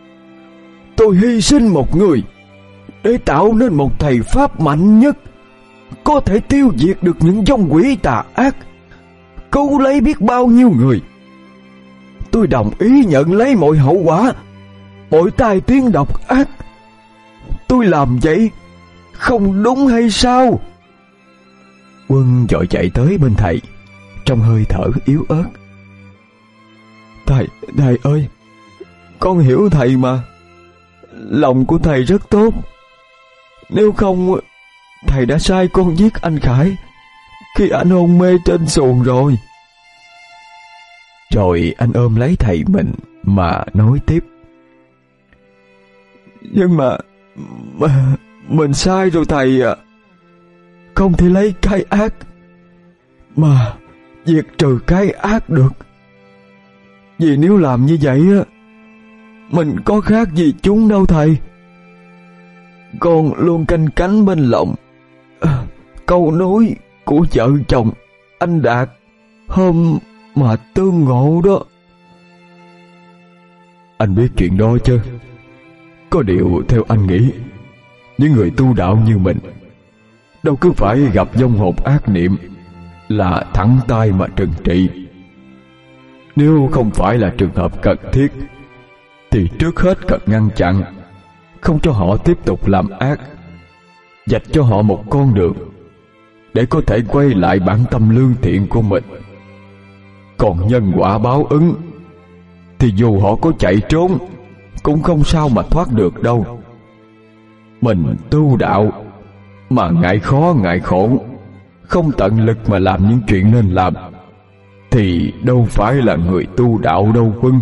Tôi hy sinh một người để tạo nên một thầy pháp mạnh nhất, có thể tiêu diệt được những vong quỷ tà ác, cứu lấy biết bao nhiêu người. Tôi đồng ý nhận lấy mọi hậu quả, mọi tai tiếng độc ác. Tôi làm vậy không đúng hay sao? Quân vội chạy tới bên thầy, trong hơi thở yếu ớt. Thầy, thầy ơi, con hiểu thầy mà. Lòng của thầy rất tốt. Nếu không, thầy đã sai con giết anh Khải khi anh hôn mê trên xuồng rồi. Rồi anh ôm lấy thầy mình mà nói tiếp. Nhưng mà, mà mình sai rồi thầy ạ. À. Không thể lấy cái ác mà diệt trừ cái ác được. Vì nếu làm như vậy á, mình có khác gì chúng đâu thầy. Con luôn canh cánh bên lòng à, câu nói của vợ chồng anh Đạt hôm mà tương ngộ đó. Anh biết chuyện đó chứ. Có điều theo anh nghĩ, những người tu đạo như mình đâu cứ phải gặp vong hồn ác niệm là thẳng tay mà trừng trị. Nếu không phải là trường hợp cần thiết thì trước hết cần ngăn chặn, không cho họ tiếp tục làm ác, dạch cho họ một con đường để có thể quay lại bản tâm lương thiện của mình. Còn nhân quả báo ứng thì dù họ có chạy trốn cũng không sao mà thoát được đâu. Mình tu đạo mà ngại khó ngại khổ, không tận lực mà làm những chuyện nên làm, thì đâu phải là người tu đạo đâu Quân.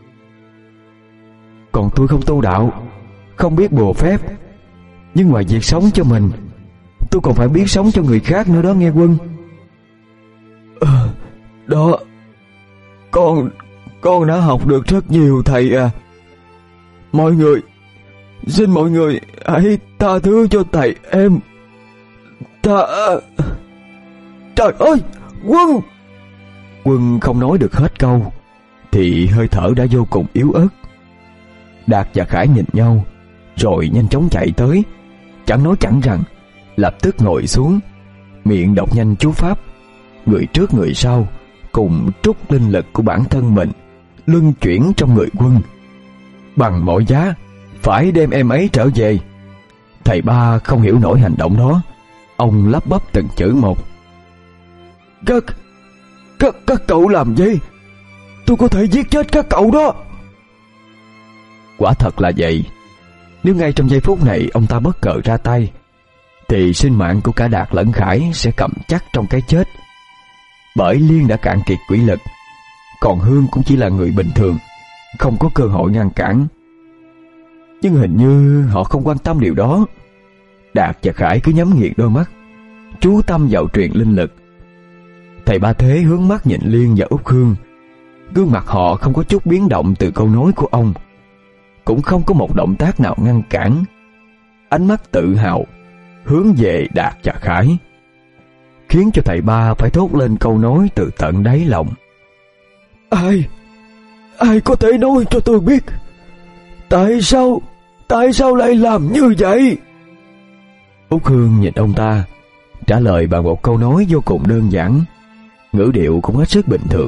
Còn tôi không tu đạo, không biết bùa phép, nhưng ngoài việc sống cho mình, tôi còn phải biết sống cho người khác nữa đó nghe Quân. À, đó, con con đã học được rất nhiều thầy à. Mọi người, xin mọi người hãy tha thứ cho thầy em. Ta... Trời ơi, Quân! Quân không nói được hết câu thì hơi thở đã vô cùng yếu ớt. Đạt và Khải nhìn nhau rồi nhanh chóng chạy tới, chẳng nói chẳng rằng, lập tức ngồi xuống, miệng đọc nhanh chú pháp, người trước người sau cùng trút linh lực của bản thân mình luân chuyển trong người Quân. Bằng mọi giá phải đem em ấy trở về. Thầy Ba không hiểu nổi hành động đó, ông lắp bắp từng chữ một. Các Các các cậu làm gì? Tôi có thể giết chết các cậu đó. Quả thật là vậy. Nếu ngay trong giây phút này ông ta bất ngờ ra tay thì sinh mạng của cả Đạt lẫn Khải sẽ cầm chắc trong cái chết. Bởi Liên đã cạn kiệt quỷ lực, còn Hương cũng chỉ là người bình thường, không có cơ hội ngăn cản. Nhưng hình như họ không quan tâm điều đó. Đạt và Khải cứ nhắm nghiền đôi mắt, chú tâm vào truyền linh lực. Thầy Ba Thế hướng mắt nhìn Liên và Út Hương. Gương mặt họ không có chút biến động từ câu nói của ông, cũng không có một động tác nào ngăn cản. Ánh mắt tự hào hướng về Đạt và Khải, khiến cho thầy Ba phải thốt lên câu nói từ tận đáy lòng. Ai Ai có thể nói cho tôi biết Tại sao Tại sao lại làm như vậy? Út Hương nhìn ông ta, trả lời bằng một câu nói vô cùng đơn giản, ngữ điệu cũng hết sức bình thường.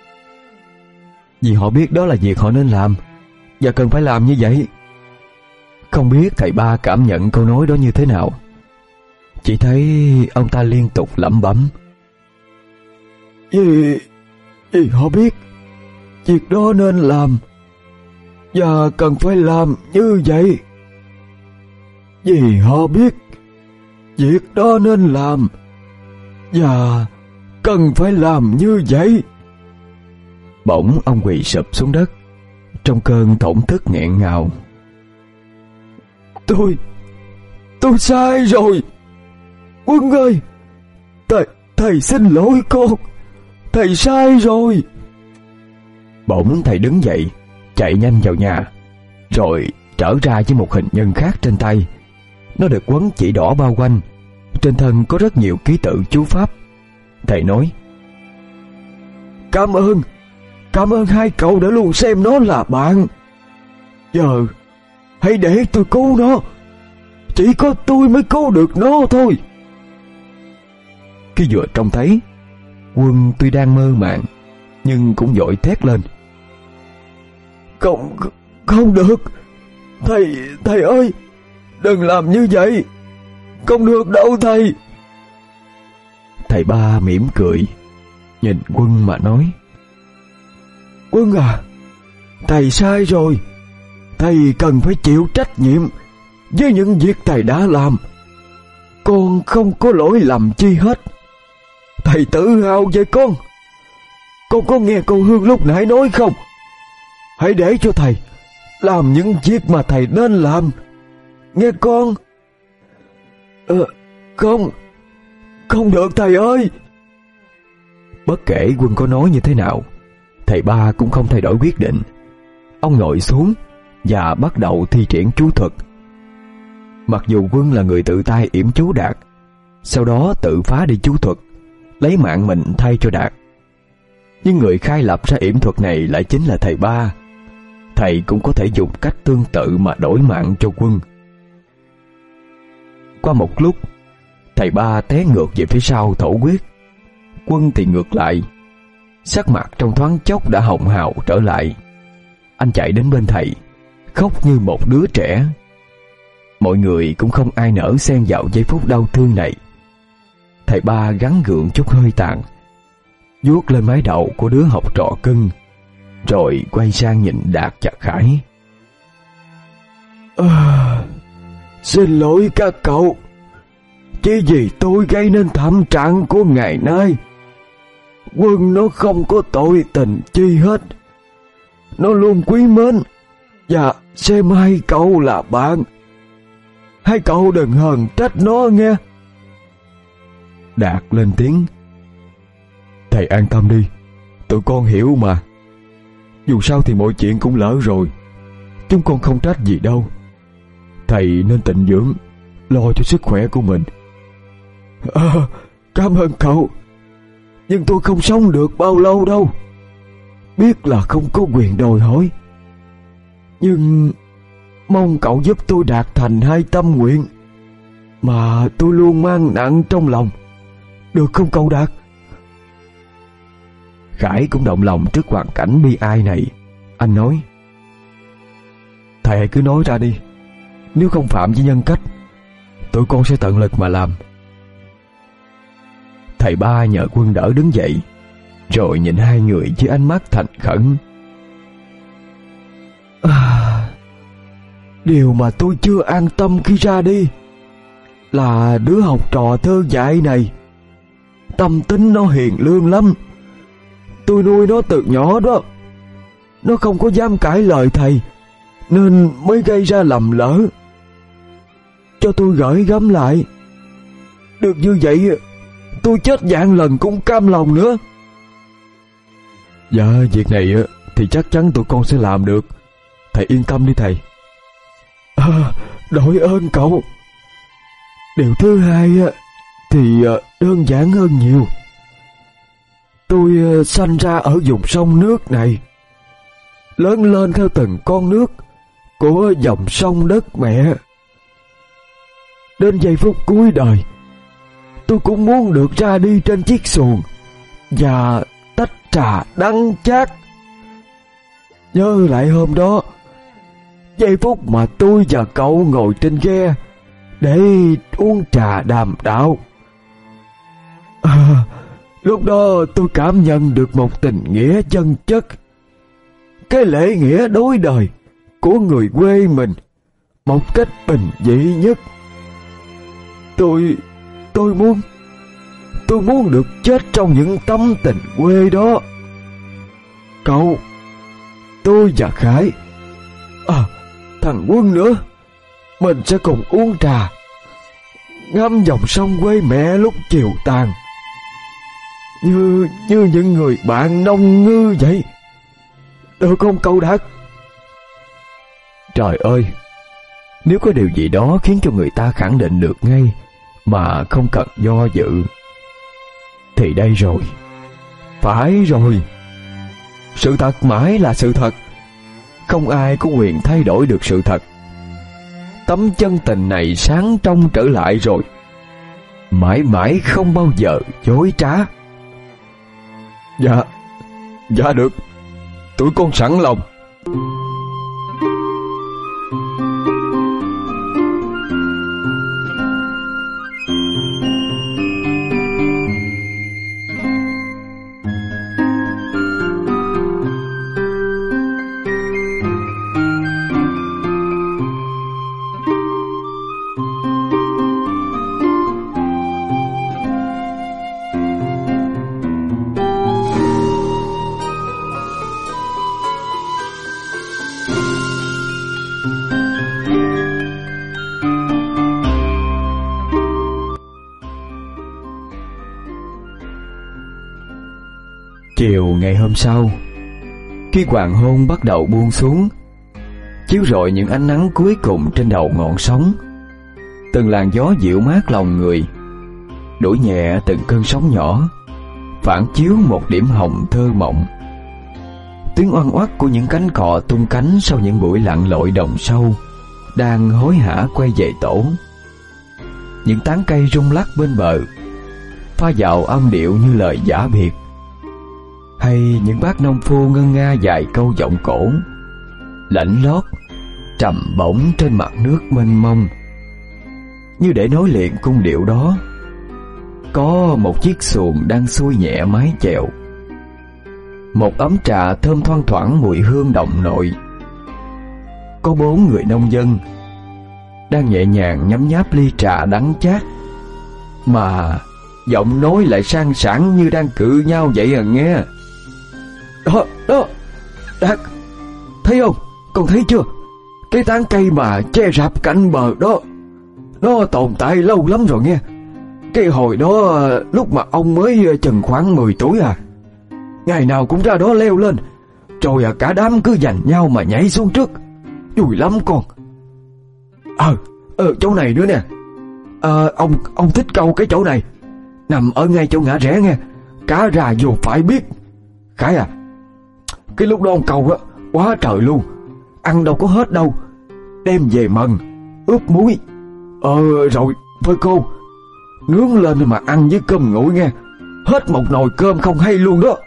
Vì họ biết đó là việc họ nên làm, và cần phải làm như vậy. Không biết thầy Ba cảm nhận câu nói đó như thế nào, chỉ thấy ông ta liên tục lẩm bẩm. Vì, vì họ biết việc đó nên làm, và cần phải làm như vậy. Vì họ biết việc đó nên làm, và cần phải làm như vậy. Bỗng ông quỳ sụp xuống đất trong cơn thổn thức nghẹn ngào. Tôi Tôi sai rồi Quân ơi, Thầy Thầy xin lỗi con. Thầy sai rồi. Bỗng thầy đứng dậy, chạy nhanh vào nhà, rồi trở ra với một hình nhân khác trên tay. Nó được quấn chỉ đỏ bao quanh, trên thân có rất nhiều ký tự chú pháp. Thầy nói: Cảm ơn Cảm ơn hai cậu đã luôn xem nó là bạn. Giờ hãy để tôi cứu nó. Chỉ có tôi mới cứu được nó thôi. Khi vừa trông thấy, Quân tuy đang mơ màng nhưng cũng vội thét lên: Không, không được. Thầy, thầy ơi, đừng làm như vậy. Không được đâu thầy. Thầy Thầy ba mỉm cười, nhìn Quân mà nói: Quân à, thầy sai rồi. Thầy cần phải chịu trách nhiệm với những việc thầy đã làm. Con không có lỗi lầm chi hết. Thầy tự hào về con. Con có nghe cô Hương lúc nãy nói không? Hãy để cho thầy làm những việc mà thầy nên làm, nghe con. Ờ, không, không được thầy ơi. Bất kể Quân có nói như thế nào, thầy ba cũng không thay đổi quyết định. Ông ngồi xuống và bắt đầu thi triển chú thuật. Mặc dù Quân là người tự tay yểm chú Đạt, sau đó tự phá đi chú thuật, lấy mạng mình thay cho Đạt, nhưng người khai lập ra yểm thuật này lại chính là thầy ba. Thầy cũng có thể dùng cách tương tự mà đổi mạng cho Quân. Qua một lúc, thầy ba té ngược về phía sau thổ huyết. Quân thì ngược lại, sắc mặt trong thoáng chốc đã hồng hào trở lại. Anh chạy đến bên thầy, khóc như một đứa trẻ. Mọi người cũng không ai nỡ xen vào giây phút đau thương này. Thầy ba gắng gượng chút hơi tàn, vuốt lên mái đầu của đứa học trò cưng, rồi quay sang nhìn Đạt và Khải. À, xin lỗi các cậu, chỉ vì tôi gây nên thảm trạng của ngày nay. Quân nó không có tội tình chi hết. Nó luôn quý mến và xem hai cậu là bạn. Hai cậu đừng hờn trách nó nghe. Đạt lên tiếng: Thầy an tâm đi, tụi con hiểu mà. Dù sao thì mọi chuyện cũng lỡ rồi, chúng con không trách gì đâu. Thầy nên tịnh dưỡng, lo cho sức khỏe của mình. À, cảm ơn cậu, nhưng tôi không sống được bao lâu đâu. Biết là không có quyền đòi hỏi, nhưng mong cậu giúp tôi đạt thành hai tâm nguyện mà tôi luôn mang nặng trong lòng, được không cậu Đạt? Khải cũng động lòng trước hoàn cảnh bi ai này. Anh nói: Thầy hãy cứ nói ra đi, nếu không phạm với nhân cách, tụi con sẽ tận lực mà làm. Thầy ba nhờ Quân đỡ đứng dậy, rồi nhìn hai người với ánh mắt thành khẩn. À, điều mà tôi chưa an tâm khi ra đi là đứa học trò thơ dại này. Tâm tính nó hiền lương lắm. Tôi nuôi nó từ nhỏ đó. Nó không có dám cãi lời thầy, nên mới gây ra lầm lỡ. Cho tôi gửi gắm lại. Được như vậy, tôi chết vạn lần cũng cam lòng nữa. Dạ, việc này thì chắc chắn tụi con sẽ làm được. Thầy yên tâm đi thầy. À, đội ơn cậu. Điều thứ hai thì đơn giản hơn nhiều. Tôi sanh ra ở vùng sông nước này, lớn lên theo từng con nước của dòng sông đất mẹ. Đến giây phút cuối đời, tôi cũng muốn được ra đi trên chiếc xuồng và tách trà đắng chát. Nhớ lại hôm đó, giây phút mà tôi và cậu ngồi trên ghe để uống trà đàm đạo. À, lúc đó tôi cảm nhận được một tình nghĩa chân chất, cái lễ nghĩa đối đời của người quê mình một cách bình dị nhất. Tôi, tôi muốn, tôi muốn được chết trong những tấm tình quê đó. Cậu, tôi và Khải, à, thằng Quân nữa, mình sẽ cùng uống trà, ngắm dòng sông quê mẹ lúc chiều tàn, như như những người bạn nông ngư vậy. Được không cậu Đạt? Trời ơi, nếu có điều gì đó khiến cho người ta khẳng định được ngay mà không cần do dự thì đây rồi. Phải rồi, sự thật mãi là sự thật, không ai có quyền thay đổi được sự thật. Tấm chân tình này sáng trong trở lại rồi, mãi mãi không bao giờ dối trá. Dạ, dạ được, tụi con sẵn lòng. Chiều ngày hôm sau, khi hoàng hôn bắt đầu buông xuống, chiếu rọi những ánh nắng cuối cùng trên đầu ngọn sóng, từng làn gió dịu mát lòng người, đuổi nhẹ từng cơn sóng nhỏ, phản chiếu một điểm hồng thơ mộng. Tiếng oăn oắt của những cánh cọ tung cánh sau những buổi lặn lội đồng sâu đang hối hả quay về tổ. Những tán cây rung lắc bên bờ, pha vào âm điệu như lời giả biệt, hay những bác nông phu ngân nga vài câu giọng cổ, lạnh lót, trầm bổng trên mặt nước mênh mông. Như để nối liền cung điệu đó, có một chiếc xuồng đang xuôi nhẹ mái chèo. Một ấm trà thơm thoang thoảng mùi hương đồng nội. Có bốn người nông dân đang nhẹ nhàng nhấm nháp ly trà đắng chát, mà giọng nói lại sang sảng như đang cự nhau vậy à nghe. Đó, đó, Đạt, thấy không? Con thấy chưa? Cái tán cây mà che rạp cạnh bờ đó, nó tồn tại lâu lắm rồi nghe. Cái hồi đó lúc mà ông mới chừng khoảng mười tuổi à, ngày nào cũng ra đó leo lên, rồi à, cả đám cứ giành nhau mà nhảy xuống trước, vui lắm con. Ờ, ờ chỗ này nữa nè. Ờ, ông ông thích câu cái chỗ này, nằm ở ngay chỗ ngã rẽ nghe, cá ra vô phải biết. Khải à, cái lúc đó ông câu á quá trời luôn, ăn đâu có hết đâu, đem về mần ướp muối, ờ rồi với cô nướng lên mà ăn với cơm nguội nghe, hết một nồi cơm không hay luôn đó.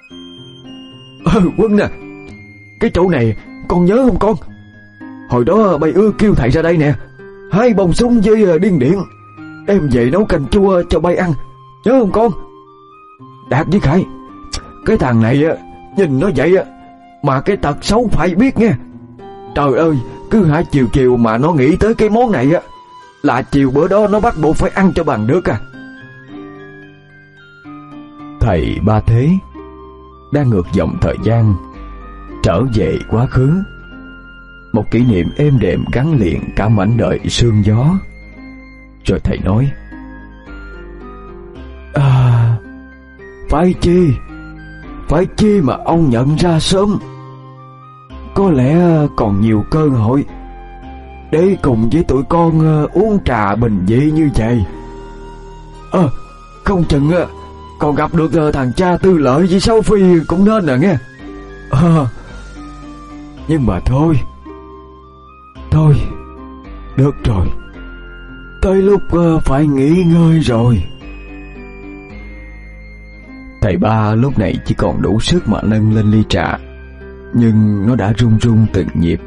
Ờ Quân nè, cái chỗ này con nhớ không con? Hồi đó bay ưa kêu thầy ra đây nè, hai bông súng với điên điện, đem về nấu canh chua cho bay ăn, nhớ không con? Đạt với Khải, cái thằng này nhìn nó vậy mà cái tật xấu phải biết nghe. Trời ơi, cứ hả chiều chiều mà nó nghĩ tới cái món này á, là chiều bữa đó nó bắt buộc phải ăn cho bằng được à. Thầy Ba Thế đang ngược dòng thời gian, trở về quá khứ, một kỷ niệm êm đềm gắn liền cả mảnh đời sương gió. Rồi thầy nói: À, phải chi, phải chi mà ông nhận ra sớm. Có lẽ còn nhiều cơ hội để cùng với tụi con uống trà bình dị như vậy. Ờ, à, không chừng còn gặp được thằng cha Tư Lợi với Sáu Phi cũng nên nè nghe. À, nhưng mà thôi, thôi, được rồi, tới lúc phải nghỉ ngơi rồi. Thầy Ba lúc này chỉ còn đủ sức mà nâng lên ly trà, nhưng nó đã run run từng nhịp.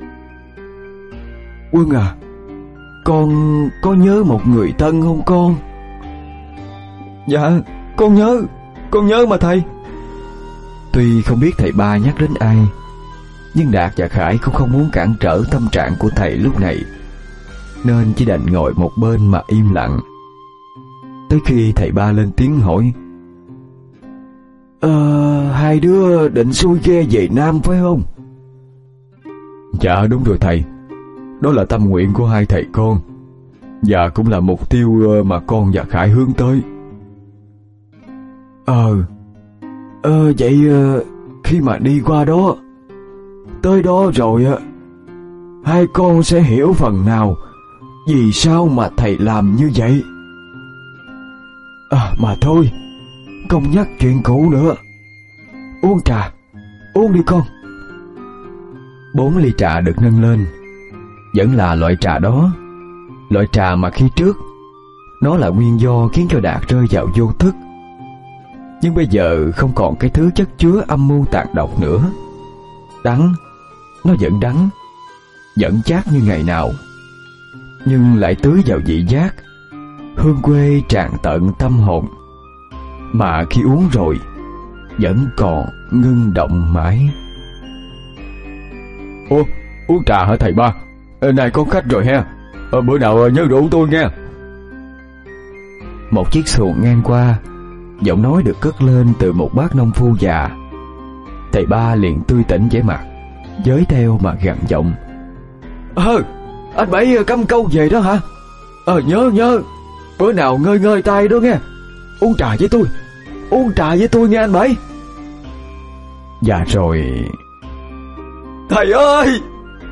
Quân à, con có nhớ một người thân không con? Dạ, con nhớ, con nhớ mà thầy. Tuy không biết thầy Ba nhắc đến ai, nhưng Đạt và Khải cũng không muốn cản trở tâm trạng của thầy lúc này, nên chỉ đành ngồi một bên mà im lặng. Tới khi thầy Ba lên tiếng hỏi: Ờ, hai đứa định xuôi ghe về Nam phải không? Dạ đúng rồi thầy, đó là tâm nguyện của hai thầy con, và cũng là mục tiêu mà con và Khải hướng tới. Ờ, ờ vậy khi mà đi qua đó, tới đó rồi hai con sẽ hiểu phần nào vì sao mà thầy làm như vậy. À mà thôi, không nhắc chuyện cũ nữa. Uống trà, uống đi con. Bốn ly trà được nâng lên, vẫn là loại trà đó, loại trà mà khi trước nó là nguyên do khiến cho Đạt rơi vào vô thức. Nhưng bây giờ không còn cái thứ chất chứa âm mưu tàn độc nữa. Đắng, nó vẫn đắng, vẫn chát như ngày nào, nhưng lại tưới vào vị giác, hương quê tràn tận tâm hồn, mà khi uống rồi vẫn còn ngưng động mãi. Ủa, uống trà hả thầy Ba? Ờ, này có khách rồi ha, ờ, bữa nào nhớ rượu tôi nghe. Một chiếc xuồng ngang qua, giọng nói được cất lên từ một bác nông phu già. Thầy Ba liền tươi tỉnh vẻ mặt, giới theo mà gằn giọng: Ờ, anh Bảy cắm câu về đó hả? Ờ, nhớ nhớ, bữa nào ngơi ngơi tay đó nghe. Uống trà với tôi, uống trà với tôi nghe anh Bảy. Và rồi... Thầy ơi!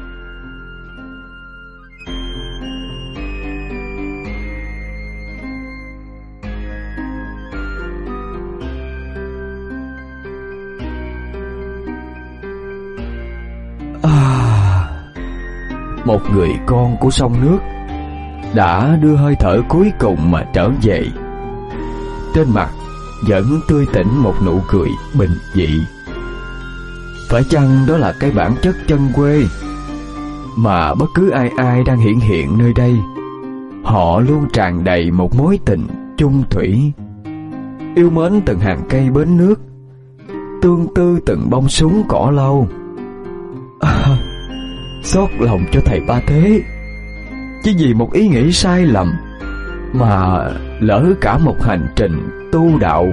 À, một người con của sông nước đã đưa hơi thở cuối cùng mà trở về. Trên mặt vẫn tươi tỉnh một nụ cười bình dị. Phải chăng đó là cái bản chất chân quê mà bất cứ ai ai đang hiện hiện nơi đây, họ luôn tràn đầy một mối tình chung thủy, yêu mến từng hàng cây bến nước, tương tư từng bông súng cỏ lau. À, xót lòng cho thầy Ba Thế, chỉ vì một ý nghĩ sai lầm mà lỡ cả một hành trình tu đạo.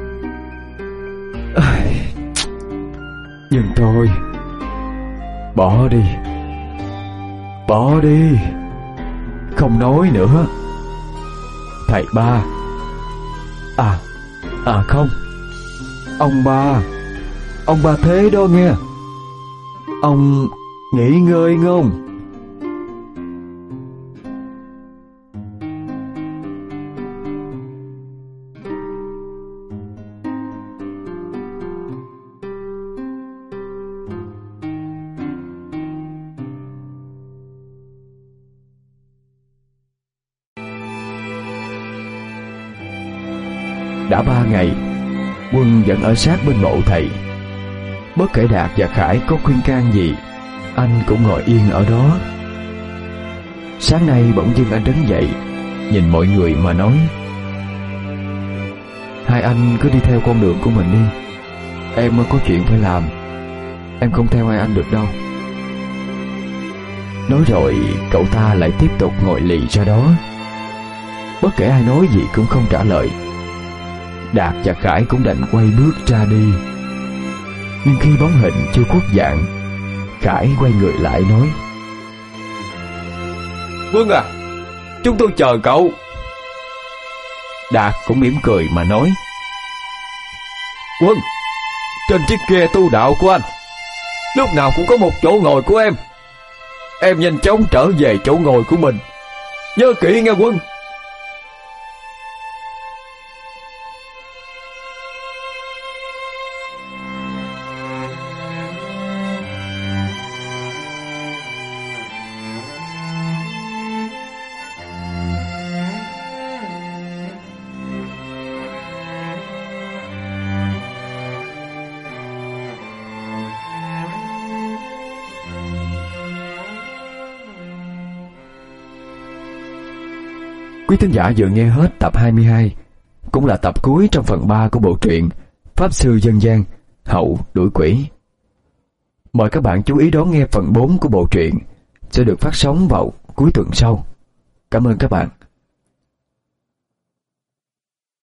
À, nhưng thôi, bỏ đi, bỏ đi, không nói nữa. Thầy Ba, à, à không, ông Ba, ông Ba Thế đó nghe. Ông nghỉ ngơi không? Đã ba ngày, Quân vẫn ở sát bên mộ thầy. Bất kể Đạt và Khải có khuyên can gì, anh cũng ngồi yên ở đó. Sáng nay bỗng dưng anh đứng dậy, nhìn mọi người mà nói: hai anh cứ đi theo con đường của mình đi, em có chuyện phải làm, em không theo hai anh được đâu. Nói rồi cậu ta lại tiếp tục ngồi lì ra đó. Bất kể ai nói gì cũng không trả lời. Đạt và Khải cũng đành quay bước ra đi. Nhưng khi bóng hình chưa khuất dạng, Khải quay người lại nói: Quân à, chúng tôi chờ cậu. Đạt cũng mỉm cười mà nói: Quân, trên chiếc ghe tu đạo của anh lúc nào cũng có một chỗ ngồi của em. Em nhanh chóng trở về chỗ ngồi của mình, nhớ kỹ nghe Quân. Quý thính giả vừa nghe hết tập hai mươi hai, cũng là tập cuối trong phần ba của bộ truyện Pháp Sư Dân Gian Hậu Đuổi Quỷ. Mời các bạn chú ý đón nghe phần bốn của bộ truyện sẽ được phát sóng vào cuối tuần sau. Cảm ơn các bạn.